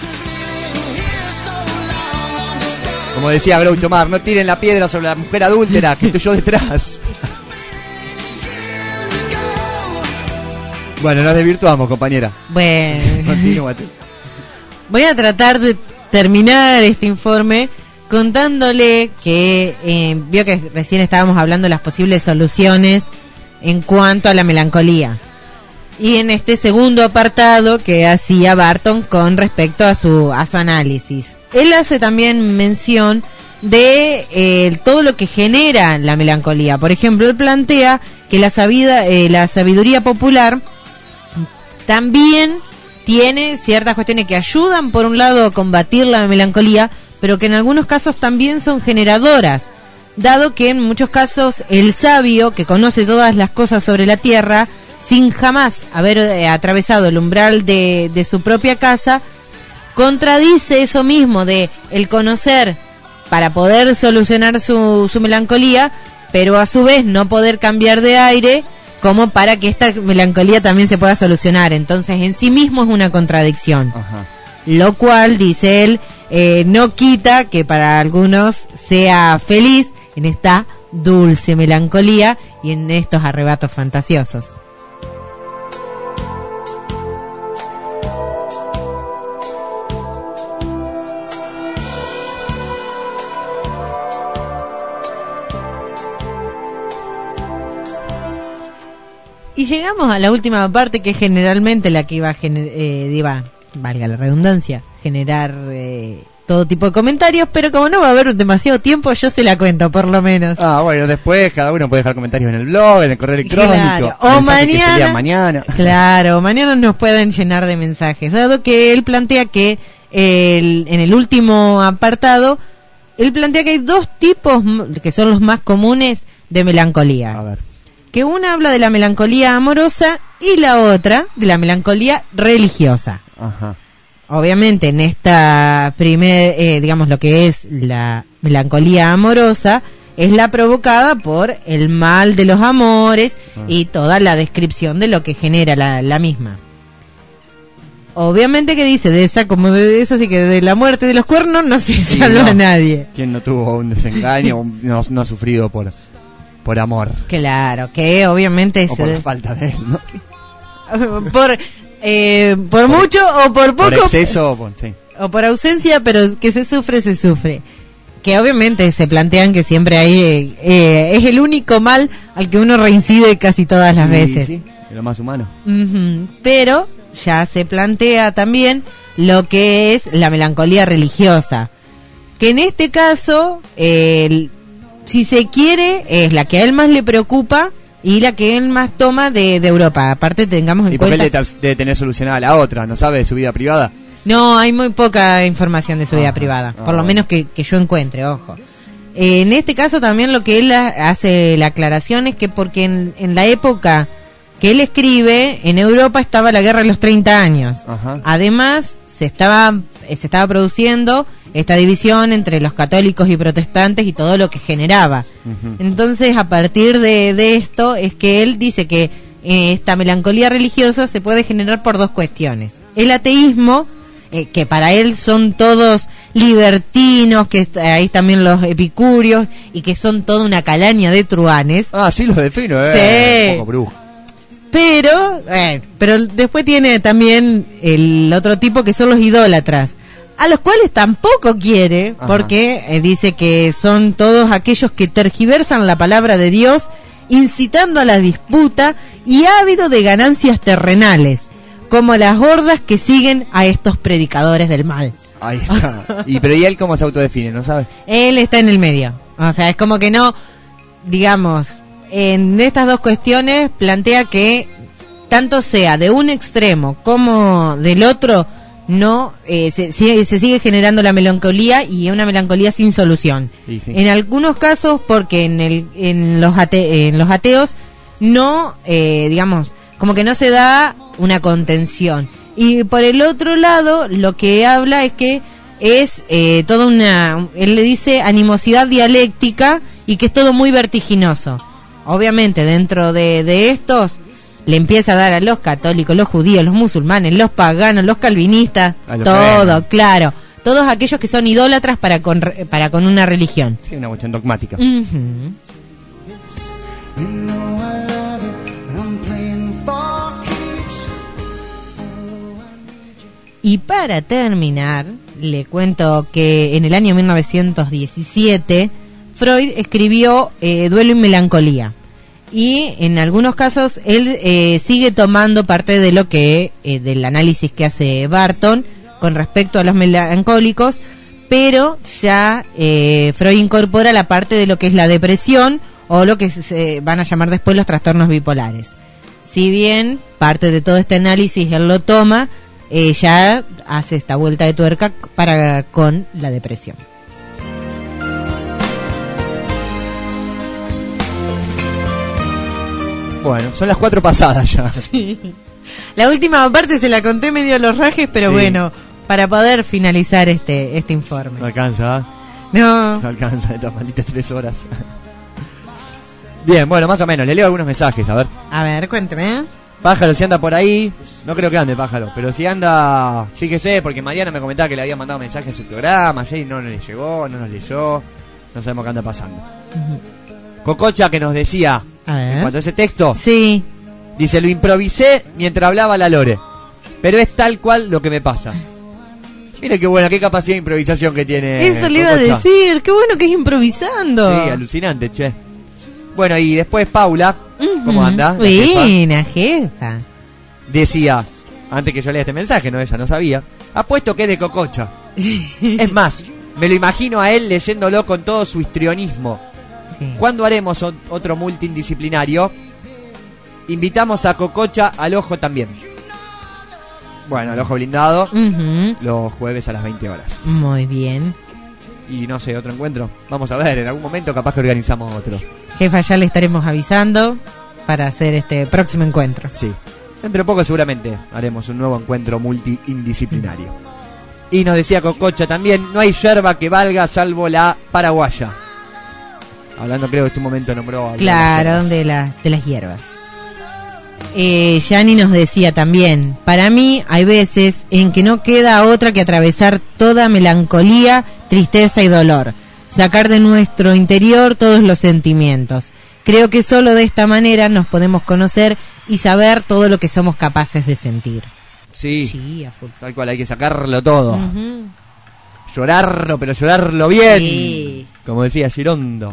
Como decía Groucho Marx, no tiren la piedra sobre la mujer adúltera que estoy yo detrás. Bueno, nos desvirtuamos, compañera. Bueno. Continúate. Voy a tratar de terminar este informe contándole que vio que recién estábamos hablando de las posibles soluciones en cuanto a la melancolía. Y en este segundo apartado que hacía Barton con respecto a su análisis. Él hace también mención de todo lo que genera la melancolía. Por ejemplo, él plantea que la sabiduría popular también tiene ciertas cuestiones que ayudan, por un lado, a combatir la melancolía, pero que en algunos casos también son generadoras, dado que en muchos casos el sabio, que conoce todas las cosas sobre la tierra, sin jamás haber atravesado el umbral de su propia casa, contradice eso mismo de el conocer para poder solucionar su melancolía, pero a su vez no poder cambiar de aire como para que esta melancolía también se pueda solucionar. Entonces en sí mismo es una contradicción. Ajá. Lo cual, dice él, no quita que para algunos sea feliz en esta dulce melancolía y en estos arrebatos fantasiosos. Y llegamos a la última parte, que es generalmente la que iba a valga la redundancia, generar todo tipo de comentarios, pero como no va a haber demasiado tiempo, yo se la cuento por lo menos. Bueno, después cada uno puede dejar comentarios en el blog, en el correo electrónico, claro. O mañana. Claro, mañana nos pueden llenar de mensajes, dado que él plantea que en el último apartado, él plantea que hay dos tipos que son los más comunes de melancolía. A ver. Que una habla de la melancolía amorosa y la otra de la melancolía religiosa. Ajá. Obviamente en esta digamos, lo que es la melancolía amorosa es la provocada por el mal de los amores y toda la descripción de lo que genera la misma. Obviamente que dice de esa así que de la muerte de los cuernos no se salva a nadie. ¿Quién no tuvo un desengaño no ha sufrido por amor? Claro, que obviamente o por la falta de él, ¿no? por mucho o por poco, por exceso o por ausencia, pero que se sufre. Que obviamente se plantean que siempre hay es el único mal al que uno reincide casi todas las veces. Sí, es lo más humano. Pero ya se plantea también lo que es la melancolía religiosa, que en este caso si se quiere, es la que a él más le preocupa y la que él más toma de Europa. Aparte tengamos en cuenta... ¿Y por qué de tener solucionada la otra? ¿No sabe de su vida privada? No, hay muy poca información de su vida privada, por lo menos que yo encuentre, ojo. En este caso también lo que él hace la aclaración es que porque en la época que él escribe, en Europa estaba la guerra de los 30 años. Ajá. Además, se estaba produciendo esta división entre los católicos y protestantes y todo lo que generaba. Entonces, a partir de esto es que él dice que esta melancolía religiosa se puede generar por dos cuestiones. El ateísmo, que para él son todos libertinos, que ahí también los epicúreos, y que son toda una calaña de truanes. Sí los defino, sí. Un poco brujo. Pero después tiene también el otro tipo, que son los idólatras, a los cuales tampoco quiere, porque dice que son todos aquellos que tergiversan la palabra de Dios, incitando a la disputa y ávido de ganancias terrenales, como las hordas que siguen a estos predicadores del mal. Ahí está. Pero ¿y él cómo se autodefine? ¿No sabe? Él está en el medio. O sea, es como que no, digamos, en estas dos cuestiones plantea que tanto sea de un extremo como del otro, no se sigue generando la melancolía, y una melancolía sin solución. Sí. En algunos casos porque en los ateos no, digamos, como que no se da una contención, y por el otro lado lo que habla es que es toda él le dice animosidad dialéctica, y que es todo muy vertiginoso. Obviamente dentro de estos le empieza a dar a los católicos, los judíos, los musulmanes, los paganos, los calvinistas, todo, claro. Todos aquellos que son idólatras para con una religión. Sí, una cuestión dogmática. Y para terminar, le cuento que en el año 1917 Freud escribió Duelo y Melancolía. Y en algunos casos él sigue tomando parte de lo que del análisis que hace Barton con respecto a los melancólicos, pero ya Freud incorpora la parte de lo que es la depresión, o lo que se van a llamar después los trastornos bipolares. Si bien parte de todo este análisis él lo toma, ya hace esta vuelta de tuerca con la depresión. Bueno, son las 4 pasadas ya. Sí. La última parte se la conté medio a los rajes, pero sí, bueno, para poder finalizar este informe. No alcanza, No alcanza, estas malditas 3 horas. Bien, bueno, más o menos, le leo algunos mensajes, a ver. A ver, cuénteme. Pájaro, si anda por ahí, no creo que ande Pájaro, pero si anda, fíjese, porque Mariana me comentaba que le había mandado mensaje a su programa, ayer no le llegó, no nos leyó, no sabemos qué anda pasando. Cococha que nos decía, en cuanto a ese texto, sí, dice, lo improvisé mientras hablaba la Lore, pero es tal cual lo que me pasa. Mire qué buena, qué capacidad de improvisación que tiene. Eso le iba a Cococha. decir, qué bueno que es improvisando. Sí, alucinante, che. Bueno, y después Paula, ¿cómo anda? La Buena, jefa. Decía, antes que yo lea este mensaje, no, ella no sabía, apuesto que es de Cococha. Es más, me lo imagino a él leyéndolo con todo su histrionismo. Sí. ¿Cuándo haremos otro multidisciplinario? Invitamos a Cococha al Ojo también. Bueno, al Ojo Blindado, los jueves a las 20 horas. Muy bien. Y no sé, otro encuentro. Vamos a ver, en algún momento capaz que organizamos otro. Jefa, ya le estaremos avisando para hacer este próximo encuentro. Sí. Dentro de poco seguramente haremos un nuevo encuentro multidisciplinario. Y nos decía Cococha también, no hay yerba que valga salvo la paraguaya. Hablando, creo que en este momento nombró... Claro, de las hierbas. Yani nos decía también, para mí hay veces en que no queda otra que atravesar toda melancolía, tristeza y dolor, sacar de nuestro interior todos los sentimientos. Creo que solo de esta manera nos podemos conocer y saber todo lo que somos capaces de sentir. Sí, a full. Tal cual, hay que sacarlo todo. Llorarlo, pero llorarlo bien. Sí. Como decía Girondo.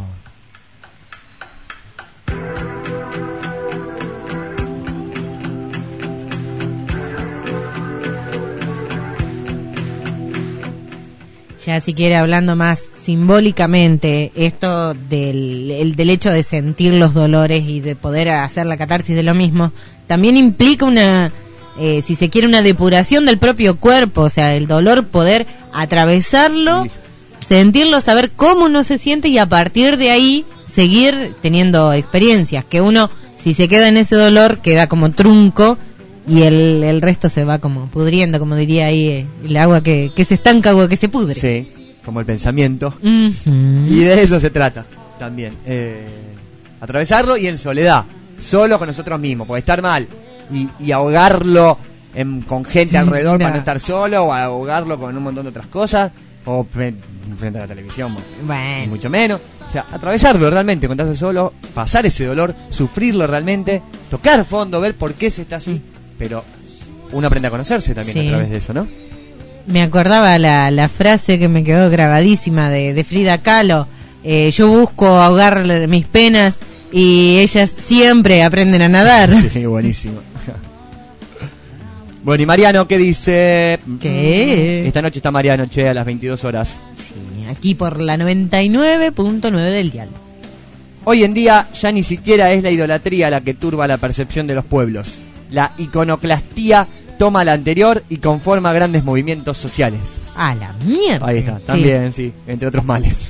Ya si quiere, hablando más simbólicamente, esto del hecho de sentir los dolores y de poder hacer la catarsis de lo mismo, también implica una, si se quiere, una depuración del propio cuerpo, o sea, el dolor, poder atravesarlo, sentirlo, saber cómo uno se siente y a partir de ahí seguir teniendo experiencias, que uno, si se queda en ese dolor, queda como trunco y el resto se va como pudriendo, como diría ahí el agua que se estanca, agua que se pudre. Sí, como el pensamiento. Y de eso se trata también. Atravesarlo y en soledad, solo con nosotros mismos, porque estar mal y ahogarlo con gente alrededor para no estar solo, o ahogarlo con un montón de otras cosas, o frente a la televisión, bueno, y mucho menos. O sea, atravesarlo realmente, contarse solo, pasar ese dolor, sufrirlo realmente, tocar fondo, ver por qué se está así. Pero uno aprende a conocerse también a través de eso, ¿no? Me acordaba la frase que me quedó grabadísima de Frida Kahlo. Yo busco ahogar mis penas y ellas siempre aprenden a nadar. Sí, buenísimo. Bueno, y Mariano, ¿qué dice? ¿Qué? Esta noche está Mariano, che, a las 22 horas. Sí, aquí por la 99.9 del dial. Hoy en día ya ni siquiera es la idolatría la que turba la percepción de los pueblos. La iconoclastía toma la anterior y conforma grandes movimientos sociales. ¡A la mierda! Ahí está, también, sí, entre otros males.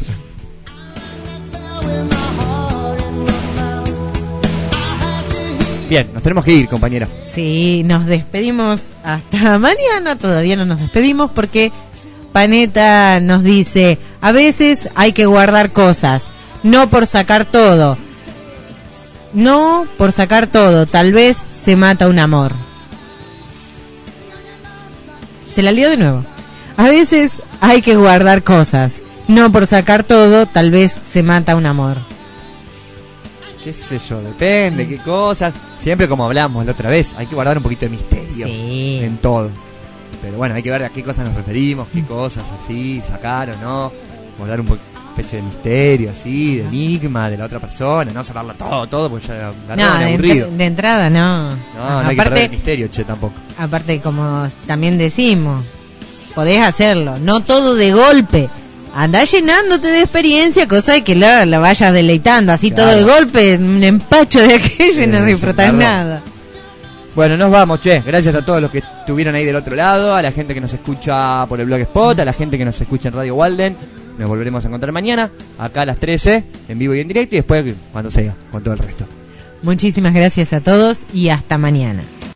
Bien, nos tenemos que ir, compañera. Sí, nos despedimos hasta mañana. Todavía no nos despedimos porque Paneta nos dice: a veces hay que guardar cosas, no por sacar todo. No por sacar todo, tal vez se mata un amor. Se la lió de nuevo. A veces hay que guardar cosas, no por sacar todo, tal vez se mata un amor. Qué sé yo, depende, qué cosas. Siempre como hablamos la otra vez, hay que guardar un poquito de misterio en todo. Pero bueno, hay que ver a qué cosas nos referimos, qué cosas así, sacar o no. Guardar un especie de misterio así, de enigma de la otra persona, no saberlo todo, porque ya la aburrido. De entrada no. No hay que perder el misterio, che, tampoco. Aparte, como también decimos, podés hacerlo, no todo de golpe. Andá llenándote de experiencia, cosa de que la vayas deleitando, así todo de golpe, un empacho de aquello y no disfrutás nada. Bueno, nos vamos, che. Gracias a todos los que estuvieron ahí del otro lado, a la gente que nos escucha por el Blogspot, a la gente que nos escucha en Radio Walden. Nos volveremos a encontrar mañana, acá a las 13, en vivo y en directo, y después cuando sea, con todo el resto. Muchísimas gracias a todos y hasta mañana.